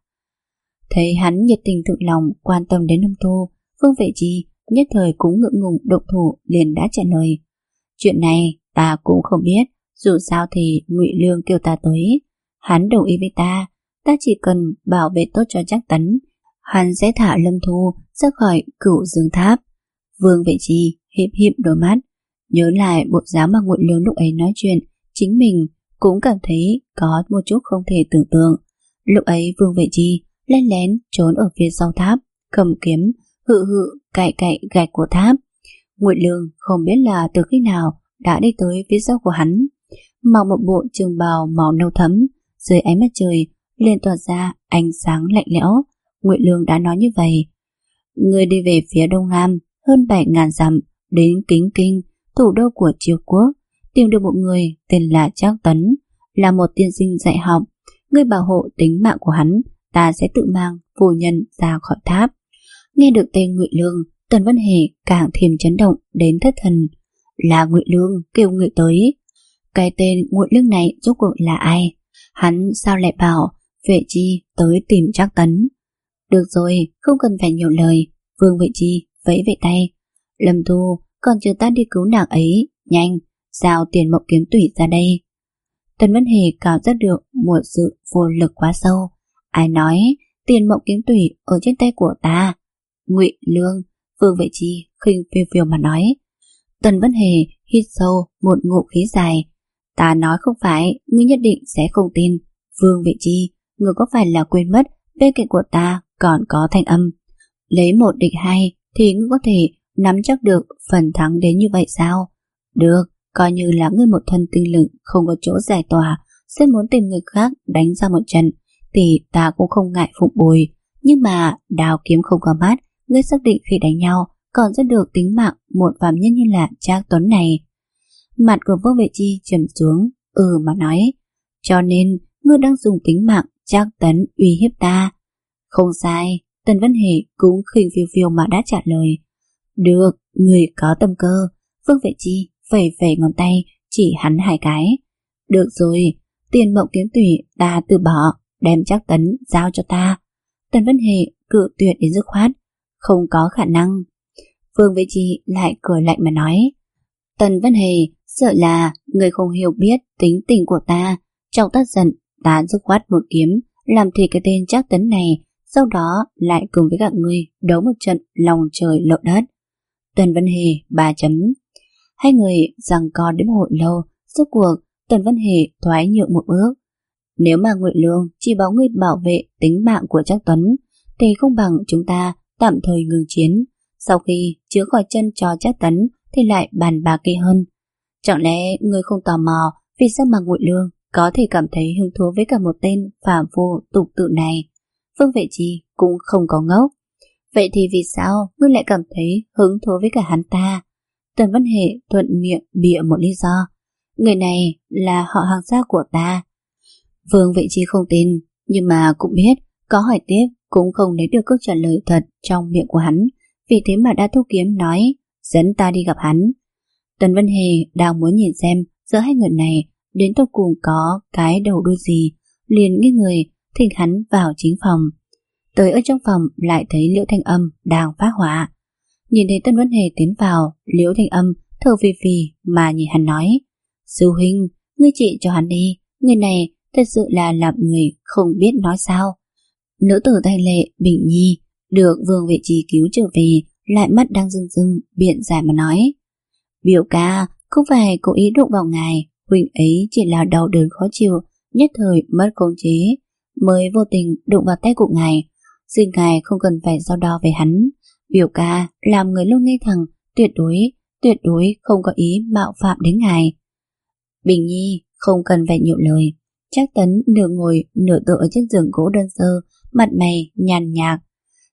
Speaker 1: Thấy hắn nhiệt tình thực lòng quan tâm đến Lâm Thu, Vương Vệ Chi nhất thời cũng ngượng ngùng động thủ, liền đã trả lời. Chuyện này ta cũng không biết, dù sao thì Ngụy Lương kêu ta tới, hắn đồng ý với ta, ta chỉ cần bảo vệ tốt cho Trác Tấn, hắn sẽ thả Lâm Thu ra khỏi Cửu Dương Tháp. Vương Vệ Chi hiếp hiếp đôi mắt, nhớ lại bộ dáng mà Ngụy Lương lúc ấy nói chuyện, chính mình cũng cảm thấy có một chút không thể tưởng tượng. Lúc ấy Vương Vệ Chi lén lén trốn ở phía sau tháp, cầm kiếm hự hự cạy cạy gạch của tháp. Ngụy Lương không biết là từ khi nào đã đi tới phía sau của hắn, mặc một bộ trường bào màu nâu thẫm, dưới ánh mặt trời liền tỏa ra ánh sáng lạnh lẽo. Ngụy Lương đã nói như vậy: người đi về phía đông nam hơn bảy ngàn dặm, đến Kính Kinh, thủ đô của Triều Quốc, tìm được một người tên là Trác Tấn, là một tiên sinh dạy học. Ngươi bảo hộ tính mạng của hắn, ta sẽ tự mang phu nhân ra khỏi tháp. Nghe được tên Ngụy Lương, Tần Vân Hề càng thêm chấn động đến thất thần. Là Ngụy Lương kêu người tới. Cái tên Ngụy Lương này rốt cuộc là ai? Hắn sao lại bảo Vệ Chi tới tìm Trác Tấn? Được rồi, không cần phải nhiều lời. Vương Vệ Chi vẫy vẫy tay. Lâm Thu, còn chờ ta đi cứu nàng ấy, nhanh, giao Tiền Mộng Kiếm Tủy ra đây. Tần Vân Hề cảm giác được một sự vô lực quá sâu. Ai nói Tiền Mộng Kiếm Tủy ở trên tay của ta? Ngụy Lương. Vương Vệ Chi khinh phiêu phiêu mà nói. Tần Vân Hề hít sâu một ngụm khí dài. Ta nói không phải, ngươi nhất định sẽ không tin. Vương Vệ Chi, ngươi có phải là quên mất bên cạnh của ta còn có thanh âm? Lấy một địch hai thì ngươi có thể nắm chắc được phần thắng đến như vậy sao? Được, coi như là ngươi một thân tinh lực không có chỗ giải tỏa, sẽ muốn tìm người khác đánh ra một trận, thì ta cũng không ngại phục bồi. Nhưng mà đao kiếm không có mắt, ngươi xác định khi đánh nhau còn rất được tính mạng một phàm nhân như là Trác Tuấn này. Mặt của Vương Vệ Chi trầm xuống, ừ mà nói. Cho nên ngươi đang dùng tính mạng Trác Tấn uy hiếp ta. Không sai. Tần Vân Hề cũng khinh phiêu phiêu mà đã trả lời. Được, người có tâm cơ. Vương Vệ Chi phẩy phẩy ngón tay chỉ hắn hai cái. Được rồi, Tiền Mộng Kiếm Tủy ta từ bỏ, đem Trác Tấn giao cho ta. Tần Vân Hề cự tuyệt đến dứt khoát. Không có khả năng. Vương Vệ Chi lại cười lạnh mà nói. Tần Vân Hề, sợ là người không hiểu biết tính tình của ta. Trong tác giận, ta dứt khoát một kiếm làm thịt cái tên Trác Tấn này, sau đó lại cùng với các ngươi đấu một trận lòng trời lở đất. Tần Vân Hề ba chấm. Hai người giằng co đến một hồi lâu, rốt cuộc Tần Vân Hề thoái nhượng một bước. Nếu mà Ngụy Lương chỉ bảo ngươi bảo vệ tính mạng của Trác Tuấn, thì không bằng chúng ta tạm thời ngừng chiến. Sau khi chữa khỏi chân cho Trác Tấn thì lại bàn bạc kỹ hơn. Chẳng lẽ ngươi không tò mò vì sao mà Ngụy Lương có thể cảm thấy hứng thú với cả một tên phàm phu tục tự này? Vương Vệ Chi cũng không có ngốc. Vậy thì vì sao ngươi lại cảm thấy hứng thú với cả hắn ta? Tần Vân Hề thuận miệng bịa một lý do. Người này là họ hàng xa của ta. Vương Vệ Chi không tin, nhưng mà cũng biết có hỏi tiếp cũng không lấy được câu trả lời thật trong miệng của hắn, vì thế mà đã thu kiếm nói dẫn ta đi gặp hắn. Tần Vân Hề đang muốn nhìn xem giữa hai người này đến tột cùng có cái đầu đuôi gì, liền nghiêng người thỉnh hắn vào chính phòng. Tới ở trong phòng lại thấy Liễu Thanh Âm đang phát hỏa. Nhìn thấy Tần Vân Hề tiến vào, Liễu Thanh Âm thở phì phì mà nhìn hắn nói. Sư huynh, ngươi trị cho hắn đi, người này thật sự là làm người không biết nói sao. Nữ tử Thanh Lệ Bình Nhi được Vương Vệ Chi cứu trở về, lại mắt đang rưng rưng biện giải mà nói. Biểu ca, không phải cố ý đụng vào ngài, huynh ấy chỉ là đau đớn khó chịu, nhất thời mất khống chế, mới vô tình đụng vào tay của ngài. Xin ngài không cần phải so đo về hắn. Biểu ca làm người luôn nghe thẳng, tuyệt đối, tuyệt đối không có ý mạo phạm đến ngài. Bình Nhi không cần phải nhiều lời. Trác Tấn nửa ngồi nửa tựa ở trên giường gỗ đơn sơ, mặt mày nhàn nhạt.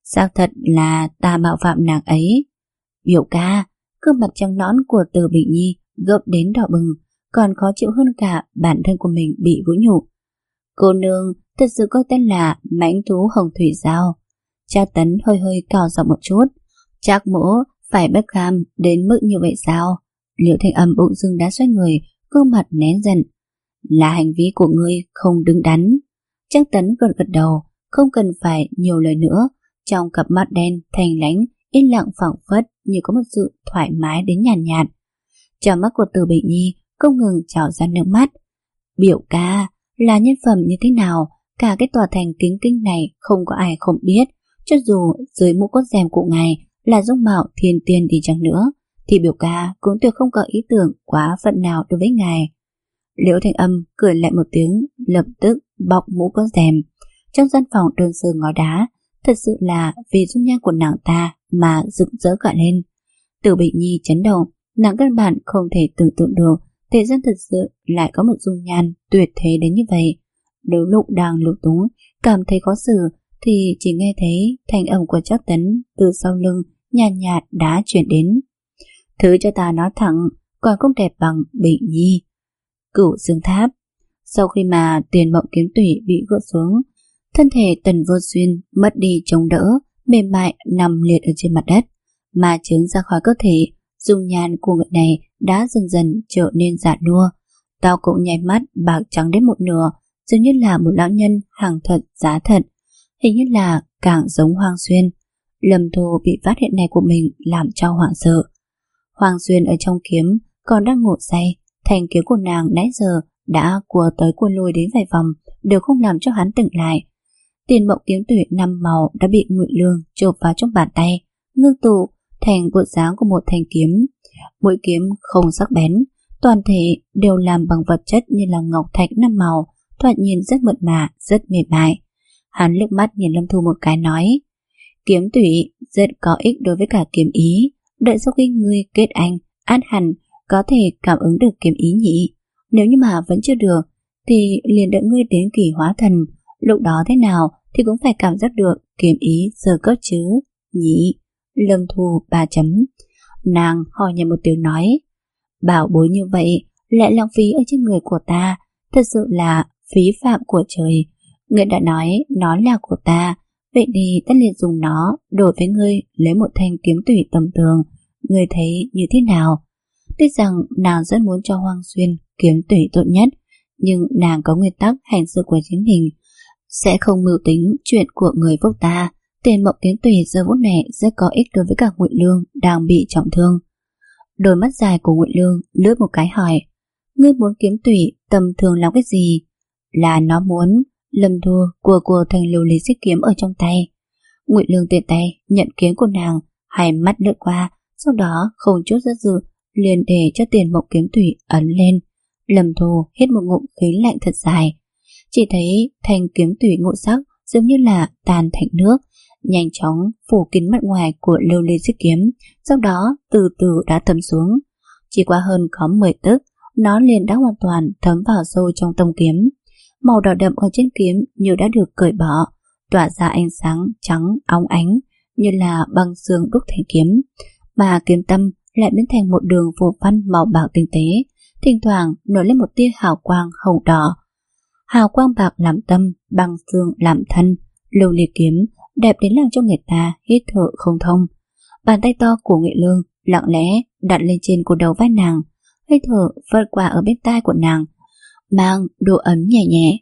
Speaker 1: Xác thật là ta mạo phạm nàng ấy. Biểu ca, gương mặt trắng nõn của Từ Bình Nhi gợp đến đỏ bừng, còn khó chịu hơn cả bản thân của mình bị vũ nhục. Cô nương thật sự có tên là mãnh thú hồng thủy giao. Cha Tấn hơi hơi cào giọng một chút. Trác Mỗ phải bất kham đến mức như vậy sao? Liễu Thanh Âm bỗng dưng đã xoay người, gương mặt nén giận. Là hành vi của ngươi không đứng đắn. Trác Tấn gật gật đầu, không cần phải nhiều lời nữa. Trong cặp mắt đen thành lãnh, yên lặng phảng phất như có một sự thoải mái đến nhàn nhạt, nhạt. Trong mắt của Từ Bình Nhi không ngừng trào ra nước mắt. Biểu ca là nhân phẩm như thế nào, cả cái tòa thành kính kinh này không có ai không biết. Cho dù dưới mũ cốt rèm của ngài là dung mạo thiên tiên đi chăng nữa, thì biểu ca cũng tuyệt không có ý tưởng quá phận nào đối với ngài. Liễu Thanh Âm cười lại một tiếng, lập tức bọc mũ cốt rèm. Trong gian phòng đơn sơ ngói đá, thật sự là vì dung nhan của nàng ta mà rực rỡ cả lên. Từ Bình Nhi chấn động, nàng căn bản không thể tưởng tượng được thế gian thật sự lại có một dung nhan tuyệt thế đến như vậy. Nếu lúc đang lục túng cảm thấy khó xử thì chỉ nghe thấy thanh âm của Trác Tấn từ sau lưng nhàn nhạt, nhạt đã chuyển đến. Thứ cho ta nói thẳng, còn không đẹp bằng Bình Nhi. Cửu Dương Tháp. Sau khi mà Tiền Mộng Kiếm Tủy bị gỡ xuống, thân thể Tần Vô Xuyên mất đi chống đỡ, mềm mại nằm liệt ở trên mặt đất, mà trướng ra khỏi cơ thể. Dung nhan của người này đã dần dần trở nên già nua, tao cũng nháy mắt bạc trắng đến một nửa, dường như là một lão nhân hàng thật giá thật, hình như là càng giống Hoàng Xuyên. Lâm Thu bị phát hiện này của mình làm cho hoảng sợ. Hoàng Xuyên ở trong kiếm còn đang ngủ say, thanh kiếm của nàng nãy giờ đã cua tới cua lui đến vài vòng, đều không làm cho hắn tỉnh lại. Tiền Mộng Kiếm Tủy năm màu đã bị Ngụy Lương chộp vào trong bàn tay, ngưng tụ thành bộ dáng của một thanh kiếm. Mũi kiếm không sắc bén, toàn thể đều làm bằng vật chất như là ngọc thạch năm màu, thoạt nhìn rất mượt mà, rất mềm mại. Hắn liếc mắt nhìn Lâm Thu một cái nói: Kiếm Tủy rất có ích đối với cả kiếm ý, đợi sau khi ngươi kết anh, át hẳn có thể cảm ứng được kiếm ý nhỉ. Nếu như mà vẫn chưa được thì liền đợi ngươi đến kỳ hóa thần, lúc đó thế nào thì cũng phải cảm giác được kiếm ý sơ cấp chứ nhỉ. Lâm Thu ba chấm. Nàng hỏi nhẹ một tiếng nói: bảo bối như vậy lại lãng phí ở trên người của ta, thật sự là phí phạm của trời. Ngươi đã nói nó là của ta, vậy thì ta liền dùng nó đổi với ngươi lấy một thanh kiếm tủy tầm thường. Ngươi thấy như thế nào? Tuy rằng nàng rất muốn cho Hoàng Xuyên kiếm tủy tốt nhất, nhưng nàng có nguyên tắc hành sự của chính mình, sẽ không mưu tính chuyện của người phúc ta. Tiền Mộng Kiếm Tủy giờ phút này rất có ích đối với cả Ngụy Lương đang bị trọng thương. Đôi mắt dài của Ngụy Lương lướt một cái hỏi: ngươi muốn kiếm tủy tầm thường làm cái gì? Là nó muốn. Lâm Thu của của thành lưu lý xích kiếm ở trong tay. Ngụy Lương tiện tay nhận kiếm của nàng, hai mắt lướt qua, sau đó không chút do dự liền để cho Tiền Mộng Kiếm Tủy ấn lên. Lâm Thu hít một ngụm khí lạnh thật dài, chỉ thấy thanh kiếm tủy ngũ sắc giống như là tan thành nước, nhanh chóng phủ kín mặt ngoài của lưu ly xích kiếm, sau đó từ từ đã thấm xuống. Chỉ qua hơn có mười tức, nó liền đã hoàn toàn thấm vào sâu trong tông kiếm. Màu đỏ đậm ở trên kiếm như đã được cởi bỏ, tỏa ra ánh sáng trắng óng ánh như là băng xương đúc thành kiếm, mà kiếm tâm lại biến thành một đường phù văn màu bạc tinh tế, thỉnh thoảng nổi lên một tia hào quang hồng đỏ. Hào quang bạc làm tâm, băng xương làm thân, lưu ly kiếm đẹp đến làm cho người ta hít thở không thông. Bàn tay to của Ngụy Lương lặng lẽ đặt lên trên cổ đầu vai nàng, hơi thở vượt qua ở bên tai của nàng, mang độ ấm nhẹ nhẹ.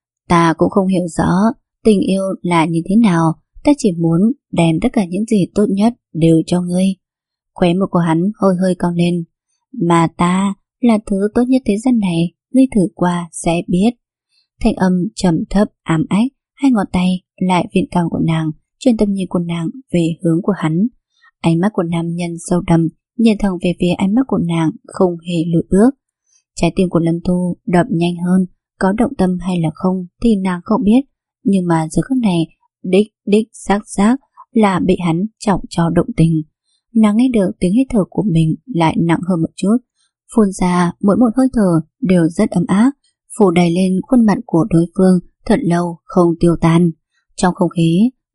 Speaker 1: Ta cũng không hiểu rõ tình yêu là như thế nào, ta chỉ muốn đem tất cả những gì tốt nhất đều cho ngươi. Khóe môi của hắn hơi hơi cong lên. Mà ta là thứ tốt nhất thế gian này, ngươi thử qua sẽ biết. Thanh âm trầm thấp ám ách, hai ngón tay lại viện cằm của nàng, truyền tâm nhìn của nàng về hướng của hắn. Ánh mắt của nam nhân sâu đậm nhìn thẳng về phía ánh mắt của nàng, không hề lùi bước. Trái tim của Lâm Thu đập nhanh hơn, có động tâm hay là không thì nàng không biết, nhưng mà giờ khắc này đích đích xác xác là bị hắn trọng cho động tình. Nàng nghe được tiếng hít thở của mình lại nặng hơn một chút, phun ra mỗi một hơi thở đều rất ấm áp, phủ đầy lên khuôn mặt của đối phương thật lâu không tiêu tan. Trong không khí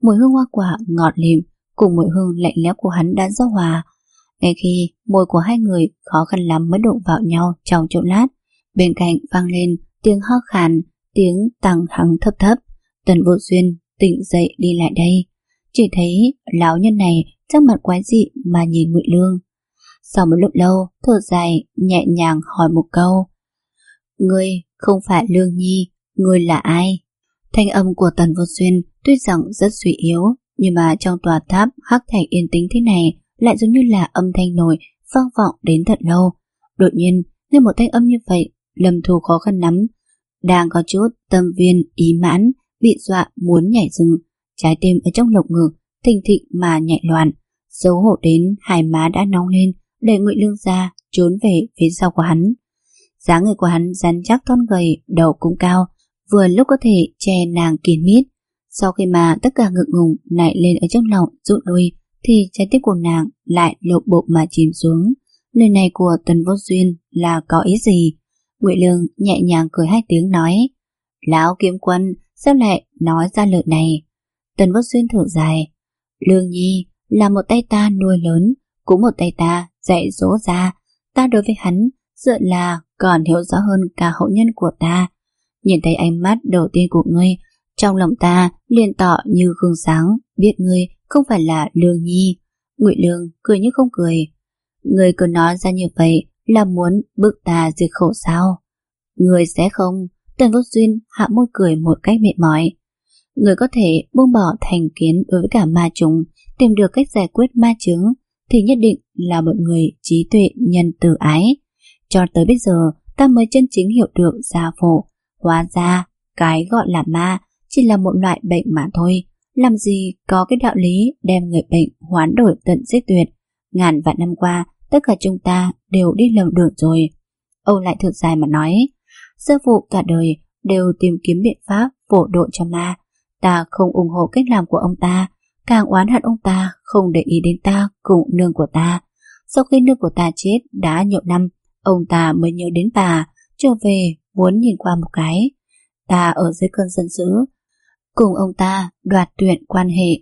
Speaker 1: mùi hương hoa quả ngọt lịm cùng mùi hương lạnh lẽo của hắn đã giao hòa. Ngay khi môi của hai người khó khăn lắm mới đụng vào nhau trong chốc lát, bên cạnh vang lên tiếng ho khàn, tiếng tăng hắng thấp thấp. Tần Vô Xuyên tỉnh dậy đi lại đây, chỉ thấy lão nhân này sắc mặt quái dị mà nhìn Ngụy Lương. Sau một lúc lâu, thở dài nhẹ nhàng hỏi một câu: "Ngươi không phải Lương Nhi, ngươi là ai?" Thanh âm của Tần Vô Xuyên tuy rằng rất suy yếu, nhưng mà trong tòa tháp hắc thạch yên tĩnh thế này lại giống như là âm thanh nổi vang vọng đến thật lâu. Đột nhiên nghe một thanh âm như vậy, Lâm Thu khó khăn lắm, đang có chút tâm viên ý mãn, bị dọa muốn nhảy rừng, trái tim ở trong lồng ngực thình thịch mà nhạy loạn, xấu hổ đến hai má đã nóng lên, đẩy Ngụy Lương ra trốn về phía sau của hắn. Dáng người của hắn rắn chắc thon gầy, đầu cũng cao, vừa lúc có thể che nàng kín mít. Sau khi mà tất cả ngượng ngùng nảy lên ở trong lòng rụt lui, thì trái tim của nàng lại lộ bộ mà chìm xuống. Lời này của Tần Vô Xuyên là có ý gì? Ngụy Lương nhẹ nhàng cười hai tiếng nói: "Lão kiếm quân sao lại nói ra lời này?" Tần Vô Xuyên thở dài: "Lương Nhi là một tay ta nuôi lớn, cũng một tay ta dạy dỗ ra. Ta đối với hắn dựa là còn hiểu rõ hơn cả hậu nhân của ta. Nhìn thấy ánh mắt đầu tiên của ngươi, trong lòng ta liền tỏ như gương sáng, biết ngươi không phải là Lương Nhi." Ngụy Lương cười như không cười: "Ngươi cứ nói ra như vậy là muốn bức ta diệt khẩu sao?" "Ngươi sẽ không." Tần Vô Xuyên hạ môi cười một cách mệt mỏi: "Ngươi có thể buông bỏ thành kiến đối với cả ma trùng, tìm được cách giải quyết ma chướng, thì nhất định là một người trí tuệ nhân từ ái. Cho tới bây giờ ta mới chân chính hiểu được gia phổ, hóa ra cái gọi là ma chỉ là một loại bệnh mà thôi. Làm gì có cái đạo lý đem người bệnh hoán đổi tận giết tuyệt. Ngàn vạn năm qua tất cả chúng ta đều đi lầm đường rồi." Ông lại thở dài mà nói: "Sư phụ cả đời đều tìm kiếm biện pháp phổ độ cho ma. Ta không ủng hộ cách làm của ông ta, càng oán hận ông ta không để ý đến ta cùng nương của ta. Sau khi nương của ta chết đã nhiều năm, ông ta mới nhớ đến bà, trở về muốn nhìn qua một cái. Ta ở dưới cơn giận dữ cùng ông ta đoạt tuyệt quan hệ,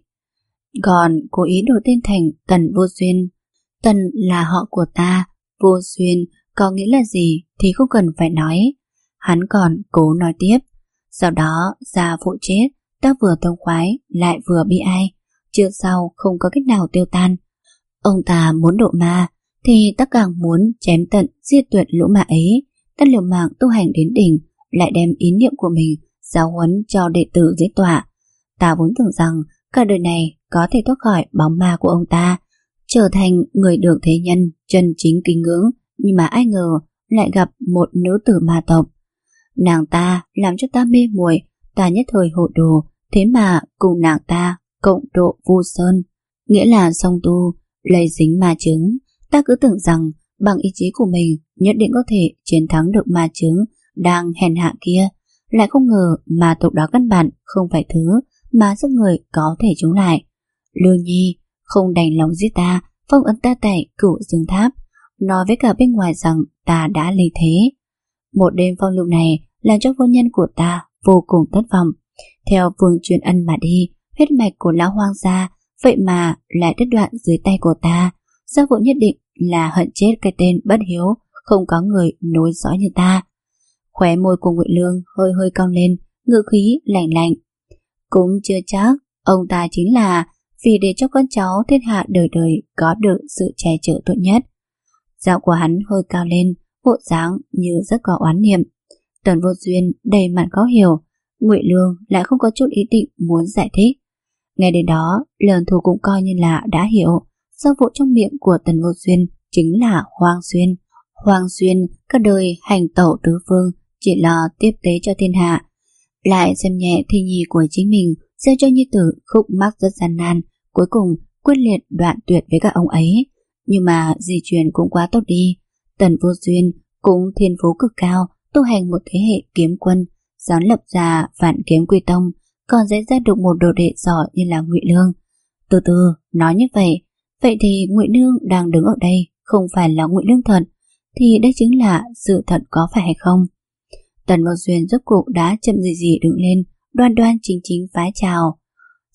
Speaker 1: còn cố ý đổi tên thành Tần Vô Xuyên. Tần là họ của ta, Vô Xuyên có nghĩa là gì thì không cần phải nói." Hắn còn cố nói tiếp: "Sau đó gia phụ chết, ta vừa thông khoái lại vừa bi ai, trước sau không có cách nào tiêu tan. Ông ta muốn độ ma thì ta càng muốn chém tận diệt tuyệt lũ ma ấy. Ta liều mạng tu hành đến đỉnh, lại đem ý niệm của mình giáo huấn cho đệ tử dưới tọa. Ta vốn tưởng rằng cả đời này có thể thoát khỏi bóng ma của ông ta, trở thành người được thế nhân chân chính kính ngưỡng, nhưng mà ai ngờ lại gặp một nữ tử ma tộc. Nàng ta làm cho ta mê muội, ta nhất thời hồ đồ, thế mà cùng nàng ta cộng độ vu sơn, nghĩa là song tu, lây dính ma chứng. Ta cứ tưởng rằng bằng ý chí của mình nhất định có thể chiến thắng được ma chứng đang hèn hạ kia, lại không ngờ ma tộc đó căn bản không phải thứ mà sức người có thể chống lại. Lương Nhi không đành lòng giết ta, phong ấn ta tại Cửu Dương Tháp, nói với cả bên ngoài rằng ta đã ly thế. Một đêm phong lưu này làm cho phu nhân của ta vô cùng thất vọng. Theo Vương Truyền Ân mà đi, huyết mạch của lão hoang gia vậy mà lại đứt đoạn dưới tay của ta. Gia phụ nhất định là hận chết cái tên bất hiếu, không có người nối dõi như ta." Khóe môi của Ngụy Lương hơi hơi cong lên, ngữ khí lạnh lạnh: "Cũng chưa chắc, ông ta chính là vì để cho con cháu thiên hạ đời đời có được sự che chở tốt nhất." Giọng của hắn hơi cao lên, bộ dáng như rất có oán niệm. Tần Vô Xuyên đầy mặt khó hiểu, Ngụy Lương lại không có chút ý định muốn giải thích. Nghe đến đó, Lần Thù cũng coi như là đã hiểu, sư phụ trong miệng của Tần Vô Xuyên chính là Hoang Xuyên. Hoang Xuyên cả đời hành tẩu tứ phương, chỉ lo tiếp tế cho thiên hạ, lại xem nhẹ thi nhi của chính mình, gieo cho nhi tử khúc mắc rất gian nan, cuối cùng quyết liệt đoạn tuyệt với các ông ấy. Nhưng mà di truyền cũng quá tốt đi. Tần Vô Xuyên cũng thiên phú cực cao, tu hành một thế hệ kiếm quân, sáng lập ra Vạn Kiếm Quy Tông, còn dễ ra được một đồ đệ giỏi như là Ngụy Lương. Từ từ nói như vậy, vậy thì Ngụy Lương đang đứng ở đây không phải là Ngụy Lương thật, thì đây chính là sự thật có phải hay không? Tần Vô Xuyên rốt cuộc đã chậm gì gì đứng lên, đoan đoan chính chính vái chào.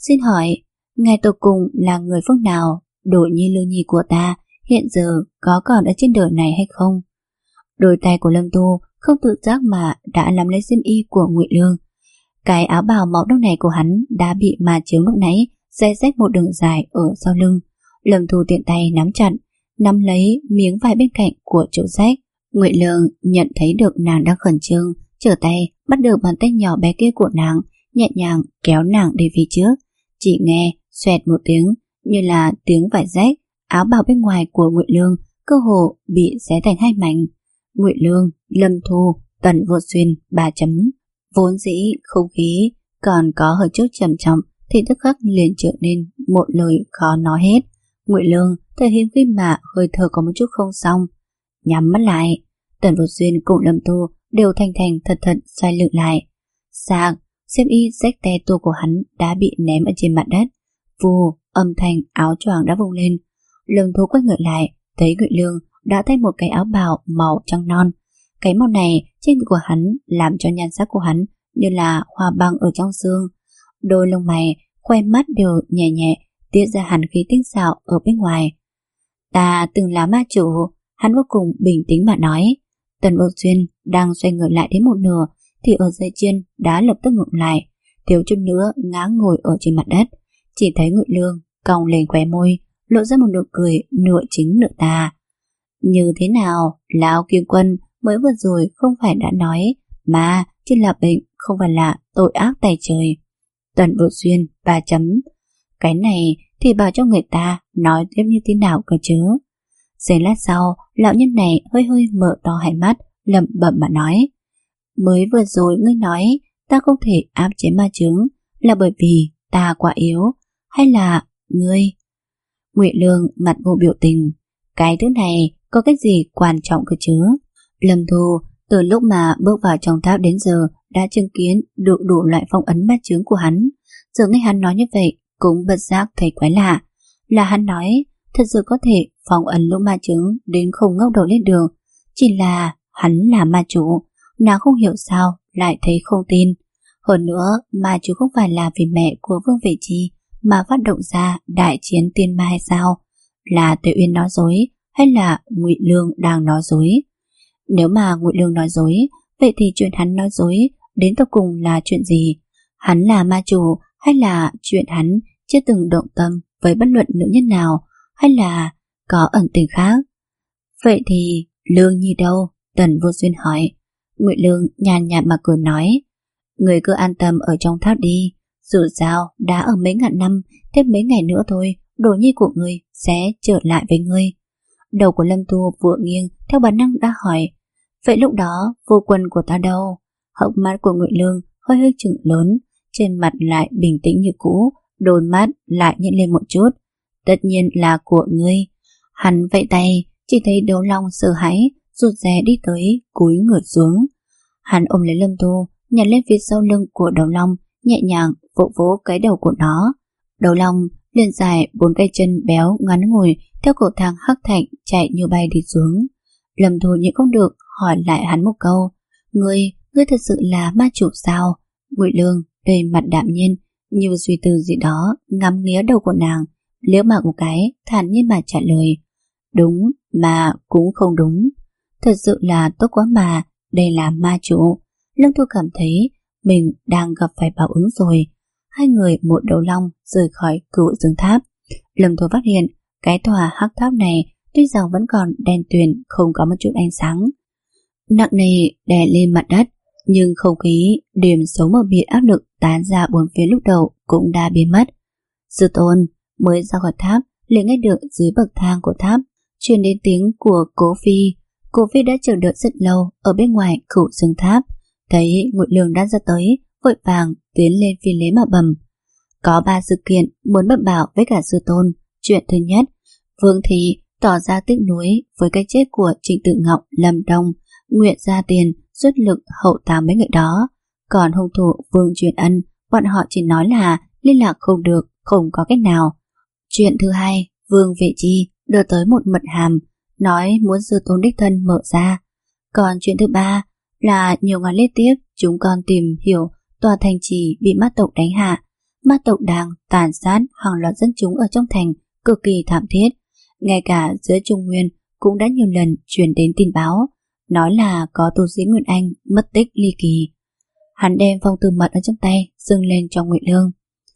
Speaker 1: Xin hỏi, ngài tột cùng là người phương nào? Đồ nhi Lương Nhi của ta hiện giờ có còn ở trên đời này hay không? Đôi tay của Lâm Tu không tự giác mà đã nắm lấy xiêm y của Ngụy Lương. Cái áo bào màu đông này của hắn đã bị ma chướng lúc nãy xé rách một đường dài ở sau lưng. Lâm Tu tiện tay nắm chặt, nắm lấy miếng vải bên cạnh của chỗ rách. Ngụy Lương nhận thấy được nàng đang khẩn trương, trở tay bắt được bàn tay nhỏ bé kia của nàng, nhẹ nhàng kéo nàng đi phía trước. Chỉ nghe xoẹt một tiếng, như là tiếng vải rách, áo bào bên ngoài của Ngụy Lương cơ hồ bị xé thành hai mảnh. Ngụy Lương, Lâm Thu, Tần Vô Xuyên ba chấm. Vốn dĩ không khí còn có hơi chút trầm trọng thì tức khắc liền trở nên một lời khó nói hết. Ngụy Lương thời hiếm khi mà hơi thở có một chút không xong, nhắm mắt lại. Tần Vô Xuyên cùng Lâm Thu đều thành thành thật thật xoay lưng lại. Sạc, xiêm y rách te tua của hắn đã bị ném ở trên mặt đất. Vù, âm thanh áo choàng đã vung lên. Lâm Thu quay ngược lại, thấy Ngụy Lương đã thay một cái áo bào màu trắng non. Cái màu này trên người của hắn làm cho nhan sắc của hắn như là hoa băng ở trong xương. Đôi lông mày, khoe mắt đều nhẹ nhẹ tiết ra hẳn khí tinh xảo ở bên ngoài. Ta từng là ma chủ, hắn vô cùng bình tĩnh mà nói. Tần Vô Xuyên đang xoay người lại đến một nửa thì ở dây chiên đã lập tức ngượng lại, thiếu chút nữa ngã ngồi ở trên mặt đất. Chỉ thấy Ngụy Lương cong lên khóe môi, lộ ra một nụ cười nửa chính nửa tà. Như thế nào, lão Kim Quân mới vừa rồi không phải đã nói mà chỉ là bệnh, không phải là tội ác tày trời. Tần Vô Xuyên ba chấm. Cái này thì bảo cho người ta nói tiếp như thế nào cơ chứ? Giây lát sau, lão nhân này hơi hơi mở to hai mắt, lẩm bẩm mà nói. Mới vừa rồi ngươi nói ta không thể áp chế ma chướng là bởi vì ta quá yếu, hay là ngươi? Ngụy Lương mặt vô biểu tình. Cái thứ này có cái gì quan trọng cơ chứ? Lâm Thu từ lúc mà bước vào trong tháp đến giờ đã chứng kiến được đủ loại phong ấn ma chướng của hắn. Giờ nghe hắn nói như vậy cũng bất giác thấy quái lạ. Là hắn nói thật sự có thể phong ấn lũ ma chướng đến không ngóc đầu lên được. Chỉ là hắn là ma chủ, nàng không hiểu sao lại thấy không tin. Hơn nữa ma chủ không phải là vì mẹ của Vương Vệ Chi mà phát động ra đại chiến tiên ma hay sao? Là Tuệ Uyên nói dối hay là Ngụy Lương đang nói dối? Nếu mà Ngụy Lương nói dối, vậy thì chuyện hắn nói dối đến tận cùng là chuyện gì? Hắn là ma chủ hay là chuyện hắn chưa từng động tâm với bất luận nữ nhân nào, hay là có ẩn tình khác? Vậy thì Lương Nhi đâu? Tần Vô Xuyên hỏi. Ngụy Lương nhàn nhạt mà cười nói, người cứ an tâm ở trong tháp đi, dù sao đã ở mấy ngàn năm, thêm mấy ngày nữa thôi đồ nhi của ngươi sẽ trở lại với ngươi. Đầu của Lâm Tu vừa nghiêng theo bản năng đã hỏi, vậy lúc đó vô quân của ta đâu? Hốc mắt của Ngụy Lương hơi hơi trừng lớn, trên mặt lại bình tĩnh như cũ, đôi mắt lại nhếch lên một chút. Tất nhiên là của ngươi. Hắn vẫy tay, chỉ thấy Đấu Long sợ hãi rụt rè đi tới, cúi người xuống. Hắn ôm lấy Lâm Tu, nhặt lên phía sau lưng của Đấu Long, nhẹ nhàng vỗ vỗ cái đầu của nó. Đấu Long liền dài bốn cái chân béo ngắn ngủi theo cầu thang hắc thạch chạy như bay đi xuống. Lâm Thu nhịn không được hỏi lại hắn một câu, ngươi, ngươi thật sự là ma chủ sao? Ngụy Lương đầy mặt đạm nhiên, như suy tư gì đó, ngắm nghía đầu của nàng, liếc mặt một cái, thản nhiên mà trả lời, đúng mà cũng không đúng. Thật sự là tốt quá mà, đây là ma chủ. Lâm Thu cảm thấy mình đang gặp phải báo ứng rồi. Hai người một Đấu Long rời khỏi Cửu Dương Tháp. Lâm Thu phát hiện cái tòa hắc tháp này tuy rằng vẫn còn đen tuyền, không có một chút ánh sáng, nặng nề đè lên mặt đất, nhưng không khí điểm xấu mờ mịt áp lực tán ra bốn phía lúc đầu cũng đã biến mất. Sư Tôn mới ra khỏi tháp liền nghe được dưới bậc thang của tháp truyền đến tiếng của Cố Phi. Cố Phi đã chờ đợi rất lâu ở bên ngoài Cửu Dương Tháp, thấy Ngụy Lương đã ra tới, vội vàng tiến lên phi lễ mà bẩm, có ba sự kiện muốn bẩm bảo với cả sư tôn. Chuyện thứ nhất, Vương Thị tỏ ra tiếc nuối với cái chết của Trịnh Tự Ngọc, Lâm Đông, nguyện ra tiền xuất lực hậu táng mấy người đó. Còn hung thủ Vương Truyền Ân, bọn họ chỉ nói là liên lạc không được, không có cách nào. Chuyện thứ hai, Vương Vệ Chi đưa tới một mật hàm, nói muốn sư tôn đích thân mở ra. Còn chuyện thứ ba là nhiều ngày liên tiếp chúng con tìm hiểu tòa thành trì bị ma tộc đánh hạ. ma tộc đang tàn sát hàng loạt dân chúng ở trong thành cực kỳ thảm thiết. Ngay cả giữa Trung Nguyên cũng đã nhiều lần truyền đến tin báo, nói là có tu sĩ Nguyên Anh mất tích ly kỳ. Hắn đem phong thư mật ở trong tay dâng lên cho Ngụy Lương.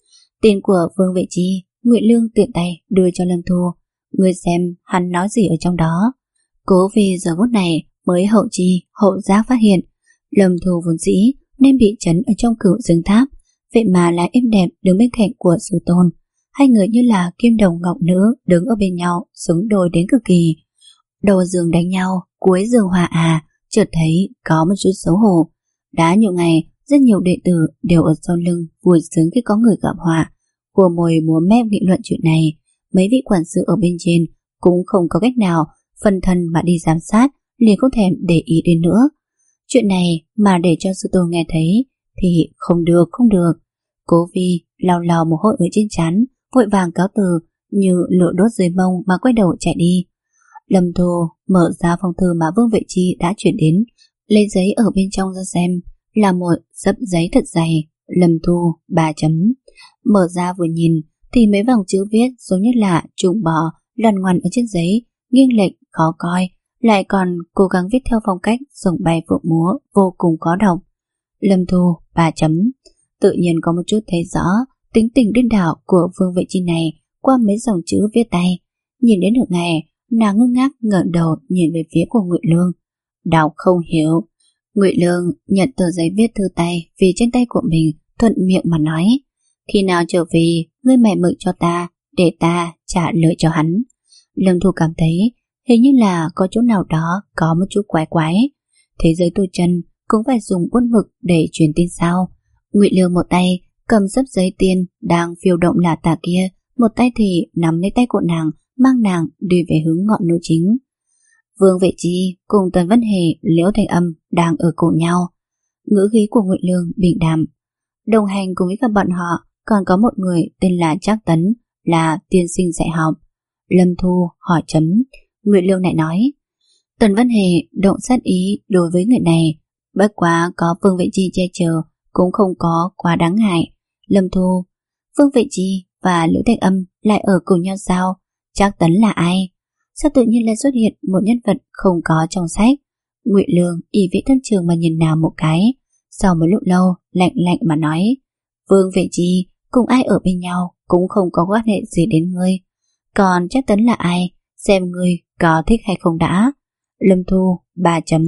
Speaker 1: Tin của Vương Vệ Chi, Ngụy Lương tiện tay đưa cho Lâm Thu. Người xem hắn nói gì ở trong đó. Cố vì giờ phút này mới hậu chi hậu giác phát hiện Lâm Thu vốn dĩ nên bị trấn ở trong Cửu Dương Tháp, vậy mà lại êm đẹp đứng bên cạnh của sư tôn. Hai người như là kim đồng ngọc nữ đứng ở bên nhau, xứng đôi đến cực kỳ. Đầu giường đánh nhau, cuối giường hòa à, chợt thấy có một chút xấu hổ. Đã nhiều ngày, rất nhiều đệ tử đều ở sau lưng vui sướng khi có người gặp họa, của mồi múa mép nghị luận chuyện này. Mấy vị quản sự ở bên trên cũng không có cách nào phân thân mà đi giám sát, liền không thèm để ý đến nữa. Chuyện này mà để cho sư tôn nghe thấy thì không được, không được. Cố Vi lau lau mồ hôi ở trên trán, vội vàng cáo từ như lửa đốt dưới mông mà quay đầu chạy đi. Lâm Thu mở ra phong thư mà Vương Vệ Chi đã chuyển đến, lấy giấy ở bên trong ra xem, là một sấp giấy thật dày. Lâm Thu ba chấm. Mở ra vừa nhìn thì mấy vòng chữ viết giống như là trùng bò lằn ngoằn ở trên giấy, nghiêng lệch khó coi, lại còn cố gắng viết theo phong cách rồng bay phượng múa, vô cùng khó đọc. Lâm Thu ba chấm. Tự nhiên có một chút thấy rõ tính tình điên đảo của Vương Vệ Chi này qua mấy dòng chữ viết tay. Nhìn đến nửa ngày, nàng ngơ ngác ngẩng đầu nhìn về phía của Ngụy Lương. Đọc không hiểu. Ngụy Lương nhận tờ giấy viết thư tay vì trên tay của mình, thuận miệng mà nói: khi nào trở về, ngươi mày mực cho ta, để ta trả lời cho hắn. Lâm Thu cảm thấy hình như là có chỗ nào đó có một chút quái quái. Thế giới tu chân cũng phải dùng bút mực để truyền tin sao? Ngụy Lương một tay cầm sấp giấy tiên đang phiêu động lả tả kia, một tay thì nắm lấy tay của nàng, mang nàng đi về hướng ngọn núi chính. Vương Vệ Chi cùng Tần Vân Hề, Liễu Thanh Âm đang ở cùng nhau. Ngữ khí của Ngụy Lương bình đạm. Đồng hành cùng với cả bọn họ còn có một người tên là Trác Tấn, là tiên sinh dạy học. Lâm Thu hỏi chấm. Ngụy Lương lại nói: Tần Vân Hề động sát ý đối với người này, bất quá có Vương Vệ Chi che chở cũng không có quá đáng ngại. Lâm Thu: Vương Vệ Chi và Liễu Thanh Âm lại ở cùng nhau sao? Trác Tấn là ai? Sao tự nhiên lại xuất hiện một nhân vật không có trong sách? Ngụy Lương ý vị thâm trường mà nhìn nàng một cái, sau một lúc lâu lạnh lạnh mà nói: Vương Vệ Chi cùng ai ở bên nhau cũng không có quan hệ gì đến ngươi. Còn Trác Tấn là ai? Xem ngươi có thích hay không đã. Lâm Thu ba chấm.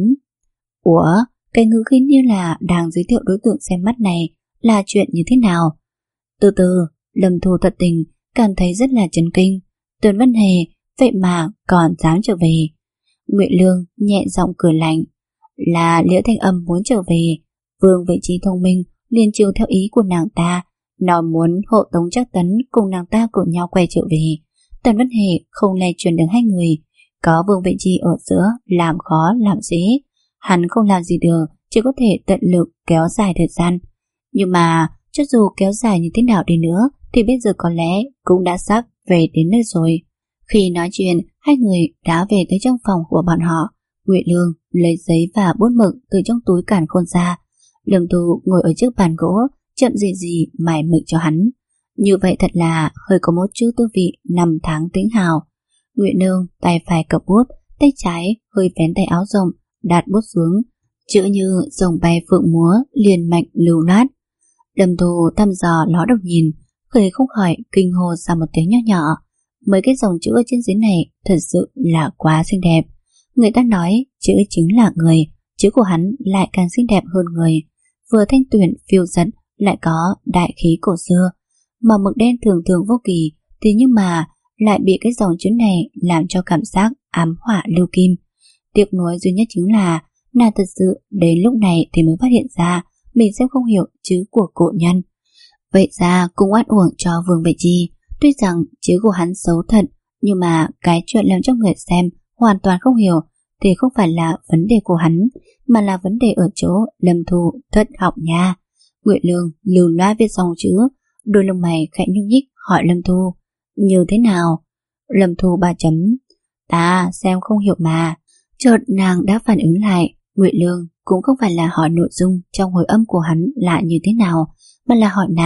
Speaker 1: Ủa, cái ngữ khí như là đang giới thiệu đối tượng xem mắt này là chuyện như thế nào? Từ từ, Lâm Thu thật tình cảm thấy rất là chấn kinh. Tần Vân Hề vậy mà còn dám trở về. Ngụy Lương nhẹ giọng cười lạnh: là Liễu Thanh Âm muốn trở về. Vương Vệ Chi thông minh liền chiều theo ý của nàng ta, nó muốn hộ tống Trác Tấn cùng nàng ta cùng nhau quay trở về. Tần Vân Hề không lay chuyển được hai người, có Vương Vệ Chi ở giữa làm khó làm dễ. Hắn không làm gì được, chỉ có thể tận lực kéo dài thời gian. Nhưng mà cho dù kéo dài như thế nào đi nữa thì bây giờ có lẽ cũng đã sắp về đến nơi rồi. Khi nói chuyện, hai người đã về tới trong phòng của bọn họ. Ngụy Lương lấy giấy và bút mực từ trong túi càn khôn ra. Lâm Thu ngồi ở trước bàn gỗ, chậm gì gì mải mực cho hắn. Như vậy thật là hơi có một chút tư vị năm tháng tĩnh hào. Ngụy Lương tay phải cầm bút, tay trái hơi vén tay áo rộng, đặt bút xuống, chữ như rồng bay phượng múa liền mạch lưu loát. Lâm Thu thăm dò ló đầu nhìn, khởi không khỏi kinh hô ra một tiếng nhỏ nhỏ. Mấy cái dòng chữ ở trên giấy này thật sự là quá xinh đẹp. Người ta nói chữ chính là người, chữ của hắn lại càng xinh đẹp hơn người, vừa thanh tuyển phiêu dật lại có đại khí cổ xưa. Mà mực đen thường thường vô kỳ thì nhưng mà lại bị cái dòng chữ này làm cho cảm giác ám hỏa lưu kim. Tiếc nuối duy nhất chính là nàng thật sự đến lúc này thì mới phát hiện ra mình xem không hiểu chữ của cổ nhân. Vậy ra cũng oan uổng cho Vương Vệ Chi. Tuy rằng chữ của hắn xấu thật, nhưng mà cái chuyện làm cho người xem hoàn toàn không hiểu thì không phải là vấn đề của hắn, mà là vấn đề ở chỗ Lâm Thu thất học nha. Ngụy Lương lưu loát viết xong chữ, đôi lông mày khẽ nhúc nhích hỏi Lâm Thu: như thế nào? Lâm Thu ba chấm. Ta xem không hiểu mà. Chợt nàng đã phản ứng lại. Ngụy Lương cũng không phải là hỏi nội dung trong hồi âm của hắn là như thế nào, mà là hỏi nàng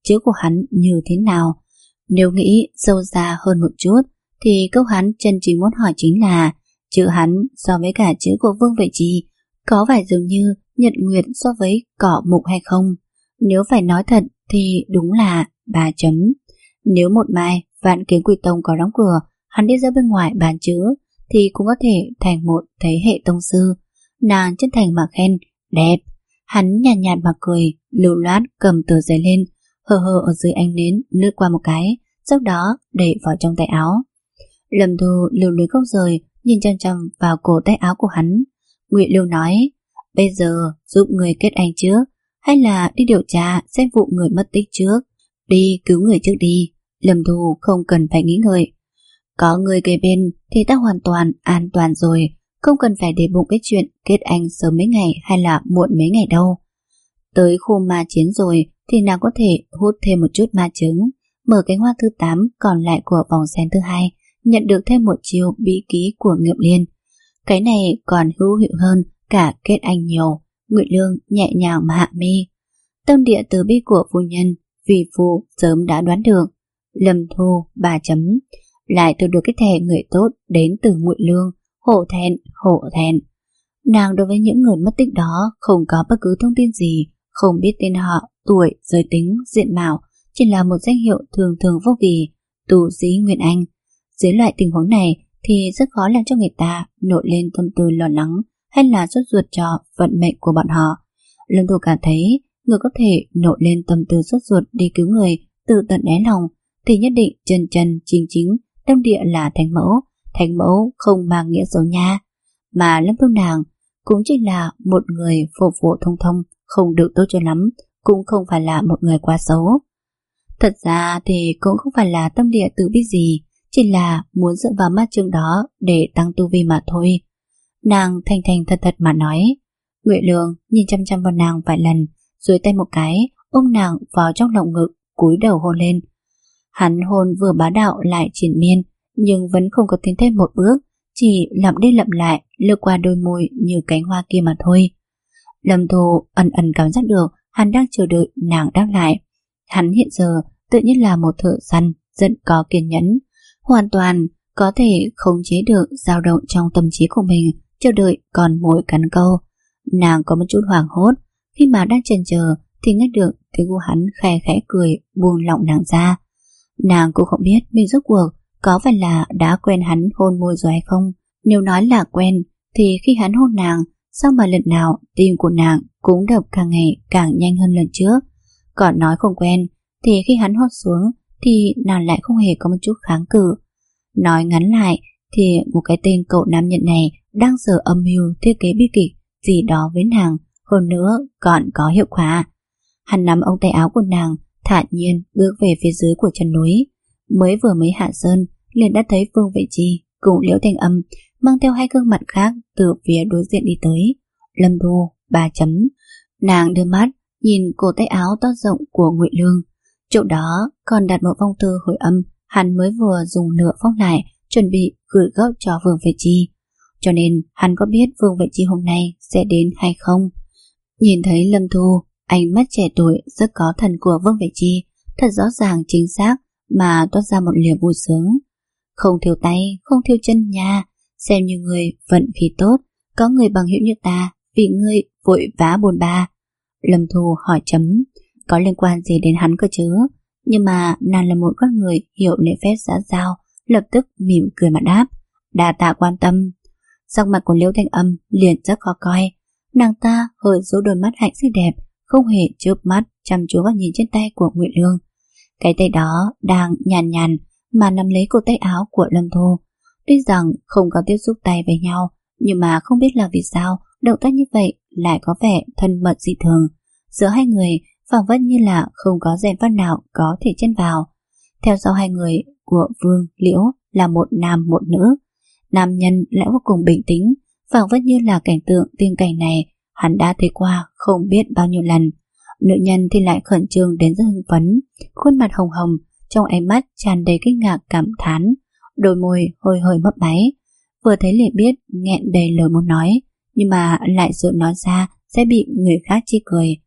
Speaker 1: chữ của hắn như thế nào. Nếu nghĩ sâu xa hơn một chút thì câu hắn chân chính muốn hỏi chính là chữ hắn so với cả chữ của Vương Vệ Chi có phải dường như nhật nguyệt so với cỏ mục hay không? Nếu phải nói thật thì đúng là ba chấm. Nếu một mai Vạn Kiếm Quỷ Tông có đóng cửa, hắn đi ra bên ngoài bàn chữ thì cũng có thể thành một thế hệ tông sư. Nàng chân thành mà khen, đẹp. Hắn nhàn nhạt, nhạt mà cười, lưu loát cầm tờ giấy lên, hờ hờ ở dưới ánh nến lướt qua một cái, sau đó để vào trong tay áo. Lâm Thu lưu luyến không rời, nhìn chăm chăm vào cổ tay áo của hắn. Ngụy Lưu nói, bây giờ giúp người kết anh trước, hay là đi điều tra xem vụ người mất tích trước? Đi cứu người trước đi. Lâm Thu không cần phải nghĩ ngợi. Có người kề bên thì ta hoàn toàn an toàn rồi, không cần phải để bụng cái chuyện kết anh sớm mấy ngày hay là muộn mấy ngày đâu. Tới khu ma chiến rồi thì nàng có thể hút thêm một chút ma trứng, mở cánh hoa thứ tám còn lại của vòng sen thứ hai, nhận được thêm một chiêu bí ký của Nghiệm Liên. Cái này còn hữu hiệu hơn cả kết anh nhiều. Ngụy Lương nhẹ nhàng mà hạ mi. Tâm địa từ bi của phu nhân, vì phu sớm đã đoán được. Lâm Thu ba chấm. Lại từ được cái thẻ người tốt đến từ Ngụy Lương. Hổ thẹn, hổ thẹn. Nàng đối với những người mất tích đó không có bất cứ thông tin gì, không biết tên họ, tuổi, giới tính, diện mạo, chỉ là một danh hiệu thường thường vô kỳ, tu sĩ Nguyên Anh. Dưới loại tình huống này thì rất khó làm cho người ta nổi lên tâm tư lo lắng hay là sốt ruột cho vận mệnh của bọn họ. Lâm Thu cảm thấy người có thể nổi lên tâm tư sốt ruột đi cứu người từ tận đáy lòng thì nhất định chân chân chính chính tâm địa là thánh mẫu. Thánh mẫu không mang nghĩa xấu nha. Mà Lâm Thu nàng cũng chỉ là một người phổ phổ thông thông, không được tốt cho lắm, cũng không phải là một người quá xấu. Thật ra thì cũng không phải là tâm địa tự biết gì, chỉ là muốn dựa vào mắt chương đó để tăng tu vi mà thôi. Nàng thành thành thật thật mà nói. Ngụy Lương nhìn chăm chăm vào nàng vài lần, duỗi tay một cái ôm nàng vào trong lồng ngực, cúi đầu hôn lên. Hắn hôn vừa bá đạo lại triển miên, nhưng vẫn không có tiến thêm một bước, chỉ lặp đi lặp lại lướt qua đôi môi như cánh hoa kia mà thôi. Lâm Thu ẩn ẩn cảm giác được hắn đang chờ đợi nàng đáp lại. Hắn hiện giờ tự nhiên là một thợ săn rất có kiên nhẫn, hoàn toàn có thể khống chế được dao động trong tâm trí của mình, chờ đợi còn mồi cắn câu. Nàng có một chút hoảng hốt, khi mà đang chần chờ thì nghe được tiếng của hắn khẽ khẽ cười buông lỏng nàng ra. Nàng cũng không biết mình rốt cuộc có phải là đã quen hắn hôn môi rồi hay không. Nếu nói là quen thì khi hắn hôn nàng, sao mà lần nào tim của nàng cũng đập càng ngày càng nhanh hơn lần trước. Còn nói không quen thì khi hắn hôn xuống thì nàng lại không hề có một chút kháng cự. Nói ngắn lại thì một cái tên cậu nam nhân này đang giờ âm mưu thiết kế bi kịch gì đó với nàng, hơn nữa còn có hiệu quả. Hắn nắm ống tay áo của nàng, thản nhiên bước về phía dưới của chân núi. Mới vừa mới hạ sơn liền đã thấy Vương Vệ Chi cùng Liễu Thanh Âm mang theo hai gương mặt khác từ phía đối diện đi tới. Lâm Thu ba chấm. Nàng đưa mắt nhìn cổ tay áo to rộng của Ngụy Lương, chỗ đó còn đặt một phong thư hồi âm hắn mới vừa dùng lửa phong lại, chuẩn bị gửi gấp cho Vương Vệ Chi. Cho nên hắn có biết Vương Vệ Chi hôm nay sẽ đến hay không. Nhìn thấy Lâm Thu, ánh mắt trẻ tuổi rất có thần của Vương Vệ Chi thật rõ ràng chính xác mà toát ra một liều vui sướng. Không thiếu tay, không thiếu chân nha, xem như người vận khí tốt, có người bằng hữu như ta, vì ngươi vội vã bôn ba. Lâm Thu hỏi chấm, có liên quan gì đến hắn cơ chứ? Nhưng mà nàng là một con người hiểu lễ phép xã giao, lập tức mỉm cười mà đáp, đa tạ quan tâm. Sắc mặt của Liễu Thanh Âm liền rất khó coi, nàng ta hơi rũ đôi mắt hạnh xinh đẹp, không hề chớp mắt chăm chú vào nhìn trên tay của Ngụy Lương. Cái tay đó đang nhàn nhàn mà nắm lấy cổ tay áo của Lâm Thu. Tuy rằng không có tiếp xúc tay với nhau, nhưng mà không biết là vì sao động tác như vậy lại có vẻ thân mật dị thường. Giữa hai người phảng phất như là không có rèm vắt nào có thể chen vào. Theo sau hai người của Vương Liễu là một nam một nữ. Nam nhân lại vô cùng bình tĩnh, phảng phất như là cảnh tượng tiên cảnh này hắn đã thấy qua không biết bao nhiêu lần. Nữ nhân thì lại khẩn trương đến rất hưng phấn, khuôn mặt hồng hồng, trong ánh mắt tràn đầy kinh ngạc cảm thán, đôi môi hơi hơi mấp máy. Vừa thấy liền biết nghẹn đầy lời muốn nói, nhưng mà lại sợ nói ra sẽ bị người khác chê cười.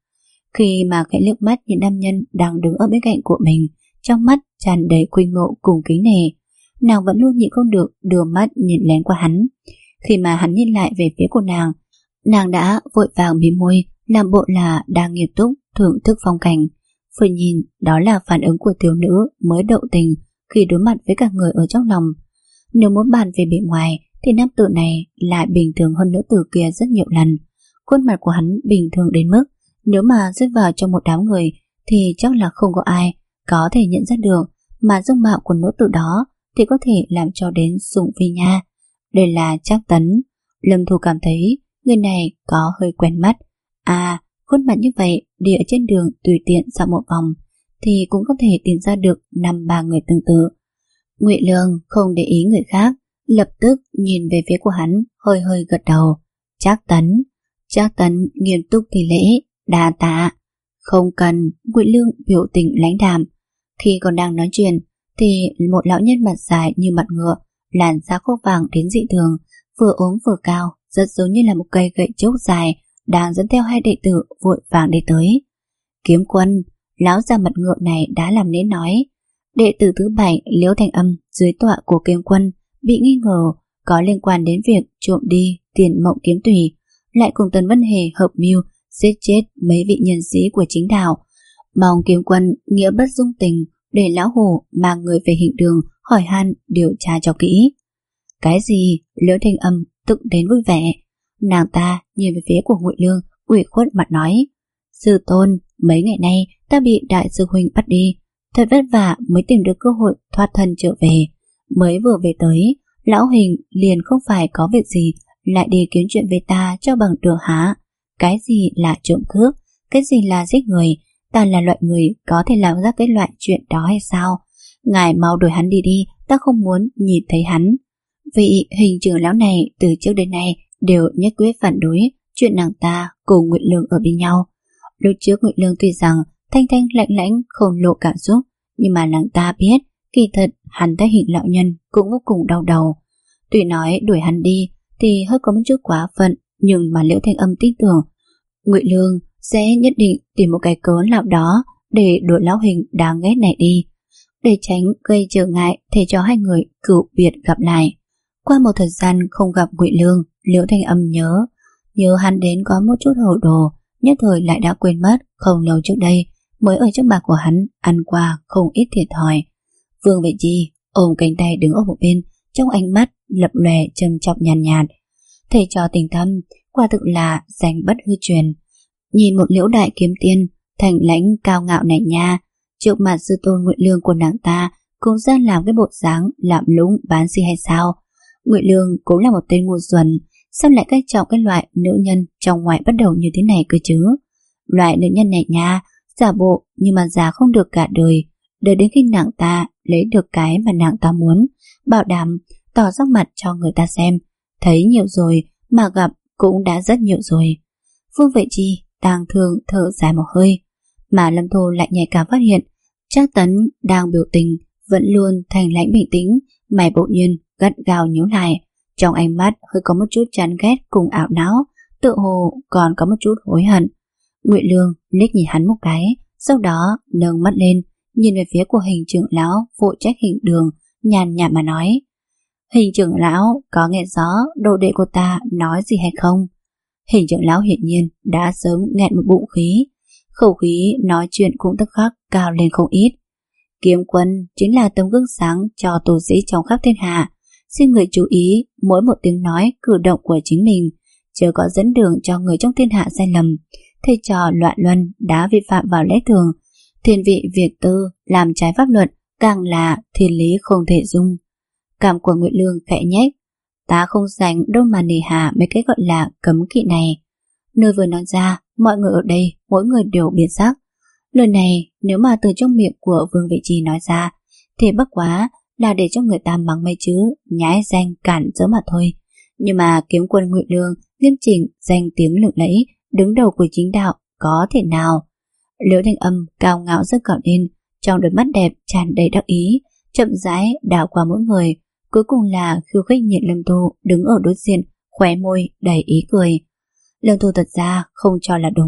Speaker 1: khi mà khẽ liếc mắt nhìn nam nhân đang đứng ở bên cạnh của mình, trong mắt tràn đầy khuynh mộ cùng kính nể. Nàng vẫn luôn nhịn không được đưa mắt nhìn lén qua hắn. Khi mà hắn nhìn lại về phía của nàng, nàng đã vội vàng mím môi, làm bộ là đang nghiêm túc thưởng thức phong cảnh. Vừa nhìn, đó là phản ứng của thiếu nữ mới đậu tình khi đối mặt với cả người ở trong lòng. Nếu muốn bàn về bề ngoài thì nam tử này lại bình thường hơn nữ tử kia rất nhiều lần. Khuôn mặt của hắn bình thường đến mức nếu mà rơi vào trong một đám người thì chắc là không có ai có thể nhận ra được, mà dung mạo của nữ tử đó thì có thể làm cho đến sủng phi nha. Đây là Trác Tấn. Lâm Thu cảm thấy người này có hơi quen mắt. À, khuôn mặt như vậy đi ở trên đường tùy tiện dạo một vòng thì cũng có thể tìm ra được năm ba người tương tự. Ngụy Lương không để ý người khác, lập tức nhìn về phía của hắn, hơi hơi gật đầu. Trác Tấn. Trác Tấn nghiêm túc thi lễ. Đa tạ. Không cần. Ngụy Lương biểu tình lãnh đạm. Khi còn đang nói chuyện thì một lão nhân mặt dài như mặt ngựa, làn da khô vàng đến dị thường, vừa ốm vừa cao, rất giống như là một cây gậy trúc dài, đang dẫn theo hai đệ tử vội vàng đi tới. Kiếm Quân. Lão già mặt ngựa này đã làm nên nói. Đệ tử thứ bảy Liễu Thanh Âm dưới tọa của Kiếm Quân bị nghi ngờ có liên quan đến việc trộm đi tiền Mộng Kiếm Tùy, lại cùng Tần Vân Hề hợp mưu giết chết mấy vị nhân sĩ của chính đạo. Mong Kiếm Quân nghĩa bất dung tình để lão hồ mang người về hiện đường hỏi han điều tra cho kỹ. Cái gì? Liễu Thanh Âm tức đến vui vẻ. Nàng ta nhìn về phía của Ngụy Lương, ủy khuất mặt nói: Sư tôn, mấy ngày nay ta bị đại sư huynh bắt đi, thật vất vả mới tìm được cơ hội thoát thân trở về. Mới vừa về tới, lão hình liền không phải có việc gì lại đi kiếm chuyện với ta cho bằng được hả? Cái gì là trộm cướp, cái gì là giết người, ta là loại người có thể làm ra cái loại chuyện đó hay sao? Ngài mau đuổi hắn đi đi, ta không muốn nhìn thấy hắn. Vị hình trưởng lão này từ trước đến nay đều nhất quyết phản đối chuyện nàng ta cùng Ngụy Lương ở bên nhau. Lúc trước Ngụy Lương tuy rằng thanh thanh lạnh lãnh không lộ cảm xúc, nhưng mà nàng ta biết kỳ thật hắn ta hình lão nhân cũng vô cùng đau đầu. Tuy nói đuổi hắn đi thì hơi có một chút quá phận, nhưng mà Liễu Thanh Âm tin tưởng Ngụy Lương sẽ nhất định tìm một cái cớ nào đó để đuổi lão hình đáng ghét này đi, để tránh gây trở ngại để cho hai người cựu biệt gặp lại. Qua một thời gian không gặp Ngụy Lương, Liễu Thanh Âm nhớ nhớ hắn đến có một chút hồ đồ, nhất thời lại đã quên mất không lâu trước đây mới ở trước mặt của hắn ăn qua không ít thiệt thòi. Vương Vệ Chi ôm cánh tay đứng ở một bên, trong ánh mắt lập lòe châm chọc nhàn nhạt, nhạt. Thầy trò tình thâm, quả thực là danh bất hư truyền. Nhìn một Liễu đại kiếm tiên thành lãnh cao ngạo này nha, trước mặt sư tôn Ngụy Lương của nàng ta cũng ra làm cái bộ dáng lạm lũng bán si hay sao? Ngụy Lương cũng là một tên ngu xuẩn, sao lại coi trọng cái loại nữ nhân trong ngoài bắt đầu như thế này cơ chứ? Loại nữ nhân này nha, giả bộ nhưng mà giả không được cả đời, đợi đến khi nàng ta lấy được cái mà nàng ta muốn, bảo đảm tỏ sắc mặt cho người ta xem. Thấy nhiều rồi mà gặp cũng đã rất nhiều rồi. Vương Vệ Chi tang thương thở dài một hơi, mà Lâm Thô lại nhạy cảm phát hiện Trác Tấn đang biểu tình vẫn luôn thành lãnh bình tĩnh, mày bỗng nhiên gắt gao nhíu lại, trong ánh mắt hơi có một chút chán ghét cùng ảo não, tự hồ còn có một chút hối hận. Ngụy Lương liếc nhìn hắn một cái, sau đó nâng mắt lên nhìn về phía của hình trưởng lão phụ trách hình đường, nhàn nhạt mà nói: Hình trưởng lão có nghe rõ đồ đệ của ta nói gì hay không? Hình trưởng lão hiển nhiên đã sớm nghẹn một bụng khí, khẩu khí nói chuyện cũng tức khắc cao lên không ít. Kiếm Quân chính là tấm gương sáng cho tu sĩ trong khắp thiên hạ, xin người chú ý mỗi một tiếng nói cử động của chính mình, chớ có dẫn đường cho người trong thiên hạ sai lầm. Thầy trò loạn luân đã vi phạm vào lẽ thường, thiên vị việc tư làm trái pháp luật, càng là thiên lý không thể dung. Cảm của Ngụy Lương khẽ nhếch, ta không dành đâu mà nề hà mấy cái gọi là cấm kỵ này. Nơi vừa nói ra, mọi người ở đây mỗi người đều biến sắc. Lời này nếu mà từ trong miệng của Vương Vệ Chi nói ra thì bất quá là để cho người ta mắng mấy chữ nhái danh cản rỡ mà thôi. Nhưng mà Kiếm Quân Ngụy Lương nghiêm chỉnh danh tiếng lừng lẫy, đứng đầu của chính đạo, có thể nào? Liễu Thanh Âm cao ngạo rất cạo lên, trong đôi mắt đẹp tràn đầy đắc ý, chậm rãi đảo qua mỗi người, cuối cùng là khiêu khích nhìn Lâm Thu đứng ở đối diện, khóe môi đầy ý cười. Lâm Thu thật ra không cho là đúng,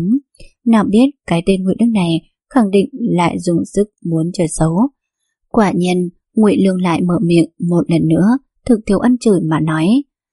Speaker 1: Nào biết cái tên Ngụy Lương này khẳng định lại dùng sức muốn chơi xấu. Quả nhiên Ngụy Lương lại mở miệng một lần nữa, thực thiếu ăn chửi mà nói: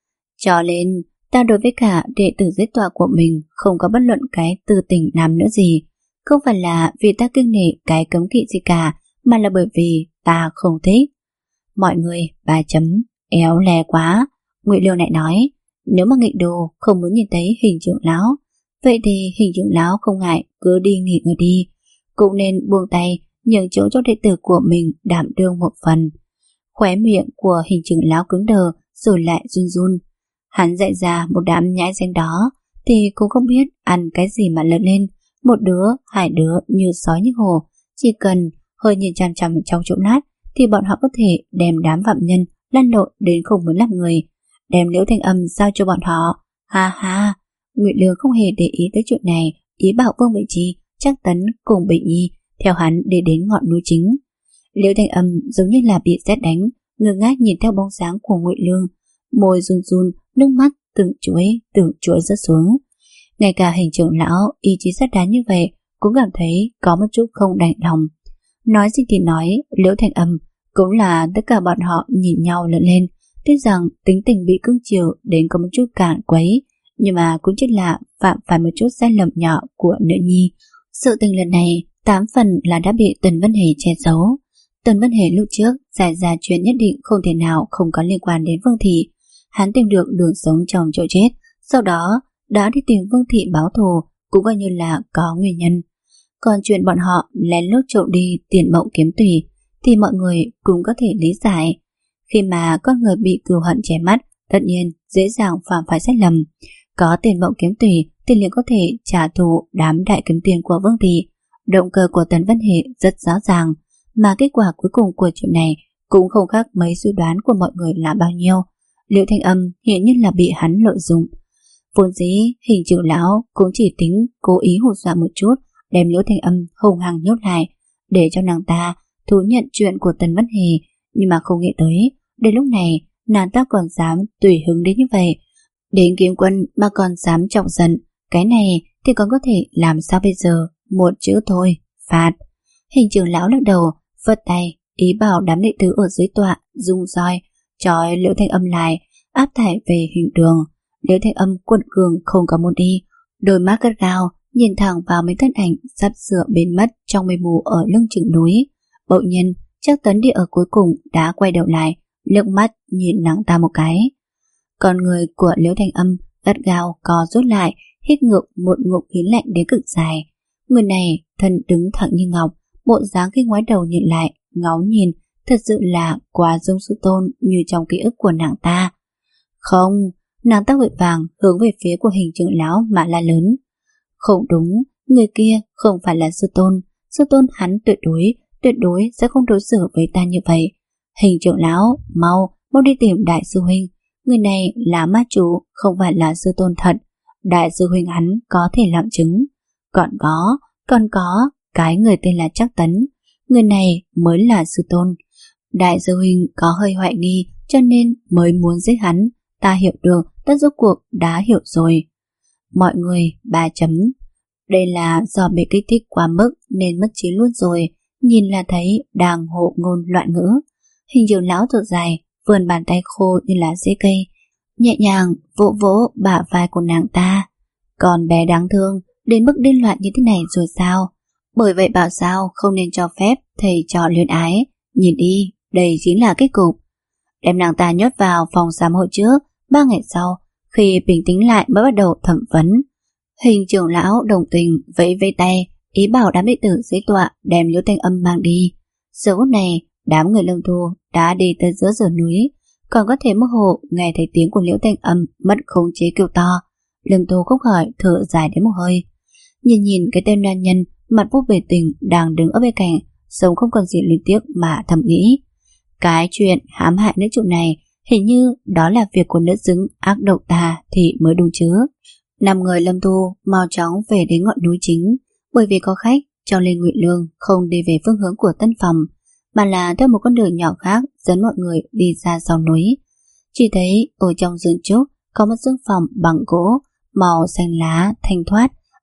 Speaker 1: cho nên ta đối với cả đệ tử dưới tọa của mình không có bất luận cái tư tình nam nữa gì. Không phải là vì ta kinh nể cái cấm kỵ gì cả, mà là bởi vì ta không thích. Mọi người ba chấm éo le quá. Ngụy Lương lại nói: nếu mà Nghịch Đồ không muốn nhìn thấy Hình trưởng lão, vậy thì Hình trưởng lão không ngại cứ đi nghỉ ngơi đi, cũng nên buông tay nhường chỗ cho đệ tử của mình đảm đương một phần. Khóe miệng của Hình trưởng lão cứng đờ rồi lại run run. Hắn dạy ra một đám nhãi danh đó thì cũng không biết ăn cái gì mà lớn lên, một đứa hai đứa như sói như hổ, chỉ cần hơi nhìn chằm chằm trong chỗ nát thì bọn họ có thể đem đám phạm nhân lăn lộn đến không muốn làm người, đem Liễu Thanh Âm giao cho bọn họ. Ha ha. Ngụy Lương không hề để ý tới chuyện này, ý bảo Vương Vị Chi, Trác Tấn cùng Bình Nhi theo hắn để đến ngọn núi chính. Liễu Thanh Âm giống như là bị sét đánh, ngơ ngác nhìn theo bóng dáng của Ngụy Lương, môi run run, nước mắt từng chuỗi từng chuỗi rớt xuống. Ngay cả Hình trưởng lão ý chí sắt đá như vậy cũng cảm thấy có một chút không đành lòng. Nói gì thì nói, Liễu Thanh Âm cũng là tất cả bọn họ nhìn nhau lớn lên. Tuy rằng tính tình bị cưng chiều đến có một chút cản quấy, nhưng mà cũng chỉ là phạm phải một chút sai lầm nhỏ của nữ nhi. Sự tình lần này tám phần là đã bị Tần Vân Hề che giấu. Tần Vân Hề lúc trước giải ra chuyện nhất định không thể nào không có liên quan đến Vương Thị. Hắn tìm được đường sống trong chỗ chết, sau đó đã đi tìm Vương Thị báo thù, cũng coi như là có nguyên nhân. Còn chuyện bọn họ lén lút trộm đi tiền mộng kiếm tùy thì mọi người cũng có thể lý giải. Khi mà con người bị cừu hận che mắt, tất nhiên dễ dàng phạm phải sai lầm. Có tiền mộng kiếm tùy thì liền có thể trả thù đám đại kiếm tiền của Vương Thị. Động cơ của Tần Vân Hệ rất rõ ràng, mà kết quả cuối cùng của chuyện này cũng không khác mấy suy đoán của mọi người là bao nhiêu. Liễu Thanh Âm hiện nhiên là bị hắn lợi dụng. Vốn dĩ Hình trưởng lão cũng chỉ tính cố ý hù dọa một chút, đem Liễu Thanh Âm hùng hăng nhốt lại để cho nàng ta thú nhận chuyện của Tần Vân Hề, nhưng mà không nghĩ tới đến lúc này nàng ta còn dám tùy hứng đến như vậy. Đến kiếm quân mà còn dám trọng giận, cái này thì còn có thể làm sao bây giờ? Một chữ thôi, phạt. Hình trưởng lão lắc đầu, vất tay ý bảo đám đệ tử ở dưới tọa dùng roi trói Liễu Thanh Âm lại, áp tải về hình đường. Liễu Thanh Âm cuộn cường không có muốn đi, đôi mắt gắt gao nhìn thẳng vào mấy thân ảnh sắp sửa biến mất trong mây mù ở lưng chừng núi. Bỗng nhiên Trác Tấn đi ở cuối cùng đã quay đầu lại, liếc mắt nhìn nàng ta một cái. Con người của Liễu Thanh Âm gắt gao co rút lại, hít ngược một ngụm khí lạnh đến cực dài. Người này thân đứng thẳng như ngọc, bộ dáng khi ngoái đầu nhìn lại, ngó nhìn, thật sự là quá giống Sư Tôn như trong ký ức của nàng ta. Không, nàng ta vội vàng hướng về phía của Hình trưởng lão mà la lớn. Không đúng, người kia không phải là Sư Tôn. Sư Tôn hắn tuyệt đối, tuyệt đối sẽ không đối xử với ta như vậy. Hình trưởng lão, mau, mau đi tìm đại sư huynh. Người này là ma chủ, không phải là Sư Tôn thật. Đại sư huynh hắn có thể làm chứng. Còn có, còn có cái người tên là Trác Tấn. Người này mới là Sư Tôn. Đại sư huynh có hơi hoài nghi cho nên mới muốn giết hắn. Ta hiểu được, ta rốt cuộc đã hiểu rồi. Mọi người ba chấm. Đây là do bị kích thích quá mức nên mất trí luôn rồi. Nhìn là thấy đang hộ ngôn loạn ngữ. Hình trưởng lão thở dài, vươn bàn tay khô như lá rễ cây, nhẹ nhàng vỗ vỗ bả vai của nàng ta. Còn bé đáng thương đến mức điên loạn như thế này rồi sao? Bởi vậy bảo sao không nên cho phép thầy trò luyến ái. Nhìn đi, đây chính là kết cục. Đem nàng ta nhốt vào phòng giám hộ trước. Ba ngày sau, khi bình tĩnh lại mới bắt đầu thẩm vấn. Hình trưởng lão đồng tình vẫy vẫy tay, ý bảo đám đệ tử dưới tọa đem Liễu Thanh Âm mang đi. Giờ phút này, đám người Lâm Thu đã đi tới giữa sườn núi, còn có thể mơ hồ nghe thấy tiếng của Liễu Thanh Âm mất khống chế kêu to. Lâm Thu không khỏi thở dài đến một hơi. Nhìn nhìn cái tên nam nhân mặt vô bề tình đang đứng ở bên cạnh, sống không còn gì liên tiếc mà thầm nghĩ. Cái chuyện hãm hại nữ chủ này hình như đó là việc của nữ xứng ác độc ta thì mới đúng chứ. Năm người Lâm Thu mau chóng về đến ngọn núi chính, bởi vì có khách cho nên Ngụy Lương không đi về phương hướng của Tân Phòng, mà là theo một con đường nhỏ khác dẫn mọi người đi ra sau núi. Chỉ thấy ở trong rừng trúc có một giường phòng bằng gỗ màu xanh lá thanh thoát,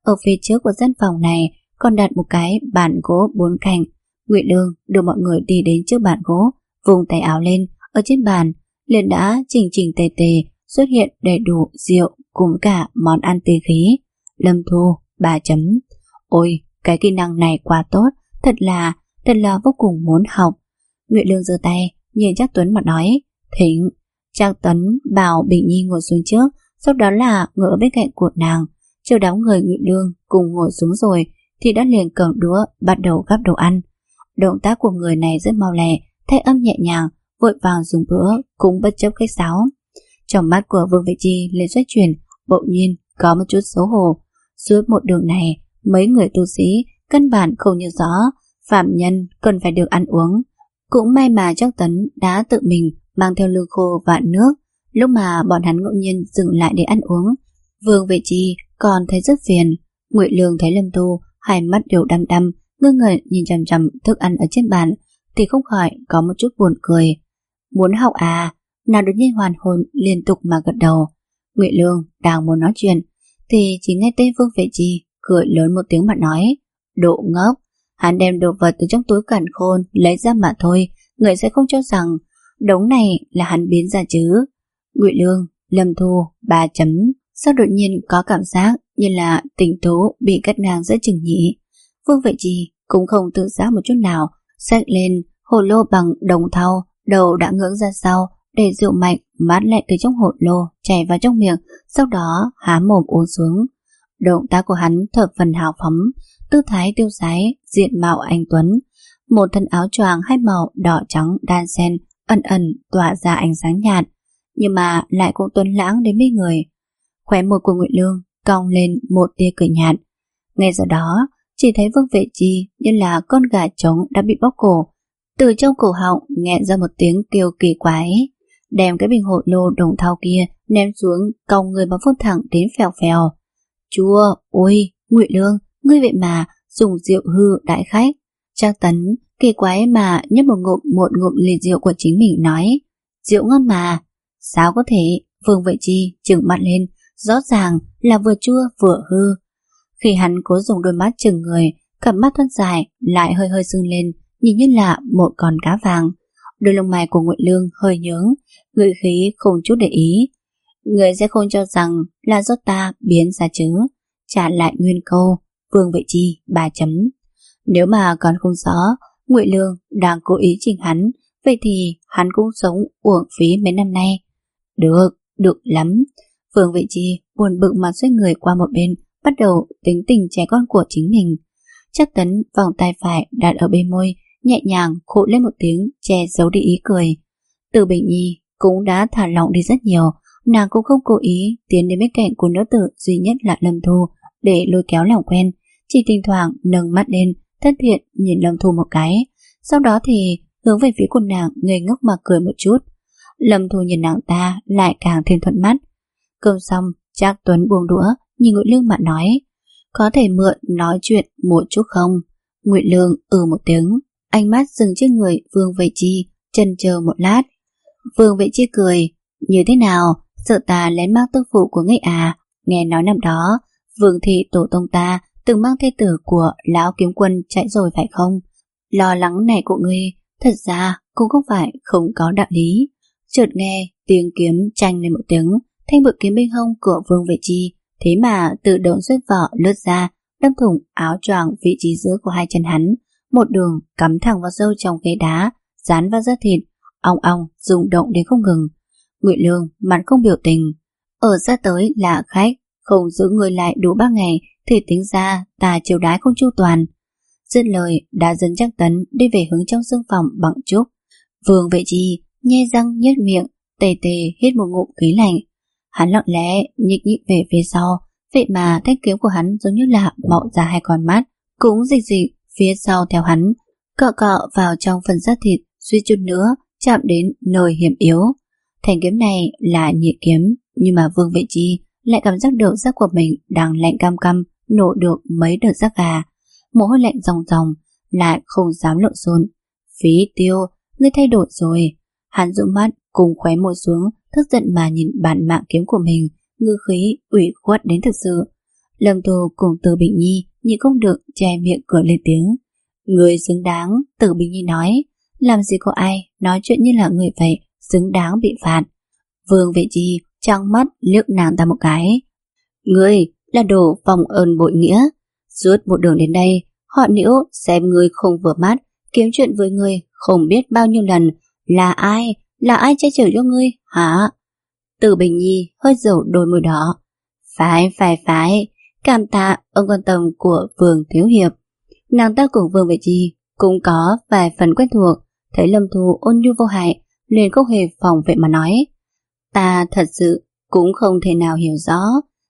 Speaker 1: Ở phía trước của gian phòng này còn đặt một cái bàn gỗ bốn cạnh. Ngụy Lương đưa mọi người đi đến trước bàn gỗ, vùng tay áo lên, ở trên bàn liền đã chỉnh chỉnh tề tề xuất hiện đầy đủ rượu cùng cả món ăn tê khí. Lâm Thu ba chấm. Ôi, cái kỹ năng này quá tốt, thật là, thật là vô cùng muốn học. Ngụy Lương giơ tay nhìn Trác Tuấn mà nói, thỉnh. Trác Tuấn bảo Bình Nhi ngồi xuống trước, sau đó là ngồi ở bên cạnh của nàng. Chờ đám người Ngụy Lương cùng ngồi xuống rồi thì đã liền cầm đũa bắt đầu gắp đồ ăn. Động tác của người này rất mau lẹ, thay âm nhẹ nhàng, vội vàng dùng bữa cũng bất chấp khách sáo. Trong mắt của Vương Vệ Chi liền xoay chuyển, bỗng nhiên có một chút xấu hổ. Suốt một đường này, mấy người tu sĩ căn bản không nhớ rõ phạm nhân cần phải được ăn uống. Cũng may mà Trác Tuấn đã tự mình mang theo lương khô và nước. Lúc mà bọn hắn ngẫu nhiên dừng lại để ăn uống, Vương Vệ Chi còn thấy rất phiền. Ngụy Lương thấy Lâm Tu hai mắt đều đăm đăm, ngơ ngẩn nhìn chằm chằm thức ăn ở trên bàn thì không khỏi có một chút buồn cười. Muốn học à? Nàng đột nhiên hoàn hồn liên tục mà gật đầu. Ngụy Lương đang muốn nói chuyện thì chỉ nghe tên Vương Vệ Chi cười lớn một tiếng mà nói, độ ngốc, hắn đem đồ vật từ trong túi càn khôn lấy ra mà thôi, người sẽ không cho rằng đống này là hắn biến ra chứ. Ngụy Lương, Lâm Thu ba chấm. Sao đột nhiên có cảm giác như là tình tố bị cắt ngang giữa chừng nhỉ? Vương Vệ Chi cũng không tự giác một chút nào, xách lên hồ lô bằng đồng thau, đầu đã ngưỡng ra sau, để rượu mạnh mát lạnh từ trong hồ lô chảy vào trong miệng, sau đó há mồm uống xuống. Động tác của hắn thập phần hào phóng, tư thái tiêu sái, diện mạo anh tuấn, một thân áo choàng hai màu đỏ trắng đan xen, ẩn ẩn tỏa ra ánh sáng nhạt, nhưng mà lại cũng tuấn lãng đến mê người. Khóe môi của Ngụy Lương cong lên một tia cười nhạt. Ngay sau đó, chỉ thấy Vương Vệ Chi như là con gà trống đã bị bóp cổ, từ trong cổ họng nghẹn ra một tiếng kêu kỳ quái, đem cái bình hồ lô đồng thau kia ném xuống, cong người mà phun thẳng đến phèo phèo. Chua, ôi, Ngụy Lương, ngươi vậy mà dùng rượu hư đại khách. Trác Tấn kỳ quái mà nhấp một ngụm một ngụm ly rượu của chính mình nói, rượu ngon mà. Sao có thể? Vương Vệ Chi trừng mắt lên, rõ ràng là vừa chua vừa hư. Khi hắn cố dùng đôi mắt chừng người, cặp mắt thon dài lại hơi hơi sưng lên, nhìn như là một con cá vàng. Đôi lông mày của Ngụy Lương hơi nhướng, ngữ khí không chút để ý. Người sẽ không cho rằng là do ta biến ra chứ? Trả lại nguyên câu. Vương Vệ Chi ba chấm. Nếu mà còn không rõ Ngụy Lương đang cố ý chỉnh hắn, vậy thì hắn cũng sống uổng phí mấy năm nay. Được, được lắm. Vương Vệ Chi buồn bực mà xoay người qua một bên, bắt đầu tính tình trẻ con của chính mình. Trác Tấn vòng tay phải đặt ở bên môi, nhẹ nhàng khụ lên một tiếng, che giấu đi ý cười. Từ Bình Nhi cũng đã thả lỏng đi rất nhiều, nàng cũng không cố ý tiến đến bên cạnh của nữ tử duy nhất là Lâm Thu để lôi kéo làm quen, chỉ thỉnh thoảng nâng mắt lên, thân thiện nhìn Lâm Thu một cái, sau đó thì hướng về phía của nàng ngây ngốc mà cười một chút. Lâm Thu nhìn nàng ta lại càng thêm thuận mắt. Cơm xong, Trác Tuấn buông đũa, nhìn Ngụy Lương mà nói, có thể mượn nói chuyện một chút không? Ngụy Lương ừ một tiếng, ánh mắt dừng trên người Vương Vệ Chi, chần chờ một lát. Vương Vệ Chi cười, như thế nào, sợ ta lén mang tức phụ của ngươi à? Nghe nói năm đó Vương thị tổ tông ta từng mang thê tử của lão kiếm quân chạy rồi phải không? Lo lắng này của ngươi thật ra cũng không phải không có đạo lý. Chợt nghe tiếng kiếm chanh lên một tiếng, thanh bội kiếm bên hông của Vương Vệ Chi thế mà tự động xuất vỏ lướt ra, đâm thủng áo choàng vị trí giữa của hai chân hắn, một đường cắm thẳng vào sâu trong ghế đá, dán vào da thịt, ong ong rung động đến không ngừng. Ngụy Lương mặt không biểu tình, ở ra tới là khách, không giữ người lại đủ ba ngày thì tính ra ta chiều đái không chu toàn. Dứt lời đã dẫn Trác Tấn đi về hướng trong sương phòng bằng trúc. Vương Vệ Chi nhe răng nhếch miệng, tề tề hít một ngụm khí lạnh. Hắn lặng lẽ nhích nhích về phía sau, vậy mà thanh kiếm của hắn giống như là mọc ra hai con mắt, cũng dịch dịch phía sau theo hắn, cọ cọ vào trong phần da thịt, suýt chút nữa chạm đến nơi hiểm yếu. Thanh kiếm này là nhiệt kiếm, nhưng mà Vương Vệ Chi lại cảm giác được da của mình đang lạnh cam cam, nổ được mấy đợt da gà, mồ hôi lạnh ròng ròng, lại không dám lộn xộn. Phí Tiêu, ngươi thay đổi rồi. Hắn dụi mắt cùng khóe môi xuống, tức giận mà nhìn bản mạng kiếm của mình, ngư khí ủy khuất đến thực sự. Lâm Thu cùng Từ Bình Nhi nhịn không được che miệng cười lên tiếng. Người xứng đáng, Từ Bình Nhi nói. Làm gì có ai nói chuyện như là người vậy, xứng đáng bị phạt. Vương Vệ Chi trăng mắt liếc nàng ta một cái. Ngươi là đồ vòng ơn bội nghĩa. Suốt một đường đến đây, họ Liễu xem ngươi không vừa mắt, kiếm chuyện với ngươi không biết bao nhiêu lần. Là ai? Là ai che chở cho ngươi hả? Từ Bình Nhi hơi dầu đôi môi đỏ. Phải phải phải, cảm tạ ơn quan tâm của Vương Thiếu Hiệp. Nàng ta cùng Vương Vệ Chi cũng có vài phần quen thuộc. Thấy Lâm Thu ôn nhu vô hại, liền không hề phòng vệ mà nói. Ta thật sự cũng không thể nào hiểu rõ.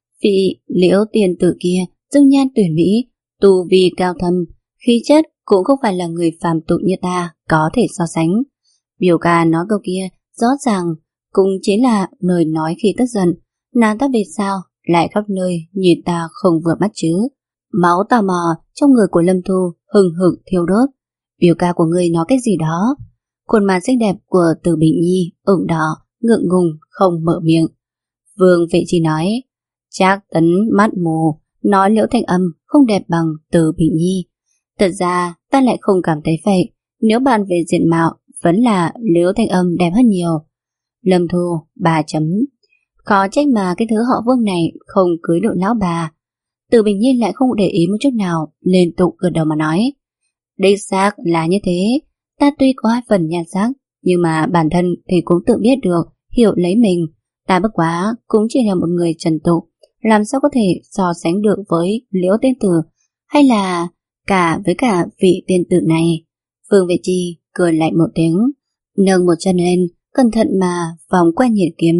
Speaker 1: Vị Liễu tiền tử kia dung nhan tuyển mỹ, tu vi cao thâm, khí chất cũng không phải là người phàm tục như ta có thể so sánh. Biểu ca nói câu kia rõ ràng cũng chính là lời nói khi tức giận. Nàng ta vì sao lại khắp nơi nhìn ta không vừa mắt chứ? Máu tò mò trong người của Lâm Thu hừng hực thiêu đốt. Biểu ca của ngươi nói cái gì đó? Khuôn mặt xinh đẹp của Từ Bình Nhi ửng đỏ, ngượng ngùng không mở miệng. Vương Vệ Chi nói, Trác Tấn mắt mù, nói Liễu Thanh Âm không đẹp bằng Từ Bình Nhi. Thật ra ta lại không cảm thấy vậy. Nếu bàn về diện mạo, vẫn là Liễu Thanh Âm đẹp hơn nhiều. Lâm Thu bà chấm. Khó trách mà cái thứ họ Vương này không cưới được lão bà. Từ Bình Nhi lại không để ý một chút nào, liên tục gật đầu mà nói. Đích xác là như thế. Ta tuy có hai phần nhan sắc, nhưng mà bản thân thì cũng tự biết được, hiểu lấy mình. Ta bất quá cũng chỉ là một người trần tục, làm sao có thể so sánh được với Liễu tiên tử, hay là cả với cả vị tiên tử này. Vương Vệ Chi cười lạnh một tiếng, nâng một chân lên, cẩn thận mà vòng qua nhiệt kiếm,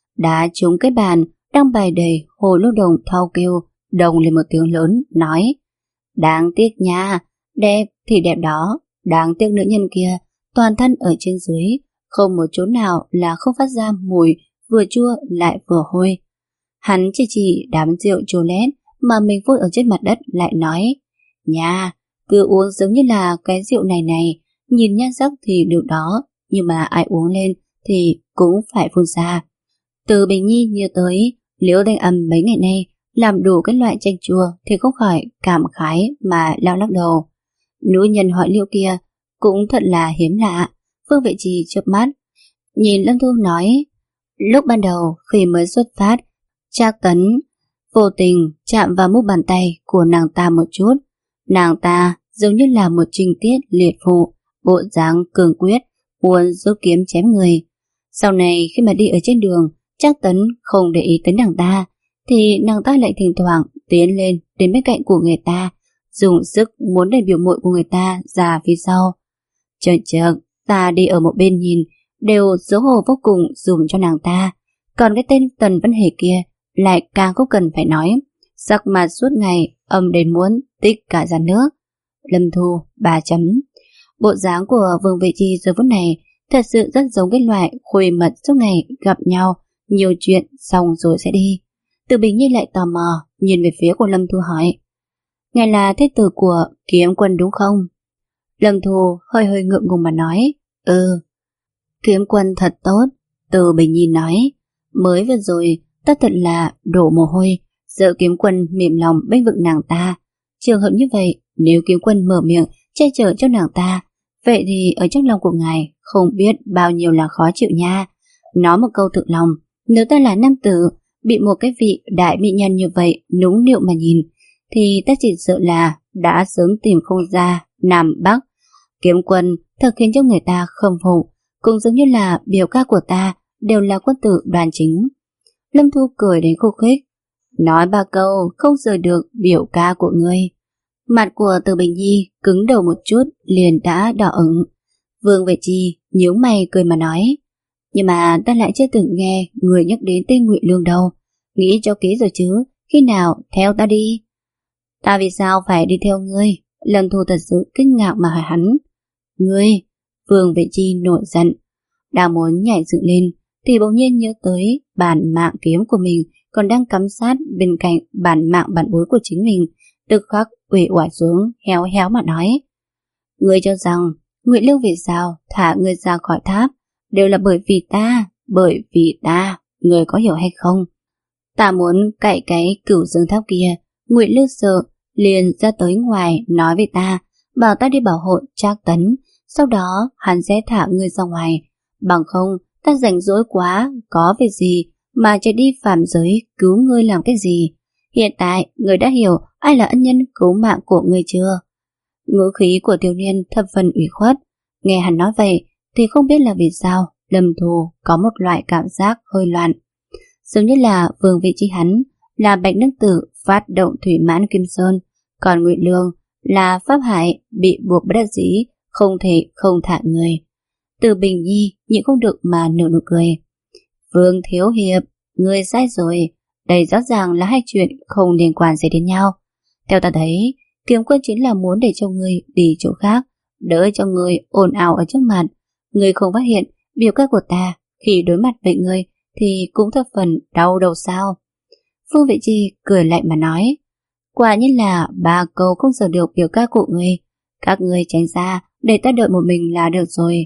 Speaker 1: đá trúng cái bàn đang bày đầy hồ lô đồng thau kêu, đồng lên một tiếng lớn, nói. Đáng tiếc nha, đẹp thì đẹp đó, đáng tiếc nữ nhân kia, toàn thân ở trên dưới, không một chỗ nào là không phát ra mùi vừa chua lại vừa hôi. Hắn chỉ chỉ đám rượu trồ lét mà mình vôi ở trên mặt đất lại nói. Nha, cứ uống giống như là cái rượu này này, nhìn nhan sắc thì được đó, nhưng mà ai uống lên thì cũng phải phun ra. Từ Bình Nhi nhớ tới Liễu Thanh Âm mấy ngày nay làm đủ cái loại chanh chua thì không khỏi cảm khái mà lao lắc đầu. Nữ nhân họ Liễu kia cũng thật là hiếm lạ. Vương Vệ Chi chớp mắt nhìn Lâm Thu nói, lúc ban đầu khi mới xuất phát, Trác Tấn vô tình chạm vào mu bàn tay của nàng ta một chút. Nàng ta giống như là một trinh tiết liệt phụ, bộ dáng cường quyết, muốn rút kiếm chém người. Sau này khi mà đi ở trên đường, Trác Tấn không để ý tới nàng ta, thì nàng ta lại thỉnh thoảng tiến lên đến bên cạnh của người ta, dùng sức muốn đẩy biểu muội của người ta ra phía sau. Chợt chợt, ta đi ở một bên nhìn, đều xấu hổ vô cùng dùm cho nàng ta. Còn cái tên Tần Văn Hề kia lại càng không cần phải nói, sắc mặt suốt ngày âm đến muốn tích cả ra nước. Lâm Thu bà chấm. Bộ dáng của Vương Vệ Chi giờ phút này thật sự rất giống cái loại khuê mật suốt ngày gặp nhau, nhiều chuyện xong rồi sẽ đi. Từ Bình Nhi lại tò mò nhìn về phía của Lâm Thu hỏi, ngài là thế tử của Kiếm Quân đúng không? Lâm Thu hơi hơi ngượng ngùng mà nói, ừ. Kiếm Quân thật tốt. Từ Bình Nhi nói, mới vừa rồi ta thật là đổ mồ hôi, sợ Kiếm Quân mềm lòng bênh vực nàng ta. Trường hợp như vậy, nếu Kiếm Quân mở miệng che chở cho nàng ta, vậy thì ở trong lòng của ngài không biết bao nhiêu là khó chịu nha. Nói một câu thực lòng, nếu ta là nam tử, bị một cái vị đại mỹ nhân như vậy nũng nịu mà nhìn, thì ta chỉ sợ là đã sớm tìm không ra Nam Bắc. Kiếm Quân thật khiến cho người ta khâm phục, cũng giống như là biểu ca của ta đều là quân tử đoan chính. Lâm Thu cười đến khúc khích, nói ba câu không rời được biểu ca của ngươi. Mặt của Từ Bình Nhi cứng đầu một chút liền đã đỏ ửng. Vương Vệ Chi nhíu mày cười mà nói, nhưng mà ta lại chưa từng nghe người nhắc đến tên Ngụy Lương đâu. Nghĩ cho kỹ rồi chứ, khi nào theo ta đi? Ta vì sao phải đi theo ngươi? Lâm Thu thật sự kinh ngạc mà hỏi hắn. Ngươi? Vương Vệ Chi nổi giận, đang muốn nhảy dựng lên thì bỗng nhiên nhớ tới bản mạng kiếm của mình còn đang cắm sát bên cạnh bản mạng bản bối của chính mình, tức khắc uể oải xuống, héo héo mà nói, ngươi cho rằng Ngụy Lương vì sao thả ngươi ra khỏi tháp đều là bởi vì ta, bởi vì ta, ngươi có hiểu hay không? Ta muốn cậy cái Cửu Dương Tháp kia, Ngụy Lư sợ liền ra tới ngoài nói với ta, bảo ta đi bảo hộ Trác Tấn, sau đó hắn sẽ thả ngươi ra ngoài. Bằng không, ta rảnh rỗi quá, có việc gì mà chạy đi phàm giới cứu ngươi làm cái gì? Hiện tại, ngươi đã hiểu ai là ân nhân cứu mạng của ngươi chưa? Ngữ khí của Tiêu Niên thập phần ủy khuất. Nghe hắn nói vậy, thì không biết là vì sao Lâm Thù có một loại cảm giác hơi loạn. Giống như là vương vị chi hắn là Bạch Nương Tử phát động thủy mãn Kim Sơn, còn Ngụy Lương là Pháp Hải bị buộc bất đắc dĩ, không thể không thả người. Từ Bình Nhi nhịn không được mà nở nụ cười. Vương Thiếu Hiệp, ngươi sai rồi, đây rõ ràng là hai chuyện không liên quan gì đến nhau. Theo ta thấy, Kiếm Quân chính là muốn để cho ngươi đi chỗ khác, đỡ cho ngươi ồn ào ở trước mặt. Ngươi không phát hiện biểu ca của ta khi đối mặt với ngươi thì cũng thập phần đau đầu sao? Phương Vị Chi cười lạnh mà nói, quả nhiên là ba câu không giờ được biểu ca của ngươi, các ngươi tránh ra để ta đợi một mình là được rồi.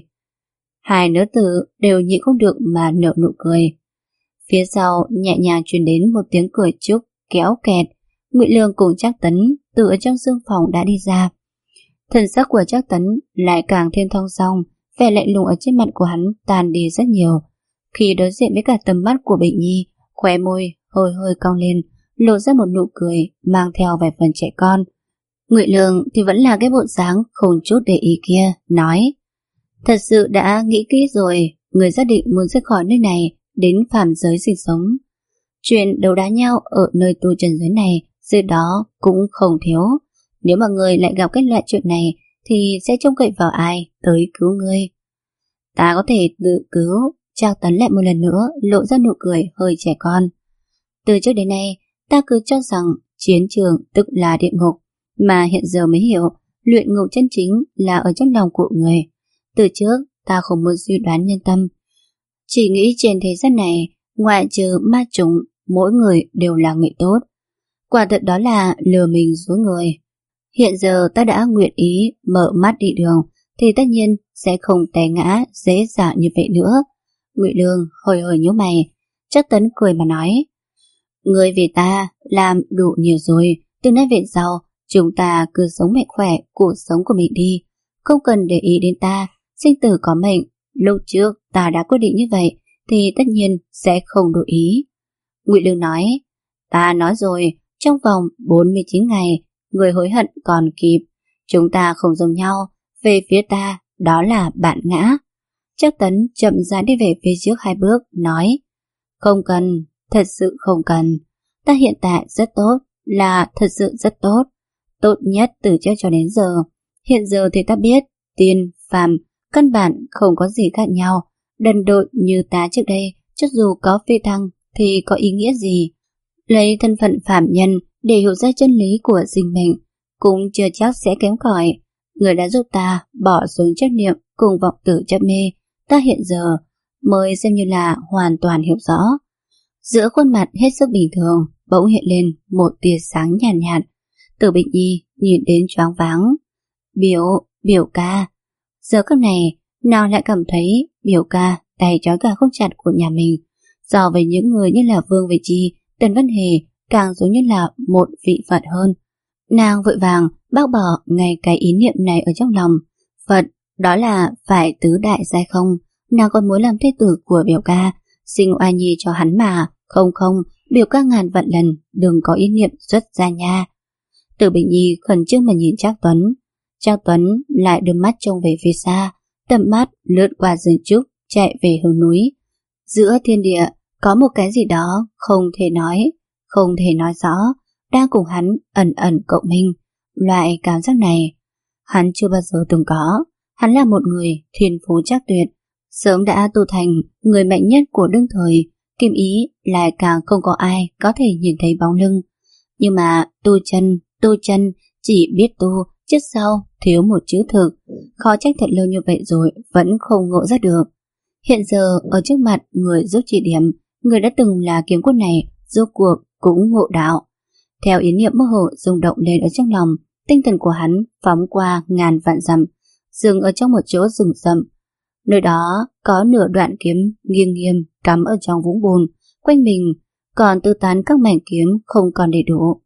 Speaker 1: Hai nữ tử đều nhịn không được mà nở nụ cười. Phía sau nhẹ nhàng truyền đến một tiếng cười chúc kéo kẹt. Ngụy Lương cùng Trác Tấn từ ở trong sương phòng đã đi ra. Thần sắc của Trác Tấn lại càng thêm thong dong, vẻ lạnh lùng ở trên mặt của hắn tan đi rất nhiều. Khi đối diện với cả tầm mắt của Bình Nhi, khóe môi hơi hơi cong lên, lộ ra một nụ cười mang theo vài phần trẻ con. Ngụy Lương thì vẫn là cái bộ dáng không chút để ý kia, nói: thật sự đã nghĩ kỹ rồi, người xác định muốn rời khỏi nơi này đến phàm giới sinh sống. Chuyện đấu đá nhau ở nơi tu trần giới này dưới đó cũng không thiếu. Nếu mà người lại gặp cái loại chuyện này thì sẽ trông cậy vào ai tới cứu ngươi? Ta có thể tự cứu. Trác Tấn lại một lần nữa lộ ra nụ cười hơi trẻ con. Từ trước đến nay ta cứ cho rằng chiến trường tức là địa ngục, mà hiện giờ mới hiểu luyện ngục chân chính là ở trong lòng của người. Từ trước ta không muốn suy đoán nhân tâm, chỉ nghĩ trên thế gian này ngoại trừ ma trùng, mỗi người đều là người tốt. Quả thật đó là lừa mình dối người. Hiện giờ ta đã nguyện ý mở mắt đi đường thì tất nhiên sẽ không té ngã dễ dàng như vậy nữa. Ngụy Lương hồi hồi nhíu mày. Trác Tấn cười mà nói, người vì ta làm đủ nhiều rồi, từ nay về sau chúng ta cứ sống mạnh khỏe cuộc sống của mình đi, không cần để ý đến ta. Sinh tử có mệnh, lúc trước ta đã quyết định như vậy thì tất nhiên sẽ không đổi ý. Ngụy Lương nói, ta nói rồi, trong vòng bốn mươi chín ngày người hối hận còn kịp. Chúng ta không giống nhau, về phía ta đó là bạn ngã. Trác Tấn chậm rãi đi về phía trước hai bước, nói, không cần, thật sự không cần. Ta hiện tại rất tốt, là thật sự rất tốt, tốt nhất từ trước cho đến giờ. Hiện giờ thì ta biết tiên, phàm căn bản không có gì khác nhau. Đần độn như ta trước đây, cho dù có phi thăng thì có ý nghĩa gì? Lấy thân phận phàm nhân để hiểu ra chân lý của sinh mệnh cũng chưa chắc sẽ kém cỏi. Người đã giúp ta bỏ xuống chấp niệm cùng vọng tử chấp mê, ta hiện giờ mới xem như là hoàn toàn hiểu rõ. Giữa khuôn mặt hết sức bình thường bỗng hiện lên một tia sáng nhàn nhạt, nhạt. Từ Bình Nhi nhìn đến choáng váng. Biểu, biểu ca. Giờ khắc này nào lại cảm thấy biểu ca tay trói cả không chặt của nhà mình. So với những người như là Vương Vị Chi, Tần Văn Hề càng giống như là một vị Phật hơn. Nàng vội vàng bác bỏ ngay cái ý niệm này ở trong lòng. Phật, đó là phải tứ đại giai không? Nàng còn muốn làm thế tử của biểu ca, sinh oai nhi cho hắn mà. Không không, biểu ca ngàn vạn lần đừng có ý niệm xuất gia nha. Từ Bình Nhi khẩn trương mà nhìn Trác Tuấn. Trác Tuấn lại đưa mắt trông về phía xa, tầm mắt lướt qua rừng trúc chạy về hướng núi. Giữa thiên địa có một cái gì đó không thể nói, không thể nói rõ, đang cùng hắn ẩn ẩn cộng minh. Loại cảm giác này hắn chưa bao giờ từng có. Hắn là một người thiên phú trác tuyệt, sớm đã tu thành người mạnh nhất của đương thời. Kim ý lại càng không có ai có thể nhìn thấy bóng lưng. Nhưng mà tu chân, tu chân chỉ biết tu, trước sau thiếu một chữ thực. Khó trách thật lâu như vậy rồi vẫn không ngộ ra được. Hiện giờ ở trước mặt người giúp chỉ điểm, người đã từng là kiếm quân này rốt cuộc cũng ngộ đạo. Theo ý niệm mơ hồ rung động lên ở trong lòng, tinh thần của hắn phóng qua ngàn vạn dặm, dừng ở trong một chỗ rừng rậm. Nơi đó có nửa đoạn kiếm nghiêng nghiêng cắm ở trong vũng bùn, quanh mình còn tư tán các mảnh kiếm không còn đầy đủ.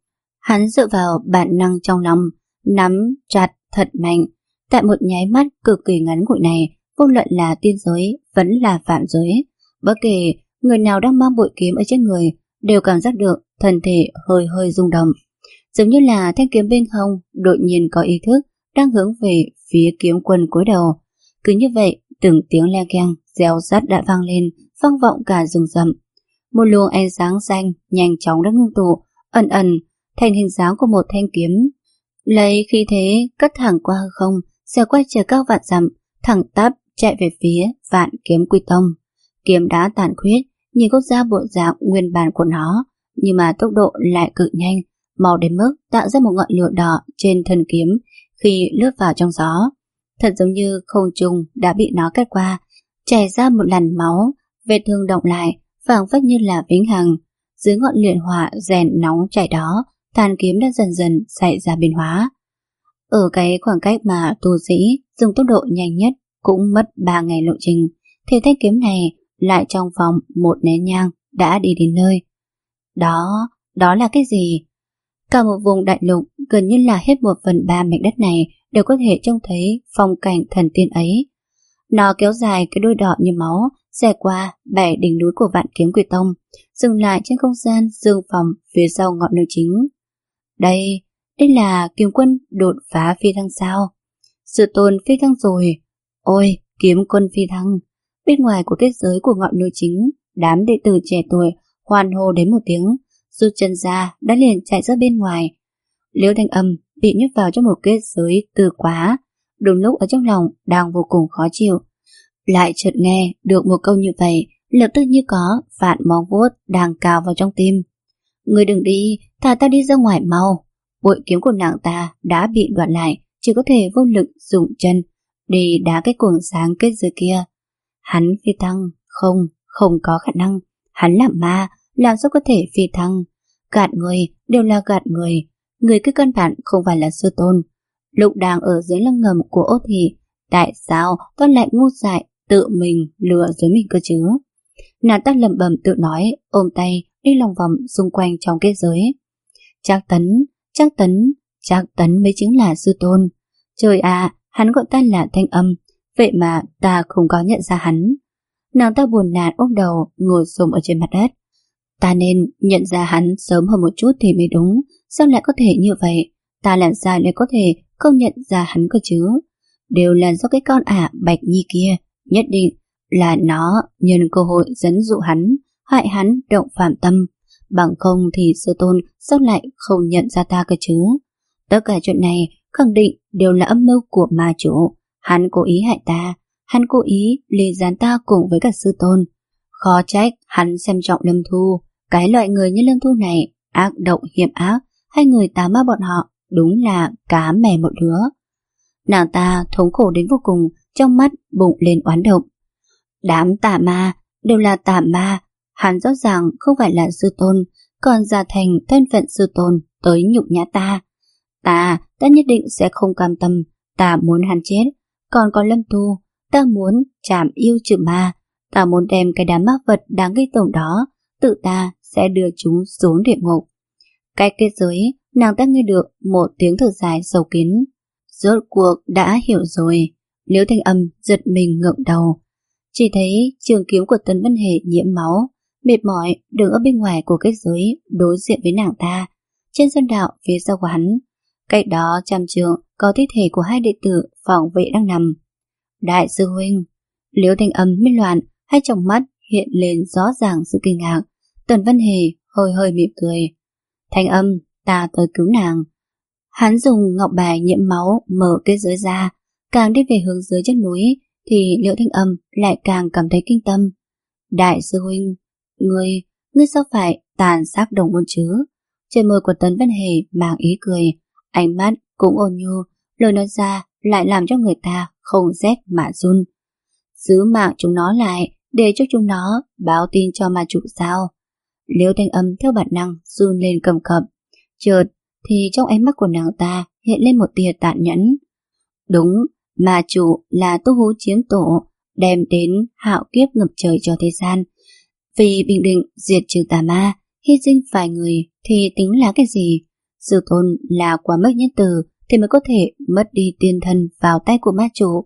Speaker 1: Hắn dựa vào bản năng trong lòng, nắm chặt thật mạnh. Tại một nháy mắt cực kỳ ngắn ngủi này, vô luận là tiên giới vẫn là phạm giới, bất kể người nào đang mang bội kiếm ở trên người đều cảm giác được thân thể hơi hơi rung động, giống như là thanh kiếm bên hông đột nhiên có ý thức đang hướng về phía kiếm quân cúi đầu. Cứ như vậy, từng tiếng le keng reo rắt đã vang lên, vang vọng cả rừng rậm. Một luồng ánh sáng xanh nhanh chóng đã ngưng tụ, ẩn ẩn thành hình dáng của một thanh kiếm, lấy khí thế cất thẳng qua hư không, xẹo qua trời cao vạn dặm, thẳng tắp chạy về phía Vạn Kiếm Quy Tông. Kiếm đã tàn khuyết, nhìn cốt ra bộ dạng nguyên bản của nó, nhưng mà tốc độ lại cực nhanh, mau đến mức tạo ra một ngọn lửa đỏ trên thân kiếm khi lướt vào trong gió. Thật giống như không trung đã bị nó cắt qua, chảy ra một làn máu, vết thương động lại, phảng phất như là vĩnh hằng. Dưới ngọn lửa hỏa rèn nóng chảy đó, tàn kiếm đã dần dần xảy ra biến hóa. Ở cái khoảng cách mà tu sĩ dùng tốc độ nhanh nhất cũng mất ba ngày lộ trình, thì thanh kiếm này lại trong vòng một nén nhang đã đi đến nơi. Đó, đó là cái gì? Cả một vùng đại lục, gần như là hết một phần ba mảnh đất này đều có thể trông thấy phong cảnh thần tiên ấy. Nó kéo dài cái đuôi đỏ như máu, xẻ qua bảy đỉnh núi của Vạn Kiếm Quy Tông, dừng lại trên không gian dương phòng phía sau ngọn núi chính. Đây, đây là kiếm quân đột phá phi thăng sao? Sư tôn phi thăng rồi. Ôi, kiếm quân phi thăng. Bên ngoài của kết giới của ngọn núi chính, đám đệ tử trẻ tuổi hoan hô đến một tiếng, rút chân ra đã liền chạy ra bên ngoài. Liễu Thanh Âm bị nhốt vào trong một kết giới từ quá, đúng lúc ở trong lòng đang vô cùng khó chịu, lại chợt nghe được một câu như vậy, lập tức như có vạn móng vuốt đang cào vào trong tim. Người đừng đi, thả ta đi ra ngoài mau. Bội kiếm của nàng ta đã bị đoạn lại, chỉ có thể vô lực dùng chân đi đá cái cuồng sáng kết giới kia. Hắn phi thăng? Không, không có khả năng. Hắn là ma, làm sao có thể phi thăng? Gạt người, đều là gạt người. Người cứ căn bản không phải là sư tôn. Lúc đang ở dưới lưng ngầm của Ô Thị, tại sao con lại ngu dại tự mình lừa dối mình cơ chứ? Nàng ta lẩm bẩm tự nói, ôm tay đi lòng vòng xung quanh trong kết giới. Trác Tấn, Trác Tấn, Trác Tấn mới chính là sư tôn. Trời à, hắn gọi ta là Thanh Âm, vậy mà ta không có nhận ra hắn. Nàng ta buồn nản ôm đầu, ngồi xổm ở trên mặt đất. Ta nên nhận ra hắn sớm hơn một chút thì mới đúng, sao lại có thể như vậy? Ta làm sao lại có thể không nhận ra hắn cơ chứ? Đều là do cái con ả Bạch Nhi kia, nhất định là nó nhân cơ hội dẫn dụ hắn, hại hắn động phạm tâm. Bằng không thì sư tôn sao lại không nhận ra ta cơ chứ? Tất cả chuyện này khẳng định đều là âm mưu của ma chủ. Hắn cố ý hại ta, hắn cố ý lì gián ta cùng với cả sư tôn. Khó trách hắn xem trọng Lâm Thu. Cái loại người như Lâm Thu này, ác độc hiểm ác, hay người tà ma bọn họ, đúng là cá mè một đứa. Nàng ta thống khổ đến vô cùng, trong mắt bụng lên oán độc. Đám tà ma, đều là tà ma. Hắn rõ ràng không phải là sư tôn, còn giả thành thân phận sư tôn tới nhục nhã ta. Ta, ta nhất định sẽ không cam tâm, ta muốn hắn chết. Còn có Lâm Thu, ta muốn chảm yêu trừ ma, ta muốn đem cái đám ma vật đáng gây tổn đó, tự ta sẽ đưa chúng xuống địa ngục. Cách kết giới, nàng ta nghe được một tiếng thở dài sầu kín. Rốt cuộc đã hiểu rồi. Liễu Thanh Âm giật mình ngẩng đầu, chỉ thấy trường kiếm của Tần Vân Hề nhiễm máu, mệt mỏi đứng ở bên ngoài của kết giới đối diện với nàng ta. Trên sơn đạo phía sau của hắn, cách đó trăm trượng có thi thể của hai đệ tử phòng vệ đang nằm. Đại sư huynh. Liễu Thanh Âm mê loạn, hai tròng mắt hiện lên rõ ràng sự kinh ngạc. Tần Vân Hề hơi hơi mỉm cười. Thanh Âm, ta tới cứu nàng. Hắn dùng ngọc bài nhiễm máu mở kết giới ra, càng đi về hướng dưới chân núi thì Liễu Thanh Âm lại càng cảm thấy kinh tâm. Đại sư huynh, ngươi, ngươi sao phải tàn sát đồng môn chứ? Trên môi của Tần Vân Hề mang ý cười, ánh mắt cũng ôn nhu, lời nói ra lại làm cho người ta không rét mà run. Giữ mạng chúng nó lại để cho chúng nó báo tin cho ma chủ sao? Liễu Thanh Âm theo bản năng run lên cầm cập. Chợt thì trong ánh mắt của nàng ta hiện lên một tia tàn nhẫn. Đúng, ma chủ là tu hú chiếm tổ, đem đến hạo kiếp ngập trời cho thế gian. Vì bình định diệt trừ tà ma, hy sinh vài người thì tính là cái gì? Sư tôn là quá mức nhân từ thì mới có thể mất đi tiên thân vào tay của ma chủ.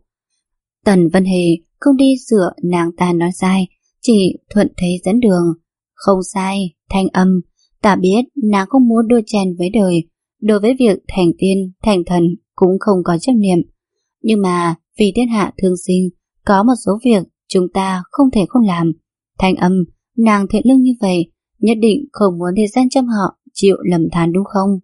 Speaker 1: Tần Vân Hề không đi sửa nàng ta nói sai, chỉ thuận thế dẫn đường. Không sai, Thanh Âm, ta biết nàng không muốn đua chen với đời, đối với việc thành tiên, thành thần cũng không có chấp niệm. Nhưng mà vì thiên hạ thương sinh, có một số việc chúng ta không thể không làm. Thanh Âm, nàng thiện lương như vậy, nhất định không muốn thời gian trăm họ chịu lầm than đúng không?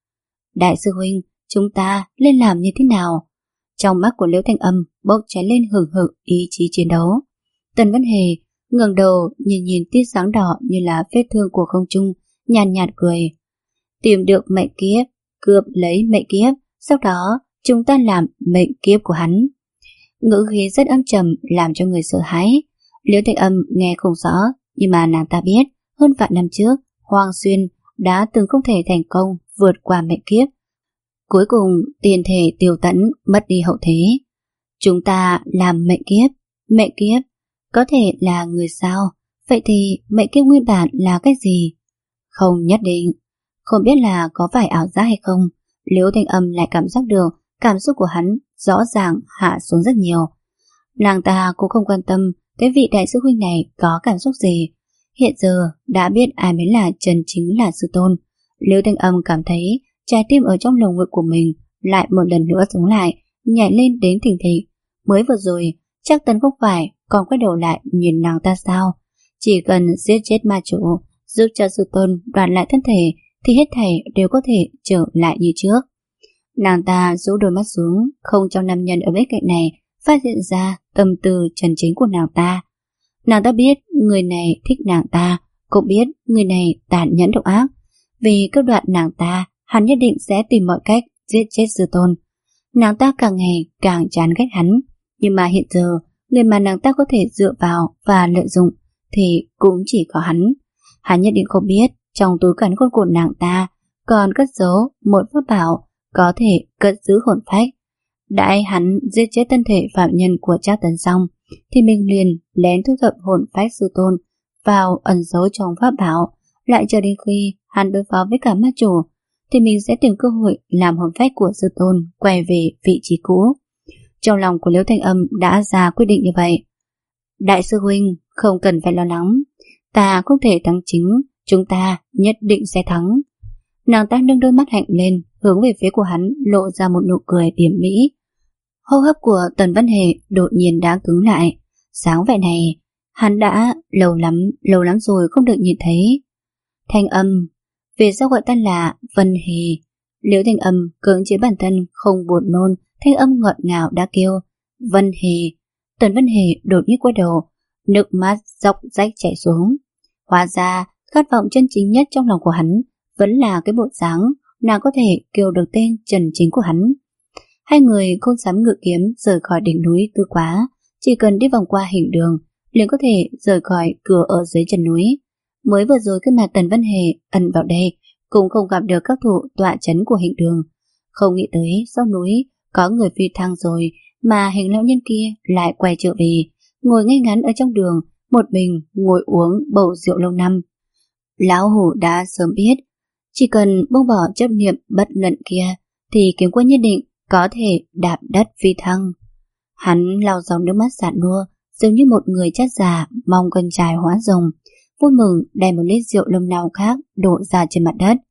Speaker 1: Đại sư huynh, chúng ta nên làm như thế nào? Trong mắt của Liễu Thanh Âm bốc cháy lên hừng hực ý chí chiến đấu. Tần Vân Hề ngẩng đầu nhìn nhìn tia sáng đỏ như là vết thương của không trung, nhàn nhạt, nhạt cười. Tìm được mệnh kiếp, cướp lấy mệnh kiếp, sau đó chúng ta làm mệnh kiếp của hắn. Ngữ khí rất âm trầm làm cho người sợ hãi. Liễu Thanh Âm nghe không rõ, nhưng mà nàng ta biết hơn vạn năm trước Hoàng Xuyên đã từng không thể thành công vượt qua mệnh kiếp. Cuối cùng tiền thể tiêu tẫn, mất đi hậu thế. Chúng ta làm mệnh kiếp. Mệnh kiếp có thể là người sao? Vậy thì mệnh kiếp nguyên bản là cái gì? Không nhất định. Không biết là có phải ảo giác hay không, Liễu Thanh Âm lại cảm giác được cảm xúc của hắn rõ ràng hạ xuống rất nhiều. Nàng ta cũng không quan tâm cái vị đại sư huynh này có cảm xúc gì. Hiện giờ đã biết ai mới là chân chính là sư tôn. Liễu Thanh Âm cảm thấy trái tim ở trong lồng ngực của mình lại một lần nữa sống lại, nhảy lên đến thình thịch. Mới vừa rồi chắc Tần không phải còn quay đầu lại nhìn nàng ta sao? Chỉ cần giết chết ma chủ, giúp cho sư tôn đoạt lại thân thể, thì hết thảy đều có thể trở lại như trước. Nàng ta rũ đôi mắt xuống, không cho nam nhân ở bên cạnh này phát hiện ra tâm tư chân chính của nàng ta. Nàng ta biết người này thích nàng ta, cũng biết người này tàn nhẫn độc ác. Vì cướp đoạt nàng ta, hắn nhất định sẽ tìm mọi cách giết chết sư tôn. Nàng ta càng ngày càng chán ghét hắn, nhưng mà hiện giờ người mà nàng ta có thể dựa vào và lợi dụng thì cũng chỉ có hắn. Hắn nhất định không biết trong túi càn khôn của nàng ta còn cất giấu một pháp bảo có thể cất giữ hồn phách. Đãi hắn giết chết thân thể phạm nhân của Trác Tấn xong, thì mình liền lén thu thập hồn phách sư tôn vào ẩn giấu trong pháp bảo. Lại chờ đến khi hắn đối phó với cả ma chủ, thì mình sẽ tìm cơ hội làm hồn phách của sư tôn quay về vị trí cũ. Trong lòng của Liễu Thanh Âm đã ra quyết định như vậy. Đại sư huynh không cần phải lo lắng, ta không thể thắng chính, chúng ta nhất định sẽ thắng. Nàng ta nâng đôi mắt hạnh lên, hướng về phía của hắn lộ ra một nụ cười điểm mỹ. Hô hấp của Tần Vân Hề đột nhiên đã cứng lại. Sáng vẻ này hắn đã lâu lắm lâu lắm rồi không được nhìn thấy. Thanh Âm, vì sao gọi ta là Vân Hề? Liễu Thanh Âm cưỡng chế bản thân không buồn nôn, thanh âm ngọt ngào đã kêu Vân Hề. Tần Vân Hề đột nhiên quay đầu, nước mắt dọc rách chảy xuống. Hóa ra khát vọng chân chính nhất trong lòng của hắn vẫn là cái bộ dáng nàng có thể kêu được tên chân chính của hắn. Hai người không dám ngự kiếm rời khỏi đỉnh núi Tư Quá, chỉ cần đi vòng qua hình đường liền có thể rời khỏi cửa ở dưới chân núi. Mới vừa rồi cái mà Tần Vân Hề ẩn vào đây cũng không gặp được các thủ tọa chấn của hình đường. Không nghĩ tới sau núi có người phi thăng rồi mà hình lão nhân kia lại quay trở về, ngồi ngay ngắn ở trong đường, một mình ngồi uống bầu rượu lâu năm. Lão hủ đã sớm biết, chỉ cần buông bỏ chấp niệm bất luận kia thì kiếm quân nhất định có thể đạp đất phi thăng. Hắn lau dòng nước mắt sạn nua, giống như một người chát già mong con trai hóa rồng, vui mừng đem một lít rượu lâm nào khác đổ ra trên mặt đất.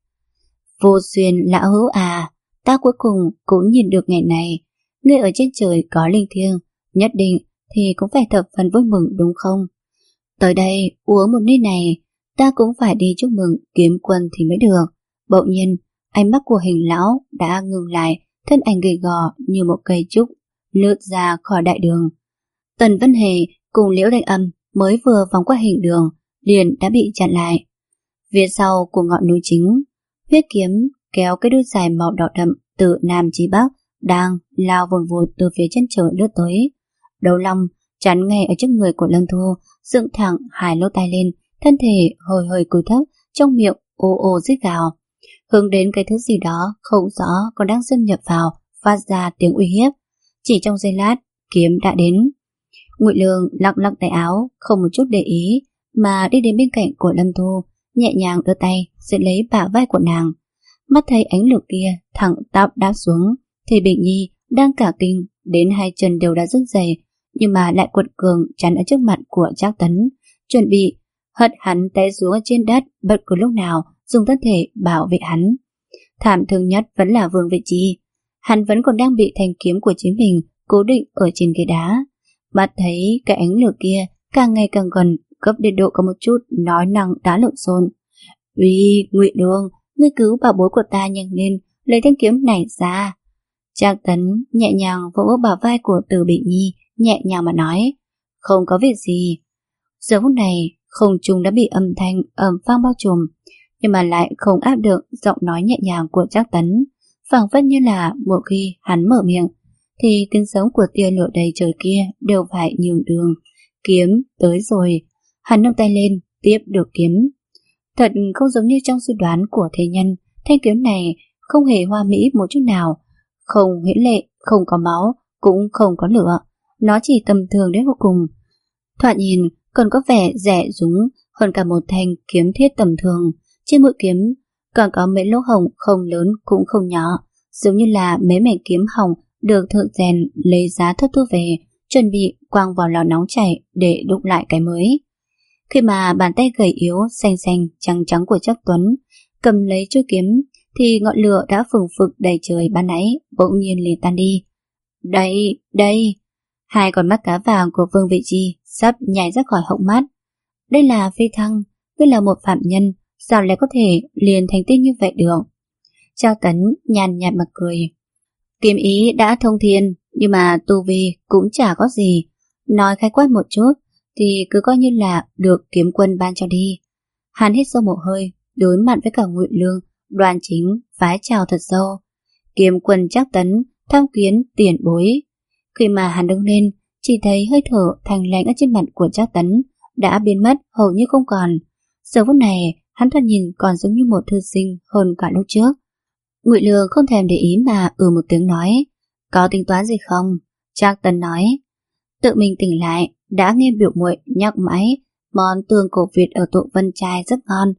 Speaker 1: Vô Xuyên lão hữu à, ta cuối cùng cũng nhìn được ngày này. Ngươi ở trên trời có linh thiêng, nhất định thì cũng phải thập phần vui mừng đúng không? Tới đây uống một ly này, ta cũng phải đi chúc mừng kiếm quân thì mới được. Bỗng nhiên ánh mắt của hình lão đã ngừng lại, thân ảnh gầy gò như một cây trúc lướt ra khỏi đại đường. Tần Vân Hề cùng Liễu Thanh Âm mới vừa vòng qua hình đường liền đã bị chặn lại. Phía sau của ngọn núi chính, huyết kiếm kéo cái đuôi dài màu đỏ đậm từ nam chí bắc đang lao vùn vụt từ phía chân trời lướt tới. Đầu long chắn ngay ở trước người của Lâm Thu, dựng thẳng hai lỗ tai lên, thân thể hơi hơi cúi thấp, trong miệng ồ ồ rít gào, hướng đến cái thứ gì đó không rõ còn đang xâm nhập vào, phát ra tiếng uy hiếp. Chỉ trong giây lát, kiếm đã đến. Ngụy Lương lắc lắc tay áo, không một chút để ý, mà đi đến bên cạnh của Lâm Thu, nhẹ nhàng đưa tay giật lấy bả vai của nàng. Mắt thấy ánh lửa kia thẳng tắp đáp xuống thì Bình Nhi đang cả kinh đến hai chân đều đã run rẩy, nhưng mà lại quật cường chắn ở trước mặt của Trác Tấn, chuẩn bị hất hắn té xuống ở trên đất bất cứ lúc nào, dùng thân thể bảo vệ hắn. Thảm thương nhất vẫn là Vương Vệ Chi, hắn vẫn còn đang bị thanh kiếm của chính mình cố định ở trên ghế đá. Mắt thấy cái ánh lửa kia càng ngày càng gần, gấp đến độ có một chút nói năng đã lộn xộn. Uy, Ngụy Lương, ngươi cứu bảo bối của ta nhanh lên, lấy thanh kiếm này ra. Trác Tấn nhẹ nhàng vỗ bả vai của Từ Bình Nhi, nhẹ nhàng mà nói, không có việc gì. Giờ phút này không trung đã bị âm thanh ầm vang bao trùm, nhưng mà lại không áp được giọng nói nhẹ nhàng của Trác Tấn, phảng phất như là một khi hắn mở miệng thì tiếng sống của tia lửa đầy trời kia đều phải nhường đường. Kiếm tới rồi. Hắn nâng tay lên tiếp được kiếm. Thật không giống như trong suy đoán của thế nhân, thanh kiếm này không hề hoa mỹ một chút nào, không huyễn lệ, không có máu, cũng không có lửa, nó chỉ tầm thường đến vô cùng. Thoạt nhìn còn có vẻ rẻ rúng hơn cả một thanh kiếm thiết tầm thường. Trên mũi kiếm còn có mấy lỗ hổng không lớn cũng không nhỏ, giống như là mấy mảnh kiếm hỏng được thợ rèn lấy giá thấp thu về, chuẩn bị quăng vào lò nóng chảy để đúc lại cái mới. Khi mà bàn tay gầy yếu, xanh xanh, trắng trắng của Trác Tuấn cầm lấy chuôi kiếm, thì ngọn lửa đã phừng phực đầy trời ban nãy bỗng nhiên liền tan đi. Đây, đây! Hai con mắt cá vàng của Vương Vệ Chi sắp nhảy ra khỏi hốc mắt. Đây là Phi Thăng, ngươi là một phạm nhân, sao lại có thể liền thành tiên như vậy được? Trác Tấn nhàn nhạt mà cười. Kiếm ý đã thông thiên, nhưng mà tu vi cũng chả có gì. Nói khái quát một chút thì cứ coi như là được kiếm quân ban cho đi. Hắn hít sâu một hơi, đối mặt với cả Ngụy Lương, Đoàn Chính vái chào thật sâu. Kiếm quân Trác Tấn, tham kiến tiền bối. Khi mà hắn đứng lên, chỉ thấy hơi thở thanh lãnh ở trên mặt của Trác Tấn đã biến mất hầu như không còn. Giờ phút này hắn thoạt nhìn còn giống như một thư sinh hơn cả lúc trước. Ngụy Lương không thèm để ý mà ừ một tiếng nói, có tính toán gì không? Trác Tấn nói, tự mình tỉnh lại, đã nghe biểu muội nhắc mãi món tương cổ Việt ở Tụ Vân Trai rất ngon,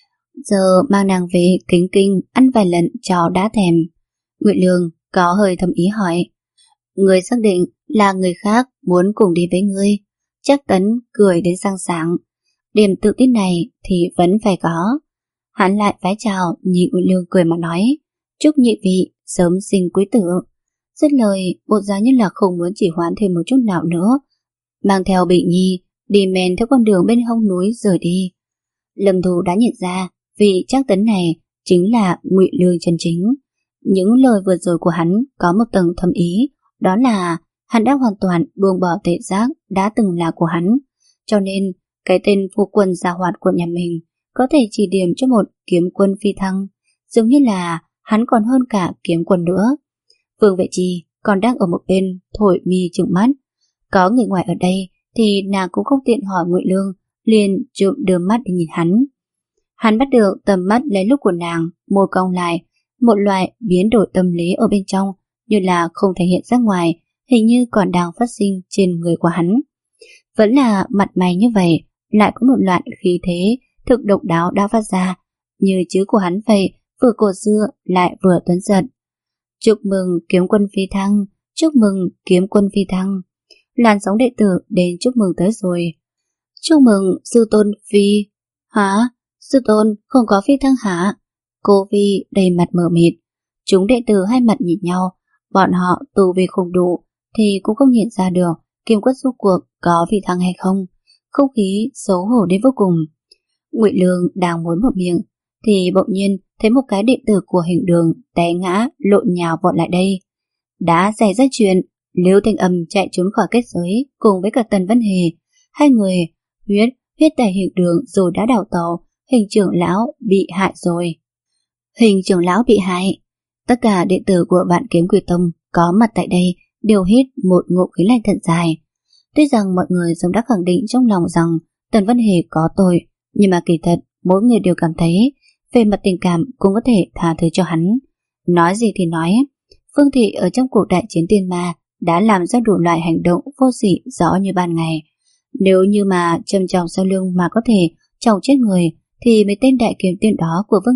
Speaker 1: giờ mang nàng về Kính Kinh ăn vài lần cho đã thèm. Ngụy Lương có hơi thầm ý hỏi, người xác định là người khác muốn cùng đi với ngươi? Trác Tấn cười đến sang sáng, điểm tự tin này thì vẫn phải có. Hắn lại vái chào nhìn Ngụy Lương cười mà nói, chúc nhị vị sớm sinh quý tử. Dứt lời, bộ dáng như là không muốn chỉ hoãn thêm một chút nào nữa, mang theo Bị Nhi đi men theo con đường bên hông núi rời đi. Lâm Thù đã nhận ra vị Trác Tấn này chính là Ngụy Lương chân chính. Những lời vừa rồi của hắn có một tầng thâm ý, đó là hắn đã hoàn toàn buông bỏ tệ giác đã từng là của hắn, cho nên cái tên phu quân gia hoạt của nhà mình có thể chỉ điểm cho một kiếm quân phi thăng, giống như là hắn còn hơn cả kiếm quân nữa. Vương Vệ Chi còn đang ở một bên thổi mi trừng mắt. Có người ngoài ở đây thì nàng cũng không tiện hỏi Ngụy Lương, liền trộm đưa mắt để nhìn hắn. Hắn bắt được tầm mắt lấy lúc của nàng, môi cong lại, một loại biến đổi tâm lý ở bên trong như là không thể hiện ra ngoài, hình như còn đang phát sinh trên người của hắn. Vẫn là mặt mày như vậy, lại có một loại khí thế thực độc đáo đã phát ra, như chữ của hắn vậy, vừa cổ xưa lại vừa tuấn giật. Chúc mừng kiếm quân phi thăng, chúc mừng kiếm quân phi thăng. Làn sóng đệ tử đến chúc mừng tới rồi. Chúc mừng sư tôn phi. Hả? Sư tôn không có phi thăng hả? Cô phi đầy mặt mờ mịt. Chúng đệ tử hai mặt nhìn nhau, bọn họ tu vi không đủ thì cũng không nhận ra được kiếm quất rốt cuộc có phi thăng hay không. Không khí xấu hổ đến vô cùng. Ngụy Lương đang muốn mở miệng thì bỗng nhiên thấy một cái đệ tử của Hình Đường té ngã lộn nhào vọt lại đây. Đã xảy ra chuyện, Liễu Thanh Âm chạy trốn khỏi kết giới cùng với cả Tần Văn Hề. Hai người huyết huyết tại Hình Đường rồi đã đào tàu. Hình trưởng lão bị hại rồi. Hình trưởng lão bị hại. Tất cả đệ tử của Vạn Kiếm Quỷ Tông có mặt tại đây đều hít một ngụm khí lạnh thật dài. Tuy rằng mọi người sớm đã khẳng định trong lòng rằng Tần Văn Hề có tội, nhưng mà kỳ thật mỗi người đều cảm thấy về mặt tình cảm cũng có thể tha thứ cho hắn. Nói gì thì nói, Phương Thị ở trong cuộc đại chiến tiên ma đã làm ra đủ loại hành động vô sỉ rõ như ban ngày. Nếu như mà châm chọc sau lưng mà có thể chọc chết người, thì mấy tên đại kiếm tiên đó của Vương Thị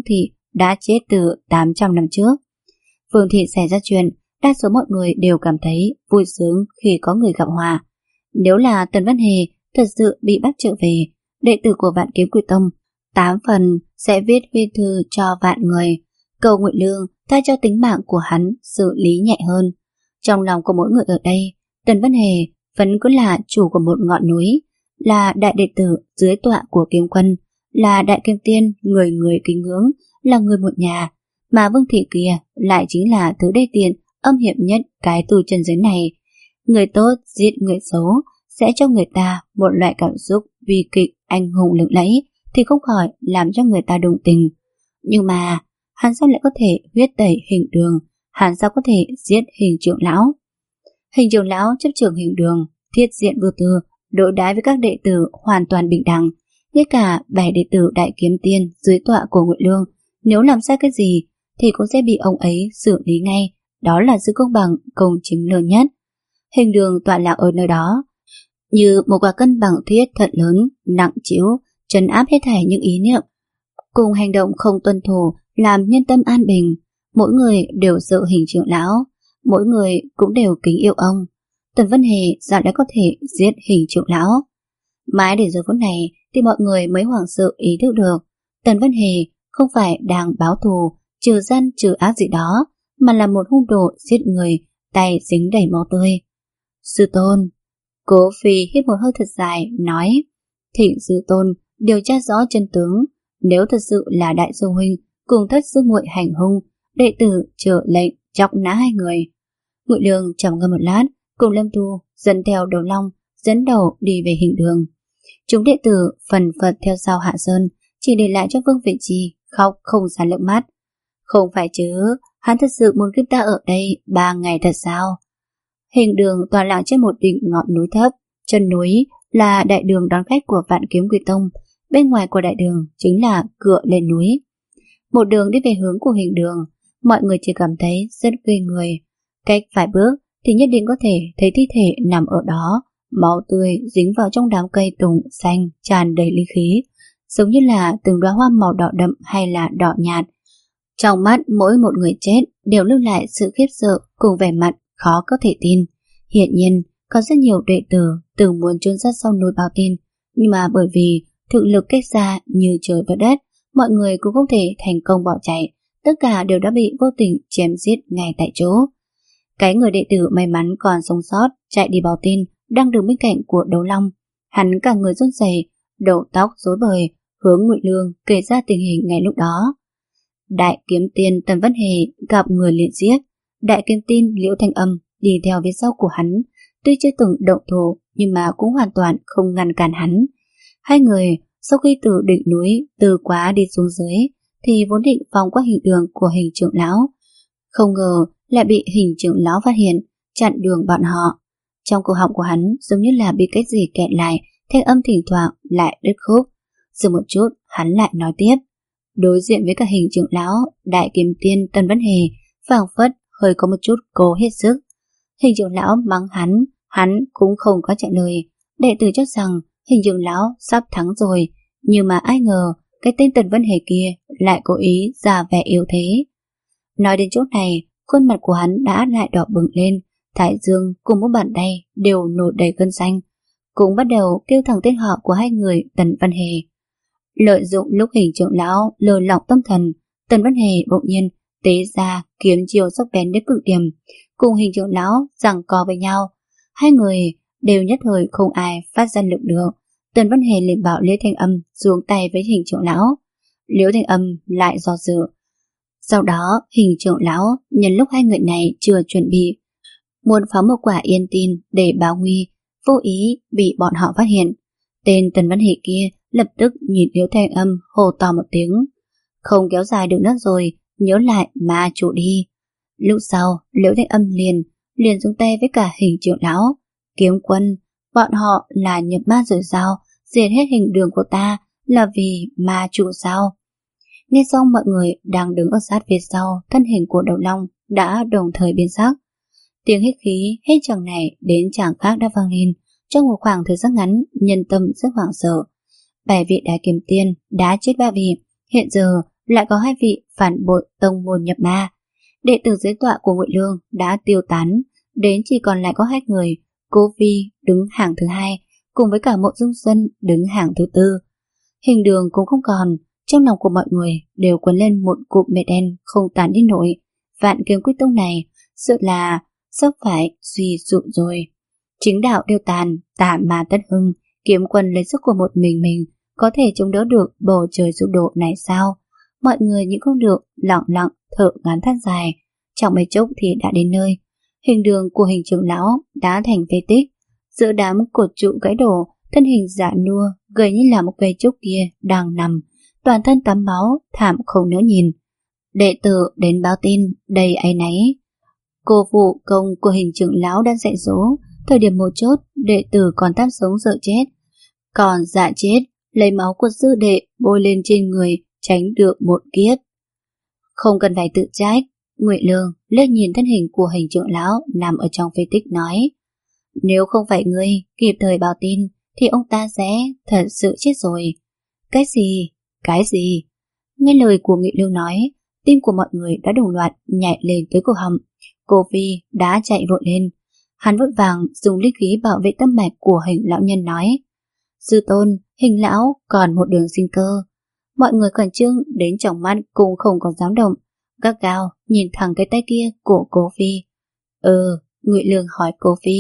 Speaker 1: đã chết từ tám trăm năm trước. Vương thị xảy ra chuyện, đa số mọi người đều cảm thấy vui sướng khi có người gặp hòa. Nếu là Tần Văn Hề thật sự bị bắt trở về, đệ tử của Vạn Kiếm Quy Tông tám phần sẽ viết huy thư cho vạn người, cầu Ngụy Lương tha cho tính mạng của hắn xử lý nhẹ hơn. Trong lòng của mỗi người ở đây, Tần Văn Hề vẫn cứ là chủ của một ngọn núi, là đại đệ tử dưới tọa của Kiếm Quân, là đại kiếm tiên người người kính ngưỡng, là người một nhà. Mà Vương thị kia lại chính là thứ đê tiện âm hiểm nhất cái tu chân giới này. Người tốt giết người xấu sẽ cho người ta một loại cảm xúc bi kịch anh hùng lừng lẫy, thì không khỏi làm cho người ta đồng tình. Nhưng mà hắn sao lại có thể huyết tẩy Hình Đường? Hắn sao có thể giết Hình trưởng lão? Hình trưởng lão chấp trưởng Hình Đường, thiết diện vô tư, đối đãi với các đệ tử hoàn toàn bình đẳng. Ngay cả bảy đệ tử đại kiếm tiên dưới tọa của Ngụy Lương, nếu làm sai cái gì thì cũng sẽ bị ông ấy xử lý ngay. Đó là sự công bằng, công chính lớn nhất. Hình Đường tọa lạc ở nơi đó như một quả cân bằng thiết thật lớn, nặng trĩu, trấn áp hết thảy những ý niệm cùng hành động không tuân thủ, làm nhân tâm an bình. Mỗi người đều sợ Hình trưởng lão, mỗi người cũng đều kính yêu ông. Tần Văn Hề sao đã có thể giết Hình trưởng lão? Mãi đến giờ phút này thì mọi người mới hoảng sợ ý thức được Tần Văn Hề không phải đang báo thù, trừ gian trừ ác gì đó, mà là một hung đồ giết người, tay dính đầy máu tươi. Sư tôn. Cố Phi hít một hơi thật dài, nói: Thịnh sư tôn điều tra rõ chân tướng. Nếu thật sự là đại sư huynh cùng thất sư muội hành hung, đệ tử chờ lệnh chọc nã hai người. Ngụy Lương trầm ngâm một lát, cùng Lâm Tu dẫn theo Đầu Long dẫn đầu đi về Hình Đường. Chúng đệ tử phần phật theo sau Hạ Sơn, chỉ để lại cho Vương Vệ Chi khóc không ra nước mắt. Không phải chứ, hắn thật sự muốn kiếp ta ở đây ba ngày thật sao? Hình Đường tọa lạc trên một đỉnh ngọn núi thấp, chân núi là đại đường đón khách của Vạn Kiếm Quy Tông, bên ngoài của đại đường chính là cửa lên núi. Một đường đi về hướng của Hình Đường, mọi người chỉ cảm thấy rất ghê người. Cách vài bước thì nhất định có thể thấy thi thể nằm ở đó, máu tươi dính vào trong đám cây tùng xanh tràn đầy linh khí, giống như là từng đóa hoa màu đỏ đậm hay là đỏ nhạt. Trong mắt mỗi một người chết đều lưu lại sự khiếp sợ cùng vẻ mặt khó có thể tin. Hiện nhiên có rất nhiều đệ tử từng muốn trốn ra sau núi báo tin, nhưng mà bởi vì thực lực cách xa như trời và đất, mọi người cũng không thể thành công bỏ chạy, tất cả đều đã bị vô tình chém giết ngay tại chỗ. Cái người đệ tử may mắn còn sống sót chạy đi báo tin đang đứng bên cạnh của Đấu Long, hắn cả người run rẩy, đầu tóc rối bời, hướng Ngụy Lương kể ra tình hình ngay lúc đó. Đại kiếm tiên Tần Văn Hề gặp người liền giết. Đại kiếm tiên Liễu Thanh Âm đi theo phía sau của hắn, tuy chưa từng động thủ nhưng mà cũng hoàn toàn không ngăn cản hắn. Hai người sau khi từ đỉnh núi từ quá đi xuống dưới thì vốn định vòng qua Hình Đường của Hình trưởng lão, không ngờ lại bị Hình trưởng lão phát hiện, chặn đường bọn họ. Trong cổ họng của hắn giống như là bị cái gì kẹt lại, thanh âm thỉnh thoảng lại đứt khúc. Dừng một chút, hắn lại nói tiếp. Đối diện với cả Hình trưởng lão, đại kiếm tiên Tần Văn Hề phảng phất hơi có một chút cố hết sức. Hình trưởng lão mắng hắn, hắn cũng không có trả lời. Đệ tử cho rằng Hình trưởng lão sắp thắng rồi, nhưng mà ai ngờ cái tên Tần Văn Hề kia lại cố ý giả vẻ yếu thế. Nói đến chỗ này, khuôn mặt của hắn đã lại đỏ bừng lên, thái dương cùng một bàn tay đều nổi đầy gân xanh, cũng bắt đầu kêu thẳng tên họ của hai người Tần Văn Hề. Lợi dụng lúc Hình trưởng lão lơ lỏng tâm thần, Tần Văn Hề bỗng nhiên tế ra kiếm chiêu sắc bén đến cực điểm, cùng Hình trưởng lão giằng co với nhau. Hai người đều nhất thời không ai phát ra lực được. Tần Văn Hề liền bảo Liễu Thanh Âm xuống tay với Hình trưởng lão. Liễu Thanh Âm lại do dự. Sau đó Hình trưởng lão nhân lúc hai người này chưa chuẩn bị, muốn phóng một quả yên tin để báo nguy, vô ý bị bọn họ phát hiện. Tên Tần Văn Hề kia lập tức nhìn Liễu Thanh Âm hô to một tiếng. Không kéo dài được nữa rồi, nhớ lại ma chủ đi. Lúc sau Liễu Thanh Âm liền liền xuống tay với cả Hình trưởng lão. Kiếm Quân, bọn họ là nhập ma rồi sao? Diệt hết Hình Đường của ta là vì ma chủ sao? Nghe xong mọi người đang đứng ở sát phía sau thân hình của Đầu Long đã đồng thời biến sắc. Tiếng hít khí hết chàng này đến chàng khác đã vang lên. Trong một khoảng thời gian ngắn, nhân tâm rất hoảng sợ. Bảy vị đại kiếm tiên đã chết ba vị, hiện giờ lại có hai vị phản bội tông môn nhập ma. Đệ tử dưới tọa của Ngụy Lương đã tiêu tán, đến chỉ còn lại có hai người, Cô Vi đứng hàng thứ hai, cùng với cả Mộ Dung Xuân đứng hàng thứ tư. Hình Đường cũng không còn, trong lòng của mọi người đều quấn lên một cụm mây đen không tán đi nổi. Vạn Kiếm Quy Tông này sợ là sắp phải suy sụp rồi. Chính đạo đều tàn, tà ma tất hưng, kiếm quân lấy sức của một mình mình có thể chống đỡ được bầu trời sụp đổ này sao? Mọi người những không được, lặng lặng thở ngắn than dài. Trong mấy chốc thì đã đến nơi. Hình Đường của Hình trưởng lão đã thành phế tích, giữa đám cột trụ gãy đổ, thân hình dạ nua gầy như là một cây trúc kia đang nằm, toàn thân tắm máu, thảm không nỡ nhìn. Đệ tử đến báo tin đầy áy náy. Cô phụ công của Hình trưởng lão đã dạy dỗ, thời điểm một chốt đệ tử còn tham sống sợ chết, còn dạ chết lấy máu của sư đệ bôi lên trên người tránh được một kiếp. Không cần phải tự trách. Ngụy Lương liếc nhìn thân hình của Hình trưởng lão nằm ở trong phế tích nói, nếu không phải ngươi kịp thời báo tin thì ông ta sẽ thật sự chết rồi. Cái gì? Cái gì? Nghe lời của Ngụy Lương nói, tim của mọi người đã đồng loạt nhảy lên tới cổ họng. Cô Phi đã chạy vội lên. Hắn vội vàng dùng linh khí bảo vệ tâm mạch của Hình lão nhân nói, sư tôn, Hình lão còn một đường sinh cơ. Mọi người khẩn trương đến trong mắt cũng không còn dám động, gắt gao nhìn thẳng cái tay kia của cô Phi. Ừ, Ngụy Lương hỏi cô Phi,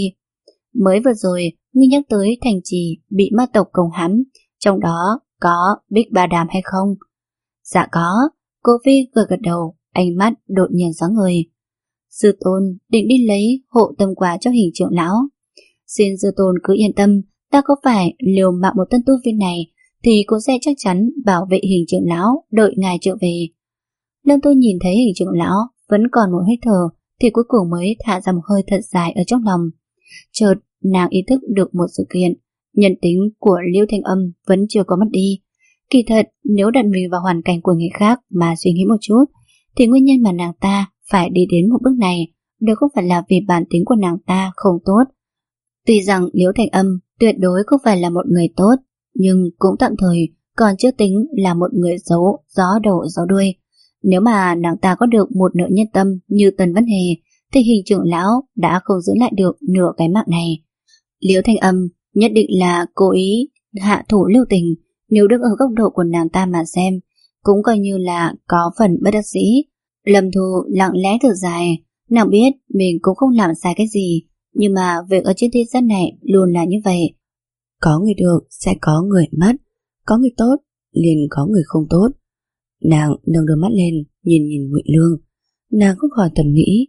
Speaker 1: mới vừa rồi ngươi nhắc tới thành trì bị ma tộc công hãm, trong đó có Bích Ba Đàm hay không? Dạ có. Cô Phi gật gật đầu, ánh mắt đột nhiên sáng ngời. Sư tôn định đi lấy hộ tâm quả cho Hình trưởng lão. Xin sư tôn cứ yên tâm, ta có phải liều mạng một tân tu viên này thì cũng sẽ chắc chắn bảo vệ Hình trưởng lão đợi ngài trở về. Lâm Tôi nhìn thấy Hình trưởng lão vẫn còn một hơi thở thì cuối cùng mới thả ra một hơi thật dài ở trong lòng. Chợt nàng ý thức được một sự kiện, nhân tính của Liễu Thanh Âm vẫn chưa có mất đi. Kỳ thật nếu đặt mình vào hoàn cảnh của người khác mà suy nghĩ một chút thì nguyên nhân mà nàng ta phải đi đến một bước này đều không phải là vì bản tính của nàng ta không tốt. Tuy rằng Liễu Thanh Âm tuyệt đối không phải là một người tốt, nhưng cũng tạm thời còn chưa tính là một người xấu gió đầu gió đuôi. Nếu mà nàng ta có được một nửa nhân tâm như Tần Văn Hề thì Hình trưởng lão đã không giữ lại được nửa cái mạng này. Liễu Thanh Âm nhất định là cố ý hạ thủ lưu tình, nếu đứng ở góc độ của nàng ta mà xem cũng coi như là có phần bất đắc dĩ. Lâm Thu lặng lẽ thở dài, nàng biết mình cũng không làm sai cái gì, nhưng mà việc ở trên thế gian này luôn là như vậy. Có người được sẽ có người mất, có người tốt liền có người không tốt. Nàng nâng đôi mắt lên nhìn nhìn Ngụy Lương, nàng không khỏi thầm nghĩ,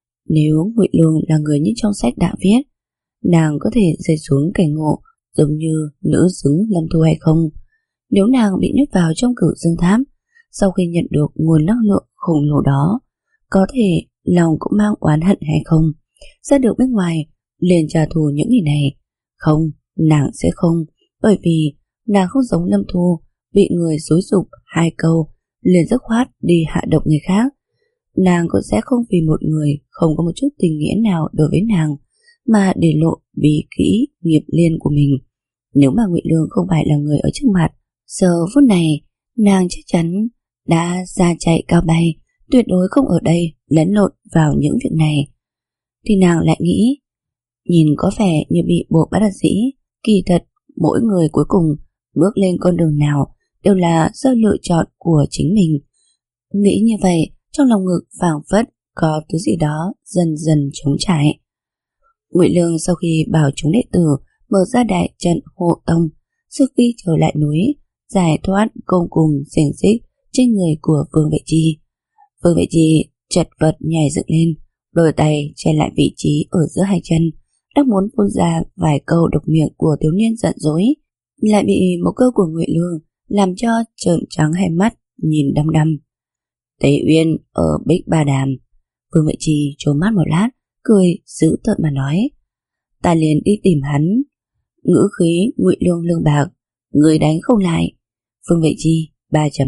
Speaker 1: nếu Ngụy Lương là người như trong sách đã viết, nàng có thể rơi xuống cảnh ngộ giống như nữ xứng Lâm Thu hay không? Nếu nàng bị nhốt vào trong cửu dương tháp, sau khi nhận được nguồn năng lượng khổng lồ đó, có thể lòng cũng mang oán hận hay không? Ra được bên ngoài liền trả thù những người này? Không, nàng sẽ không, bởi vì nàng không giống Lâm Thu, bị người xúi giục hai câu liền dứt khoát đi hạ độc người khác. Nàng cũng sẽ không vì một người không có một chút tình nghĩa nào đối với nàng mà để lộ bí kỹ nghiệp liên của mình. Nếu mà Ngụy Lương không phải là người ở trước mặt, giờ phút này nàng chắc chắn đã ra chạy cao bay, tuyệt đối không ở đây lẫn lộn vào những việc này. Thì nàng lại nghĩ, nhìn có vẻ như bị buộc bất đắc dĩ, kỳ thật mỗi người cuối cùng bước lên con đường nào đều là do lựa chọn của chính mình. Nghĩ như vậy, trong lòng ngực phảng phất có thứ gì đó dần dần trống trải. Ngụy Lương sau khi bảo chúng đệ tử mở ra đại trận hộ tông, trước khi trở lại núi, giải thoát công cùng xiềng xích trên người của Vương Vệ Chi. Vương Vệ Chi chật vật nhảy dựng lên, đôi tay che lại vị trí ở giữa hai chân, đang muốn phun ra vài câu độc miệng của thiếu niên giận dỗi, lại bị một câu của Ngụy Lương làm cho trợn trắng hai mắt nhìn đăm đăm. Tế Uyên ở Bích Ba Đàm. Vương Vệ Chi trố mắt một lát, cười dữ tợn mà nói, ta liền đi tìm hắn. Ngữ khí Ngụy Lương lương bạc, người đánh không lại. Vương Vệ Chi ba chấm.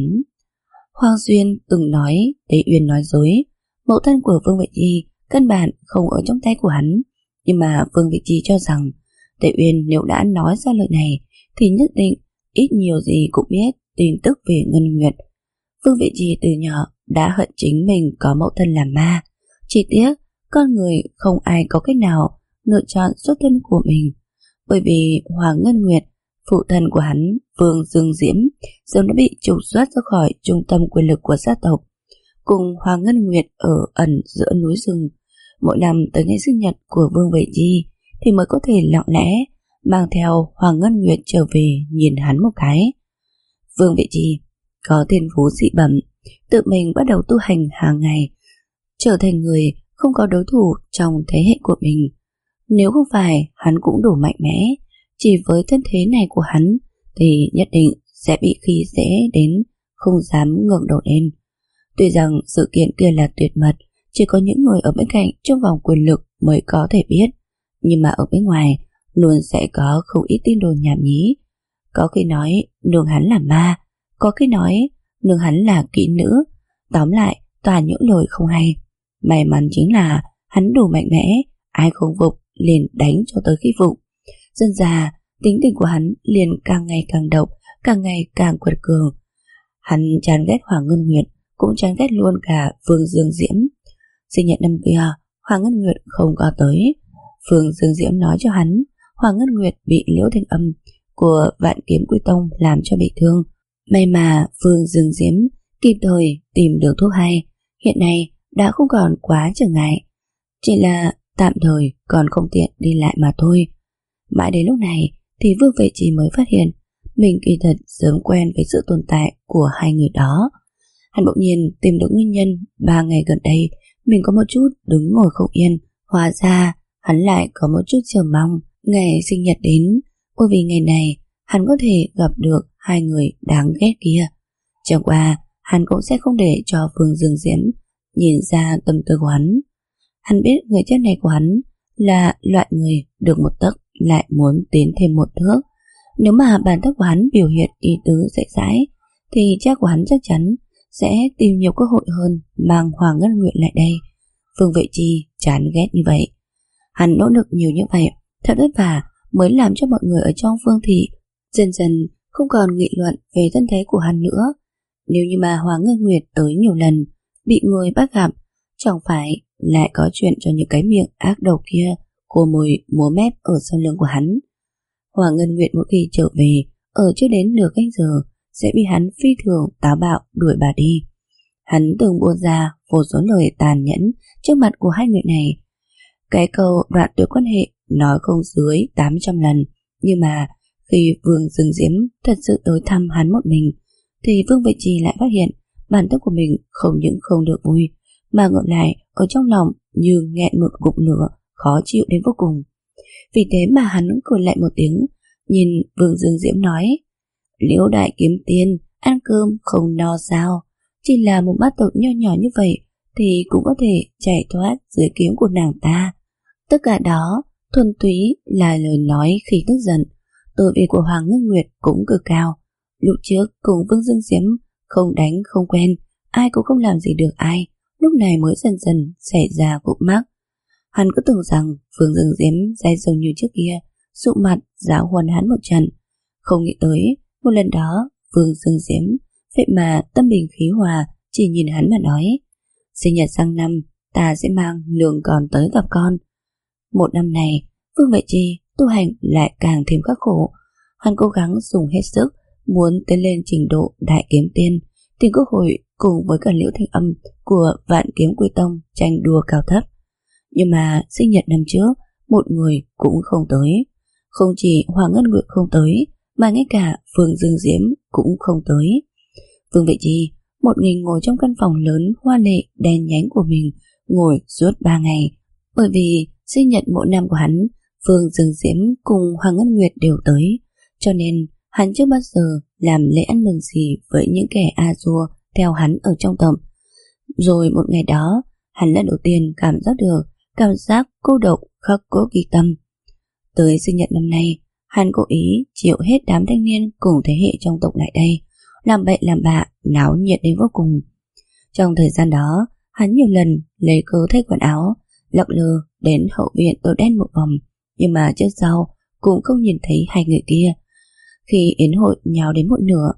Speaker 1: Hoàng Xuyên từng nói Tế Uyên nói dối, mẫu thân của Vương Vệ Chi căn bản không ở trong tay của hắn, nhưng mà Vương Vệ Chi cho rằng Tế Uyên nếu đã nói ra lời này thì nhất định ít nhiều gì cũng biết tin tức về Ngân Nguyệt. Vương Vị Trì từ nhỏ đã hận chính mình có mẫu thân làm ma. Chỉ tiếc con người không ai có cách nào lựa chọn xuất thân của mình, bởi vì Hoàng Ngân Nguyệt, phụ thân của hắn Vương Dương Diễm, sớm đã bị trục xuất ra khỏi trung tâm quyền lực của gia tộc. Cùng Hoàng Ngân Nguyệt ở ẩn giữa núi rừng, mỗi năm tới ngày sinh nhật của Vương Vệ Chi thì mới có thể lặng lẽ mang theo Hoàng Ngân Nguyệt trở về nhìn hắn một cái. Vương Vệ Chi có thiên phú dị bẩm, tự mình bắt đầu tu hành hàng ngày, trở thành người không có đối thủ trong thế hệ của mình. Nếu không phải hắn cũng đủ mạnh mẽ, chỉ với thân thế này của hắn thì nhất định sẽ bị khi dễ đến không dám ngẩng đầu lên. Tuy rằng sự kiện kia là tuyệt mật, chỉ có những người ở bên cạnh trong vòng quyền lực mới có thể biết, nhưng mà ở bên ngoài luôn sẽ có không ít tin đồn nhảm nhí. Có khi nói nương hắn là ma, có khi nói nương hắn là kỹ nữ, tóm lại toàn những lời không hay. May mắn chính là hắn đủ mạnh mẽ, ai không phục liền đánh cho tới khi phục. Dần dà tính tình của hắn liền càng ngày càng độc, càng ngày càng quật cường. Hắn chán ghét Hoàng Ngân Nguyệt, cũng chán ghét luôn cả Vương Dương Diễm. Sinh nhật năm kia Hoàng Ngân Nguyệt không có tới. Vương Dương Diễm nói cho hắn Hoàng Ngân Nguyệt bị Liễu Thanh Âm của Vạn Kiếm Quy Tông làm cho bị thương. May mà Vương Dương Diễm kịp thời tìm được thuốc hay, hiện nay đã không còn quá trở ngại, chỉ là tạm thời còn không tiện đi lại mà thôi. Mãi đến lúc này thì Vương Vệ Chi mới phát hiện mình kỳ thật sớm quen với sự tồn tại của hai người đó. Hắn bỗng nhiên tìm được nguyên nhân ba ngày gần đây mình có một chút đứng ngồi không yên. Hóa ra hắn lại có một chút chờ mong ngày sinh nhật đến, bởi vì ngày này hắn có thể gặp được hai người đáng ghét kia. Chẳng qua hắn cũng sẽ không để cho Vương Dương Diễm nhìn ra tâm tư của hắn. Hắn biết người chết này của hắn là loại người được một tấc lại muốn tiến thêm một thước. Nếu mà bản thân của hắn biểu hiện ý tứ dễ dãi thì cha của hắn chắc chắn sẽ tìm nhiều cơ hội hơn mang Hoàng Ngân Nguyệt lại đây. Vương Vệ Chi chán ghét như vậy. Hắn nỗ lực nhiều như vậy, thật vất vả mới làm cho mọi người ở trong Vương thị dần dần không còn nghị luận về thân thế của hắn nữa. Nếu như mà Hoàng Ngân Nguyệt tới nhiều lần bị người bắt gặp, chẳng phải lại có chuyện cho những cái miệng ác độc kia cô mồi múa mép ở sau lưng của hắn. Hoàng Ngân Nguyệt mỗi khi trở về ở chưa đến nửa canh giờ sẽ bị hắn phi thường táo bạo đuổi bà đi. Hắn từng buông ra vô số lời tàn nhẫn trước mặt của hai người này. Cái câu đoạn tuyệt quan hệ nói không dưới tám trăm lần, nhưng mà khi Vương Dương Diễm thật sự tới thăm hắn một mình thì Vương Vệ Chi lại phát hiện bản thân của mình không những không được vui, mà ngược lại ở trong lòng như nghẹn một ngụm lửa khó chịu đến vô cùng. Vì thế mà hắn cười lại một tiếng, nhìn Vương Dương Diễm nói: Liễu đại kiếm tiên, ăn cơm không no sao? Chỉ là một bát tộc nho nhỏ như vậy thì cũng có thể chạy thoát dưới kiếm của nàng ta. Tất cả đó thuần túy là lời nói khi tức giận. Tự vị của Hoàng Ngân Nguyệt cũng cực cao. Lúc trước cùng Vương Dương Diễm không đánh không quen, ai cũng không làm gì được ai, lúc này mới dần dần xảy ra cục mắc. Hắn cứ tưởng rằng Vương Dương Diễm dai dầu như trước kia, sụ mặt giáo huấn hắn một trận. Không nghĩ tới một lần đó Vương Dương Diễm vậy mà tâm bình khí hòa, chỉ nhìn hắn mà nói: sinh nhật sang năm ta sẽ mang nương còn tới gặp con. Một năm này Vương Vệ Chi tu hành lại càng thêm khắc khổ. Hắn cố gắng dùng hết sức muốn tiến lên trình độ đại kiếm tiên, tìm cơ hội cùng với cả Liễu Thanh Âm của Vạn Kiếm Quy Tông tranh đua cao thấp. Nhưng mà sinh nhật năm trước một người cũng không tới. Không chỉ Hoàng Ngân Nguyệt không tới, mà ngay cả Vương Dương Diễm cũng không tới. Vương Vệ Chi một mình ngồi trong căn phòng lớn hoa lệ đen nhánh của mình, ngồi suốt ba ngày. Bởi vì sinh nhật mỗi năm của hắn, Vương Dương Diễm cùng Hoàng Ngân Nguyệt đều tới, cho nên hắn chưa bao giờ làm lễ ăn mừng gì với những kẻ a dua theo hắn ở trong tộc. Rồi một ngày đó, hắn lần đầu tiên cảm giác được cảm giác cô độc khắc cốt ghi tâm. Tới sinh nhật năm nay, hắn cố ý triệu hết đám thanh niên cùng thế hệ trong tộc lại đây, làm bậy làm bạ, náo nhiệt đến vô cùng. Trong thời gian đó, hắn nhiều lần lấy cớ thay quần áo, lặng lơ đến hậu viện ở đen một vòng, nhưng mà trước sau cũng không nhìn thấy hai người kia. Khi yến hội nhào đến một nửa,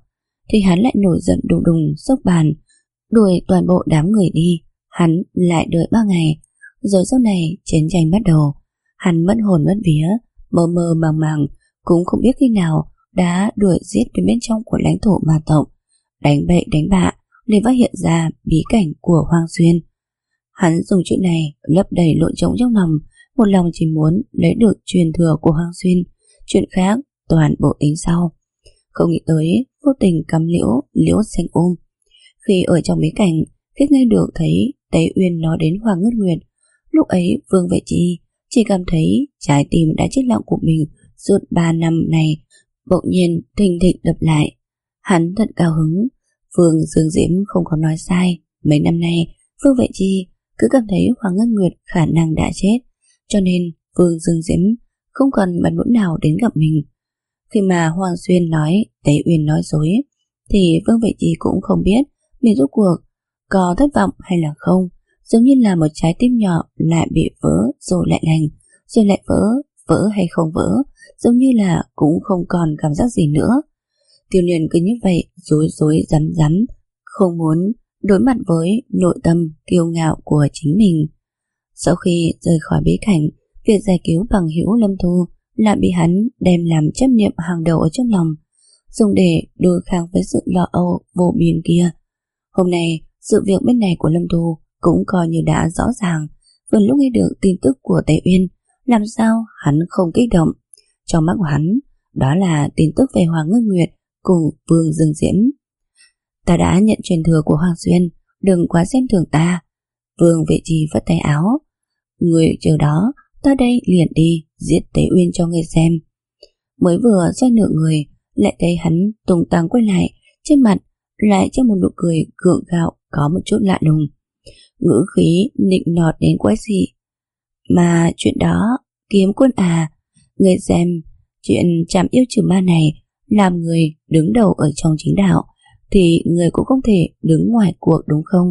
Speaker 1: thì hắn lại nổi giận đùng đùng xốc bàn, đuổi toàn bộ đám người đi. Hắn lại đợi ba ngày, rồi sau này chiến tranh bắt đầu. Hắn mất hồn mất vía, mơ mơ màng màng, cũng không biết khi nào đã đuổi giết đến bên trong của lãnh thổ ma tộc, đánh bậy đánh bạ để phát hiện ra bí cảnh của Hoang Xuyên. Hắn dùng chuyện này lấp đầy lỗ trống trong lòng, một lòng chỉ muốn lấy được truyền thừa của Hoang Xuyên, chuyện khác toàn bộ tính sau. Không nghĩ tới vô tình cắm liễu liễu xanh ôm. Khi ở trong bí cảnh, khi nghe được thấy Tế Uyên nói đến Hoàng Ngất Nguyệt, lúc ấy Vương Vệ Chi chỉ cảm thấy trái tim đã chết lặng của mình suốt ba năm này bỗng nhiên thình thịch đập lại. Hắn thật cao hứng. Vương Dương Diễm không có nói sai. Mấy năm nay Vương Vệ Chi cứ cảm thấy Hoàng Ngất Nguyệt khả năng đã chết, cho nên Vương Dương Diễm không còn mặt mũi nào đến gặp mình. Khi mà Hoàng Xuyên nói Tế Uyên nói dối, thì Vương Vệ Chi cũng không biết mình rốt cuộc có thất vọng hay là không. Giống như là một trái tim nhỏ lại bị vỡ rồi lại lành, rồi lại vỡ, vỡ hay không vỡ, giống như là cũng không còn cảm giác gì nữa. Tiêu Niên cứ như vậy rối rối rắm rắm, không muốn đối mặt với nội tâm kiêu ngạo của chính mình. Sau khi rời khỏi bí cảnh, việc giải cứu bằng hữu Lâm Thu lại bị hắn đem làm chấp niệm hàng đầu ở trong lòng, dùng để đối kháng với sự lo âu vô biên kia. Hôm nay sự việc bên này của Lâm Thu cũng coi như đã rõ ràng. Vừa lúc nghe được tin tức của Tế Uyên, làm sao hắn không kích động. Trong mắt của hắn, đó là tin tức về Hoàng Ngất Nguyệt cùng Vương Dương Diễm. Ta đã nhận truyền thừa của Hoàng Xuyên, đừng quá xem thường ta. Vương Vệ Chi vất tay áo. Người chờ đó, ta đây liền đi giết Tế Uyên cho người xem. Mới vừa xoay nửa người, lại thấy hắn tung tăng quay lại, trên mặt lại cho một nụ cười gượng gạo có một chút lạ lùng, ngữ khí nịnh nọt đến quái dị. Mà chuyện đó, Kiếm Quân à, người xem, chuyện chạm yêu trừ ma này, làm người đứng đầu ở trong chính đạo, thì người cũng không thể đứng ngoài cuộc đúng không?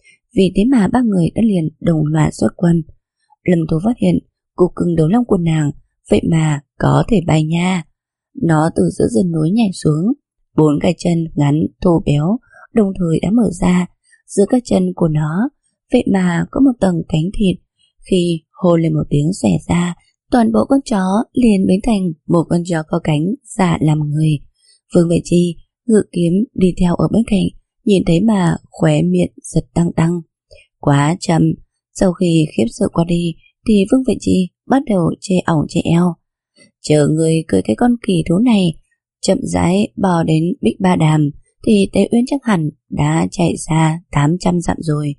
Speaker 1: Vì thế mà ba người đã liền đồng loạt xuất quân. Lâm Thu phát hiện cục cưng đấu long của nàng vậy mà có thể bay nha. Nó từ giữa rừng núi nhảy xuống, bốn cái chân ngắn thô béo đồng thời đã mở ra. Giữa các chân của nó vậy mà có một tầng cánh thịt. Khi hô lên một tiếng xòe ra, toàn bộ con chó liền biến thành một con chó có cánh giả làm người. Vương Vệ Chi ngự kiếm đi theo ở bên cạnh, nhìn thấy mà khóe miệng giật tăng tăng. Quá chậm. Sau khi khiếp sợ qua đi thì Vương Vệ Chi bắt đầu chê ỏng chê eo. Chờ người cưỡi cái con kỳ thú này chậm rãi bò đến Bích Ba Đàm thì Tế Uyên chắc hẳn đã chạy xa tám trăm dặm rồi.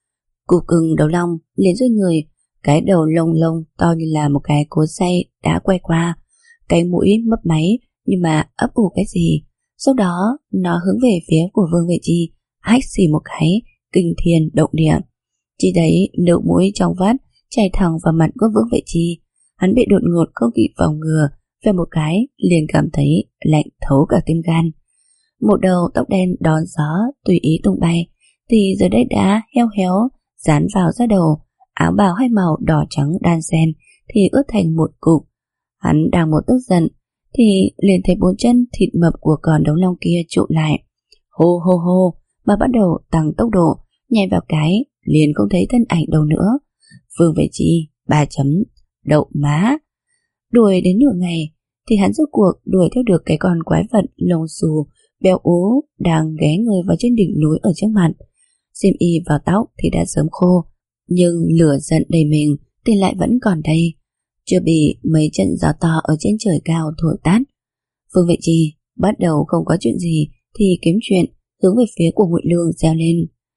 Speaker 1: Cục cưng đấu long liền dưới người, cái đầu lông lông to như là một cái cối xay đã quay qua, cái mũi mấp máy nhưng mà ấp ủ cái gì. Sau đó nó hướng về phía của Vương Vệ Chi, hách xì một cái kinh thiên động địa. Chỉ thấy nước mũi trong vắt chảy thẳng vào mặt của Vương Vệ Chi. Hắn bị đột ngột không kịp phòng ngừa, về một cái liền cảm thấy lạnh thấu cả tim gan. Một đầu tóc đen đón gió tùy ý tung bay, thì giờ đây đã heo héo dán vào da đầu. Áo bào hai màu đỏ trắng đan xen thì ướt thành một cục. Hắn đang một tức giận thì liền thấy bốn chân thịt mập của con đấu long kia trụ lại, hô hô hô mà bắt đầu tăng tốc độ, nhảy vào cái liền không thấy thân ảnh đâu nữa. Vương Vệ Chi ba chấm đậu má. Đuổi đến nửa ngày thì hắn rốt cuộc đuổi theo được cái con quái vật lông xù béo ú đang ghé người vào trên đỉnh núi ở trước mặt. Xiêm y vào tóc thì đã sớm khô, nhưng lửa giận đầy mình thì lại vẫn còn đây, chưa bị mấy trận gió to ở trên trời cao thổi tát. Vương Vệ Chi bắt đầu không có chuyện gì thì kiếm chuyện hướng về phía của Ngụy Lương reo lên.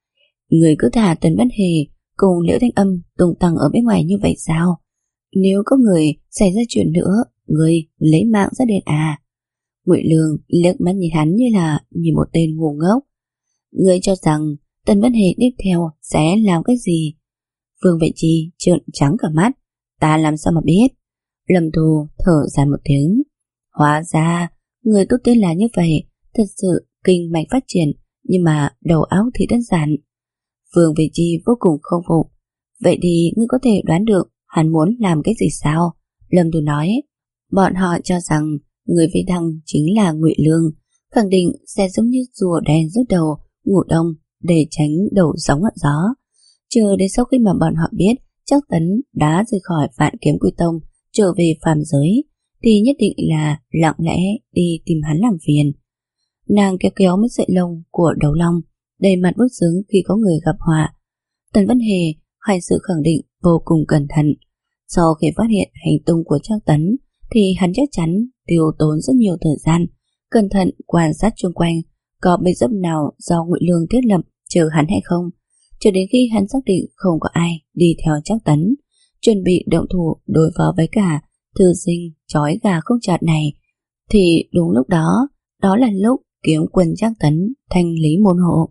Speaker 1: Người cứ thả Tần Bất Hề cùng Liễu Thanh Âm tung tăng ở bên ngoài như vậy sao? Nếu có người xảy ra chuyện nữa, người lấy mạng ra đền à? Ngụy Lương liếc mắt nhìn hắn như là nhìn một tên ngu ngốc. Người cho rằng Tần Bất Hề tiếp theo sẽ làm cái gì? Vương Vệ Chi trợn trắng cả mắt. Ta làm sao mà biết? Lâm Thu thở dài một tiếng. Hóa ra người tốt tên là như vậy, thật sự kinh mạch phát triển, nhưng mà đầu óc thì đơn giản. Vương Vệ Chi vô cùng không phục. Vậy thì ngươi có thể đoán được hắn muốn làm cái gì sao? Lâm Thu nói. Bọn họ cho rằng người vi đăng chính là Ngụy Lương, khẳng định sẽ giống như rùa đen rút đầu, ngủ đông để tránh đầu sóng ngọn gió. Chờ đến sau khi mà bọn họ biết Trác Tấn đã rời khỏi Vạn Kiếm Quy Tông trở về phàm giới thì nhất định là lặng lẽ đi tìm hắn làm phiền. Nàng kéo kéo mấy sợi lông của Đấu Long, đầy mặt bức xứng khi có người gặp họa. Tần Vân Hề hay sự khẳng định vô cùng cẩn thận. Sau khi phát hiện hành tung của Trác Tấn thì hắn chắc chắn tiêu tốn rất nhiều thời gian cẩn thận quan sát xung quanh có bẫy dập nào do Ngụy Lương thiết lập chờ hắn hay không, cho đến khi hắn xác định không có ai đi theo Trác Tấn, chuẩn bị động thủ đối phó với cả thư sinh chói gà không chặt này, thì đúng lúc đó, đó là lúc Kiếm Quân Trác Tấn thanh lý môn hộ.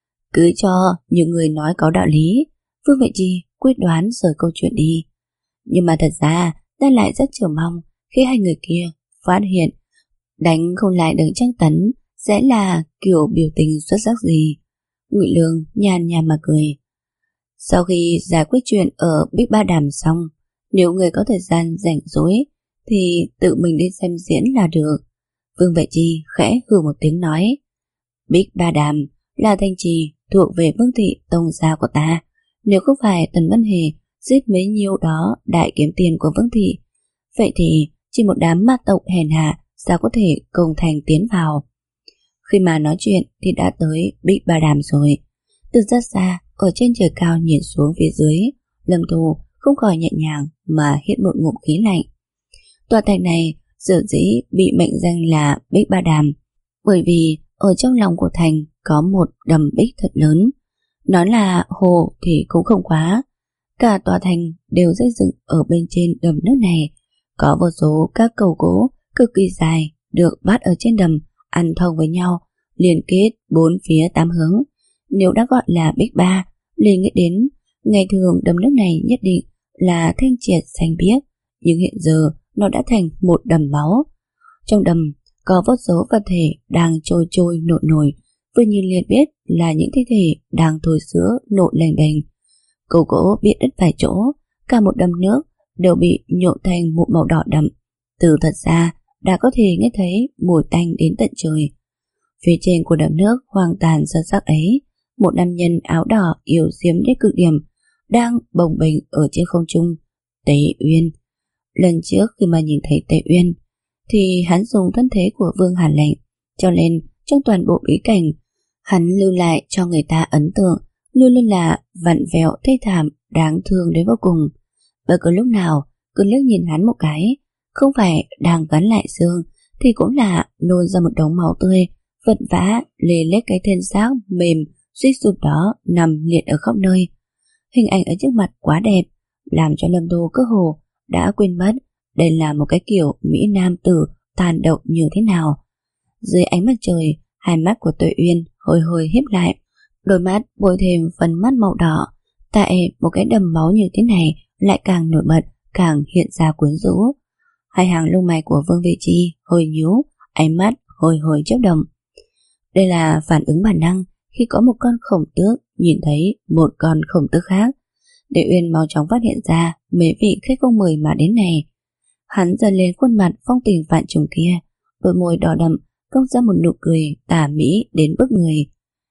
Speaker 1: Cứ cho những người nói có đạo lý, Vương Vệ Chi quyết đoán rời câu chuyện đi. Nhưng mà thật ra ta lại rất chờ mong khi hai người kia phát hiện đánh không lại được Trác Tấn sẽ là kiểu biểu tình xuất sắc gì. Ngụy Lương nhàn nhạt mà cười. Sau khi giải quyết chuyện ở Bích Ba Đàm xong, nếu người có thời gian rảnh rỗi thì tự mình đi xem diễn là được. Vương Vệ Chi khẽ hừ một tiếng nói. Bích Ba Đàm là thành trì thuộc về Vương thị tông gia của ta. Nếu không phải Tần Vân Hề giết mấy nhiêu đó đại kiếm tiền của Vương thị, vậy thì chỉ một đám ma tộc hèn hạ sao có thể công thành tiến vào. Khi mà nói chuyện thì đã tới Bích Ba Đàm rồi. Từ rất xa, ở trên trời cao nhìn xuống phía dưới, Lâm Thu không khỏi nhẹ nhàng mà hít một ngụm khí lạnh. Tòa thành này sở dĩ bị mệnh danh là Bích Ba Đàm bởi vì ở trong lòng của thành có một đầm bích thật lớn. Nói là hồ thì cũng không quá. Cả tòa thành đều xây dựng ở bên trên đầm nước này. Có vô số các cầu gỗ cực kỳ dài được vắt ở trên đầm, ăn thông với nhau, liên kết bốn phía tám hướng. Nếu đã gọi là Bích Ba, liền nghĩ đến ngày thường đầm nước này nhất định là thanh triệt xanh biếc, nhưng hiện giờ nó đã thành một đầm máu. Trong đầm có vô số vật thể đang trôi trôi nổi nổi, vừa nhìn liền biết là những thi thể đang thối rữa nổi lềnh đềnh. Cầu gỗ bị đứt vài chỗ, cả một đầm nước đều bị nhộn thành một màu đỏ đậm. Từ thật xa đã có thể nghe thấy mùi tanh đến tận trời. Phía trên của đầm nước hoang tàn sơ sắc ấy, một nam nhân áo đỏ yếu diễm đến cực điểm đang bồng bềnh ở trên không trung. Tế Uyên. Lần trước khi mà nhìn thấy Tế Uyên thì hắn dùng thân thế của Vương Hàn Lệnh, cho nên trong toàn bộ bí cảnh hắn lưu lại cho người ta ấn tượng luôn luôn là vặn vẹo thê thảm, đáng thương đến vô cùng. Bất cứ lúc nào cứ liếc nhìn hắn một cái, không phải đang gắn lại xương thì cũng là nôn ra một đống máu tươi, vật vã lê lết cái thân xác mềm suýt sụp đó nằm liệt ở khắp nơi. Hình ảnh ở trước mặt quá đẹp, làm cho Lâm Thu cơ hồ đã quên mất đây là một cái kiểu mỹ nam tử tàn độc như thế nào. Dưới ánh mặt trời, hai mắt của Tuệ Uyên hồi hồi híp lại, đôi mắt bôi thêm phần mắt màu đỏ. Tại một cái đầm máu như thế này lại càng nổi bật, càng hiện ra quyến rũ. Hai hàng lông mày của Vương Vệ Chi hồi nhíu, ánh mắt hồi hồi chớp động. Đây là phản ứng bản năng khi có một con khổng tước nhìn thấy một con khổng tước khác. Để Uyên mau chóng phát hiện ra mấy vị khách không mời mà đến này. Hắn dần lên khuôn mặt phong tình vạn trùng kia, đôi môi đỏ đậm cong ra một nụ cười tà mỹ đến bức người.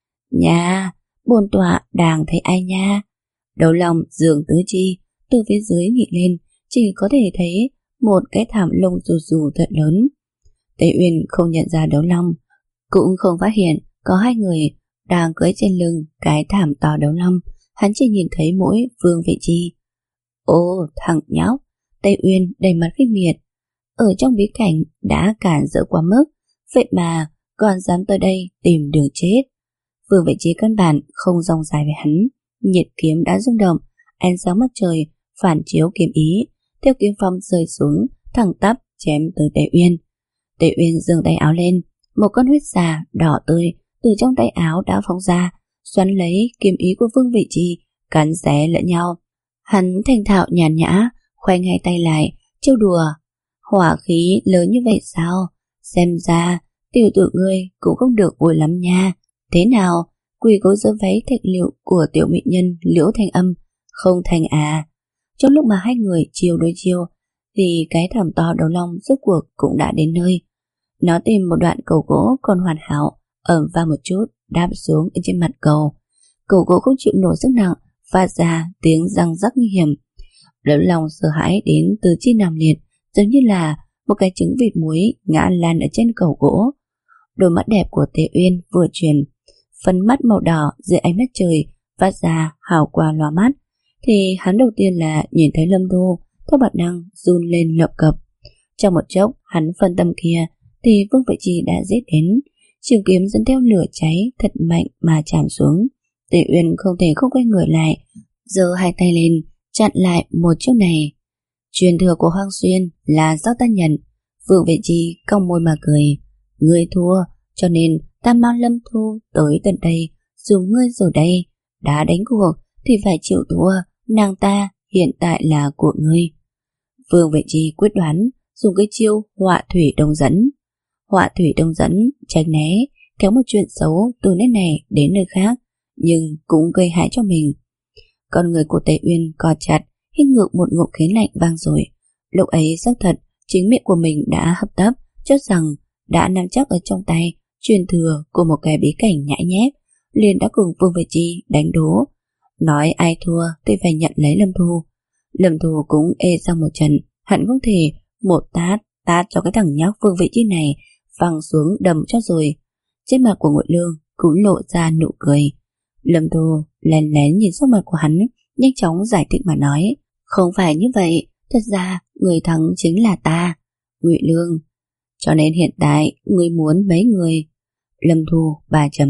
Speaker 1: Nha, bổn tọa đang thấy ai nha? Đấu Long giường tứ chi từ phía dưới nhị lên, chỉ có thể thấy một cái thảm lông rù rù thật lớn. Tế Uyên không nhận ra Đấu Long, cũng không phát hiện có hai người đang cưỡi trên lưng cái thảm to Đấu Long. Hắn chỉ nhìn thấy mỗi Vương Vệ Chi. Ô, thằng nhóc! Tế Uyên đầy mặt khinh miệt. Ở trong bí cảnh đã cản rỡ quá mức, vậy mà còn dám tới đây tìm đường chết. Vương Vệ Chi căn bản không dòng dài với hắn. Nhiệt kiếm đã rung động, ánh sáng mặt trời phản chiếu kiếm ý, theo kiếm phong rơi xuống, thẳng tắp chém tới Tế Uyên. Tế Uyên giương tay áo lên, một con huyết xà đỏ tươi từ trong tay áo đã phóng ra, xoắn lấy kiếm ý của Vương Vệ Chi, cắn xé lẫn nhau. Hắn thành thạo nhàn nhã, khoanh hai tay lại, trêu đùa. Hỏa khí lớn như vậy sao? Xem ra tiểu tử ngươi cũng không được vui lắm nha. Thế nào, quỳ gối giữa váy thạch liệu của tiểu mỹ nhân Liễu Thanh Âm không thành à? Trong lúc mà hai người chiều đối chiều thì cái thảm to Đấu Long rốt cuộc cũng đã đến nơi. Nó tìm một đoạn cầu gỗ còn hoàn hảo, ẩm vào một chút, đáp xuống ở trên mặt cầu. Cầu gỗ không chịu nổi sức nặng, phát ra tiếng răng rắc nguy hiểm. Lớn lòng sợ hãi đến tứ chi nằm liệt, giống như là một cái trứng vịt muối ngã lăn ở trên cầu gỗ. Đôi mắt đẹp của Tế Uyên vừa chuyển, phấn mắt màu đỏ dưới ánh mắt trời phát ra hào quang lóa mắt, thì hắn đầu tiên là nhìn thấy Lâm Thu, theo bản năng run lên lập cập. Trong một chốc hắn phân tâm kia, thì Vương Vệ Chi đã giết đến, trường kiếm dẫn theo lửa cháy thật mạnh mà chạm xuống. Tế Uyên không thể không quay người lại, giơ hai tay lên chặn lại một chiêu này. Truyền thừa của Hoang Xuyên là do ta nhận. Vương Vệ Chi cong môi mà cười. Ngươi thua, cho nên ta mang Lâm Thu tới tận đây, dùng ngươi rồi đây. Đã đánh cuộc thì phải chịu thua, nàng ta hiện tại là của ngươi. Vương Vệ Chi quyết đoán dùng cái chiêu họa thủy đông dẫn. Họa thủy đông dẫn tránh né, kéo một chuyện xấu từ nơi này đến nơi khác, nhưng cũng gây hại cho mình. Con người của Tế Uyên co chặt, hít ngược một ngụm khí lạnh vang rồi. Lúc ấy xác thật chính miệng của mình đã hấp tấp, cho rằng đã nắm chắc ở trong tay truyền thừa của một cái bí cảnh nhãi nhép, liền đã cùng Vương Vệ Chi đánh đố, nói ai thua thì phải nhận lấy Lâm Thu. Lâm Thu cũng ê sang một trận, hẳn không thể một tát tát cho cái thằng nhóc Vương Vệ Chi này văng xuống đầm cho rồi. Trên mặt của Ngụy Lương cũng lộ ra nụ cười. Lâm Thu lén lén nhìn sắc mặt của hắn, nhanh chóng giải thích mà nói, không phải như vậy, thật ra người thắng chính là ta, Ngụy Lương. Cho nên hiện tại ngươi muốn mấy người? Lâm Thu ba chấm.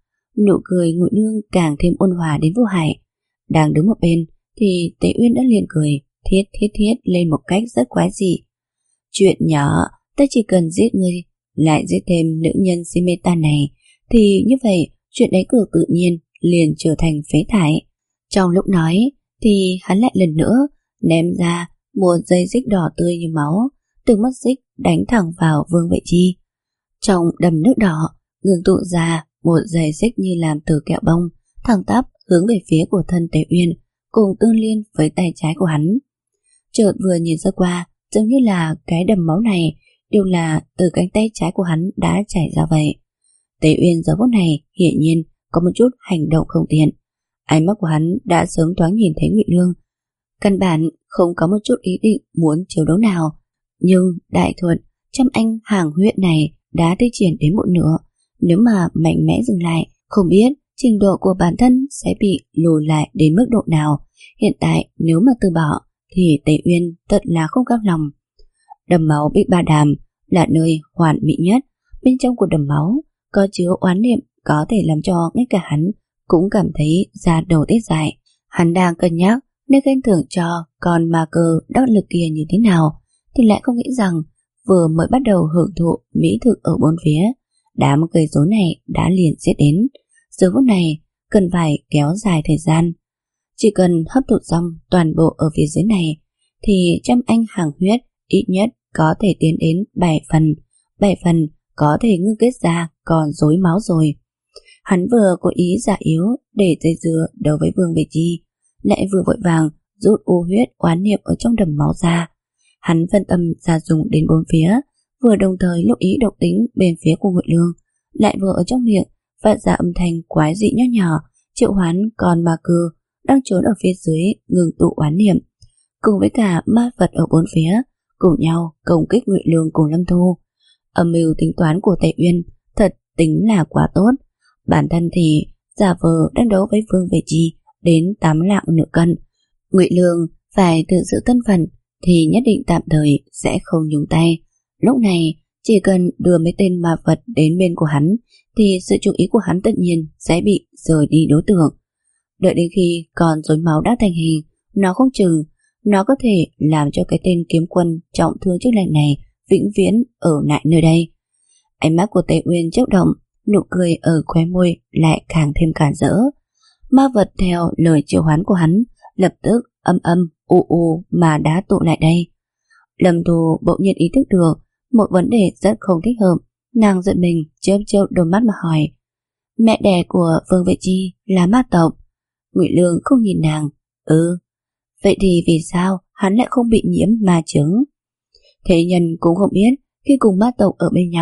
Speaker 1: Nụ cười Ngụy Lương càng thêm ôn hòa đến vô hại. Đang đứng một bên thì Tế Uyên đã liền cười thiết thiết thiết lên một cách rất quái dị. Chuyện nhỏ, ta chỉ cần giết ngươi, lại giết thêm nữ nhân si mê ta này, thì như vậy chuyện đấy cử tự nhiên liền trở thành phế thải. Trong lúc nói thì hắn lại lần nữa ném ra một dây xích đỏ tươi như máu, từng mắt xích đánh thẳng vào Vương Vệ Chi. Trong đầm nước đỏ ngưng tụ ra một dây xích như làm từ kẹo bông, thẳng tắp hướng về phía của thân Tế Uyên, cùng tương liên với tay trái của hắn. Chợt vừa nhìn sơ qua, giống như là cái đầm máu này đều là từ cánh tay trái của hắn đã chảy ra vậy. Tế Uyên giờ phút này hiển nhiên có một chút hành động không tiện. Ánh mắt của hắn đã sớm thoáng nhìn thấy Ngụy Lương, căn bản không có một chút ý định muốn chiếu đấu nào. Nhưng đại thuận trăm anh hàng huyết này đã tiến triển đến một nửa, nếu mà mạnh mẽ dừng lại, không biết trình độ của bản thân sẽ bị lùi lại đến mức độ nào. Hiện tại nếu mà từ bỏ thì Tế Uyên thật là không cam lòng. Đầm máu Bích Ba Đàm là nơi hoàn mỹ nhất. Bên trong của đầm máu có chứa oán niệm có thể làm cho ngay cả hắn cũng cảm thấy da đầu tê dại. Hắn đang cân nhắc nên khen thưởng cho con ma cơ đắc lực kia như thế nào, thì lại không nghĩ rằng vừa mới bắt đầu hưởng thụ mỹ thực ở bốn phía, đám gây rối này đã liền giết đến. Giờ phút này cần phải kéo dài thời gian. Chỉ cần hấp thụ xong toàn bộ ở phía dưới này thì trăm anh hàng huyết ít nhất có thể tiến đến bảy phần. Bảy phần có thể ngưng kết ra còn rối máu rồi. Hắn vừa có ý giả yếu để dây dưa đấu với Vương Vệ Chi, lại vừa vội vàng rút u huyết oán niệm ở trong đầm máu ra. Hắn phân tâm ra dùng đến bốn phía, vừa đồng thời lúc ý độc tính bên phía của Ngụy Lương, lại vừa ở trong miệng phát ra âm thanh quái dị nhỏ nhỏ, triệu hoán con ma cư đang trốn ở phía dưới ngừng tụ oán niệm, cùng với cả ma vật ở bốn phía cùng nhau công kích Ngụy Lương cùng Lâm Thu. Âm mưu tính toán của Tế Uyên thật tính là quá tốt. Bản thân thì giả vờ đang đấu với Vương Vệ Chi đến tám lạng nửa cân. Ngụy Lương phải tự giữ thân phận thì nhất định tạm thời sẽ không nhúng tay. Lúc này chỉ cần đưa mấy tên ma vật đến bên của hắn thì sự chú ý của hắn tất nhiên sẽ bị rời đi đối tượng. Đợi đến khi còn rối máu đã thành hình, nó không chừng nó có thể làm cho cái tên kiếm quân trọng thương trước lạnh này vĩnh viễn ở lại nơi đây. Ánh mắt của Tế Uyên chớp động, nụ cười ở khóe môi lại càng thêm cản rỡ. Ma vật theo lời triệu hoán của hắn lập tức âm âm u u mà đã tụ lại đây. Lâm Thu bỗng nhiên ý thức được một vấn đề rất không thích hợp. Nàng giận mình chớp chớp đôi mắt mà hỏi, mẹ đẻ của Vương Vệ Chi là ma tộc? Ngụy Lương không nhìn nàng. Ừ. Vậy thì vì sao hắn lại không bị nhiễm ma chứng? Thế nhân cũng không biết khi cùng ma tộc ở bên nhau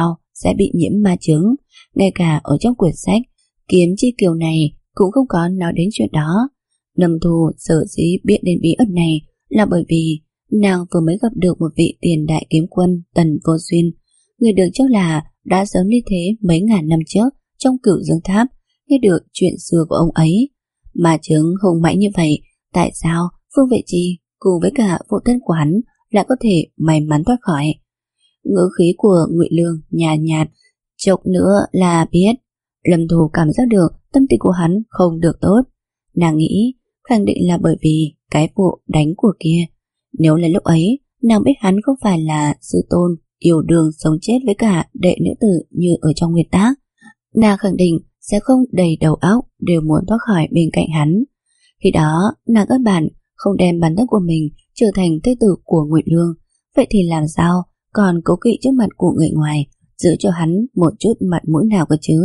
Speaker 1: sẽ bị nhiễm ma chướng. Ngay cả ở trong quyển sách Kiếm Chi Kiều này cũng không có nói đến chuyện đó. Lâm Thu sở dĩ biết đến bí ẩn này là bởi vì nàng vừa mới gặp được một vị tiền đại kiếm quân Tần Vô Duyên, người được cho là đã sớm ly thế mấy ngàn năm trước trong Cửu Dương Tháp, nghe được chuyện xưa của ông ấy. Mà chứng hùng mãnh như vậy, tại sao Phương Vệ Chi cùng với cả phụ thân của hắn lại có thể may mắn thoát khỏi? Ngữ khí của Ngụy Lương nhàn nhạt, chốc nữa là biết. Lâm Thu cảm giác được tâm tình của hắn không được tốt. Nàng nghĩ khẳng định là bởi vì cái vụ đánh của kia. Nếu là lúc ấy nàng biết hắn không phải là sư tôn yêu đương sống chết với cả đệ nữ tử như ở trong nguyên tác, nàng khẳng định sẽ không đầy đầu óc đều muốn thoát khỏi bên cạnh hắn. Khi đó nàng các bạn không đem bản thân của mình trở thành thế tử của Ngụy Lương, vậy thì làm sao còn cố kỵ trước mặt của người ngoài, giữ cho hắn một chút mặt mũi nào cơ chứ?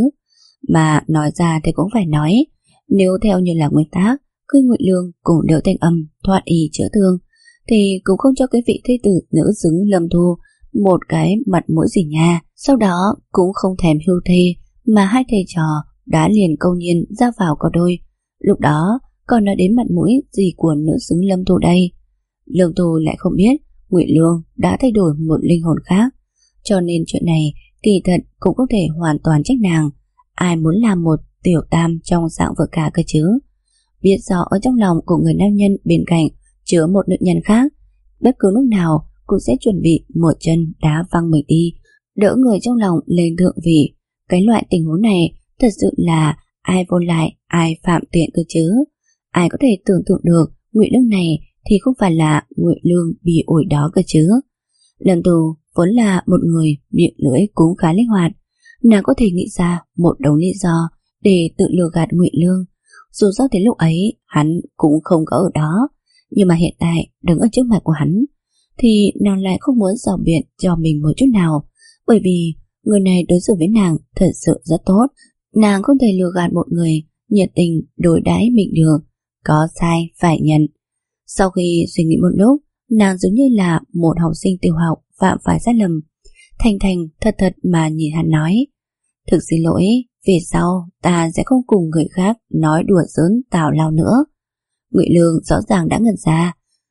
Speaker 1: Mà nói ra thì cũng phải nói, nếu theo như là nguyên tắc khi Ngụy Lương cùng Liễu Thanh Âm thoát y chữa thương, thì cũng không cho cái vị thế tử nữ xứng Lâm Thu một cái mặt mũi gì nha. Sau đó cũng không thèm hưu thê, mà hai thầy trò đã liền câu nhiên ra vào có đôi. Lúc đó còn nói đến mặt mũi gì của nữ xứng Lâm Thu đây? Lâm Thu lại không biết Ngụy Lương đã thay đổi một linh hồn khác, cho nên chuyện này kỳ thật cũng có thể hoàn toàn trách nàng. Ai muốn làm một tiểu tam trong dạng vợ cả cơ chứ? Biết rõ ở trong lòng của người nam nhân bên cạnh chứa một nữ nhân khác, bất cứ lúc nào cũng sẽ chuẩn bị một chân đá văng mình đi, đỡ người trong lòng lên thượng vị. Cái loại tình huống này thật sự là ai vô lại ai phạm tiện cơ chứ? Ai có thể tưởng tượng được Ngụy Lương này thì không phải là Ngụy Lương bị ổi đó cơ chứ? Lâm Thu vốn là một người miệng lưỡi cũng khá linh hoạt, nàng có thể nghĩ ra một đống lý do để tự lừa gạt Ngụy Lương. Dù sao thì lúc ấy hắn cũng không có ở đó, nhưng mà hiện tại đứng ở trước mặt của hắn thì nàng lại không muốn rào biện cho mình một chút nào, bởi vì người này đối xử với nàng thật sự rất tốt. Nàng không thể lừa gạt một người nhiệt tình đối đãi mình được, có sai phải nhận. Sau khi suy nghĩ một lúc, nàng giống như là một học sinh tiểu học phạm phải sai lầm, thành thành thật thật mà nhìn hắn nói, thực xin lỗi, về sau ta sẽ không cùng người khác nói đùa giỡn tào lao nữa. Ngụy Lương rõ ràng đã ngẩn ra,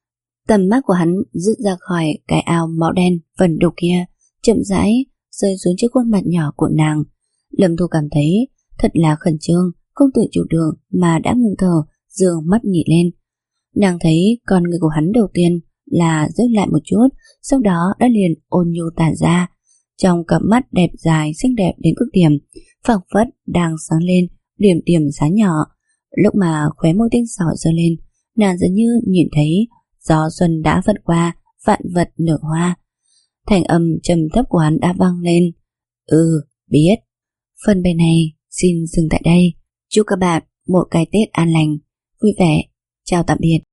Speaker 1: tầm mắt của hắn rút ra khỏi cái ao máu đen vẩn đục kia, chậm rãi rơi xuống trước khuôn mặt nhỏ của nàng. Lâm Thu cảm thấy thật là khẩn trương, không tự chủ được mà đã ngừng thở, dường mắt nhìn lên. Nàng thấy con người của hắn đầu tiên là rớt lại một chút, sau đó đã liền ôn nhu tản ra. Trong cặp mắt đẹp dài xinh đẹp đến cực điểm, phảng phất đang sáng lên điểm điểm sáng nhỏ. Lúc mà khóe môi tinh xảo giơ lên, nàng dường như nhìn thấy gió xuân đã vượt qua, vạn vật nở hoa. Thành âm trầm thấp của hắn đã vang lên, ừ, biết. Phần bài này xin dừng tại đây. Chúc các bạn một cái Tết an lành, vui vẻ. Chào tạm biệt.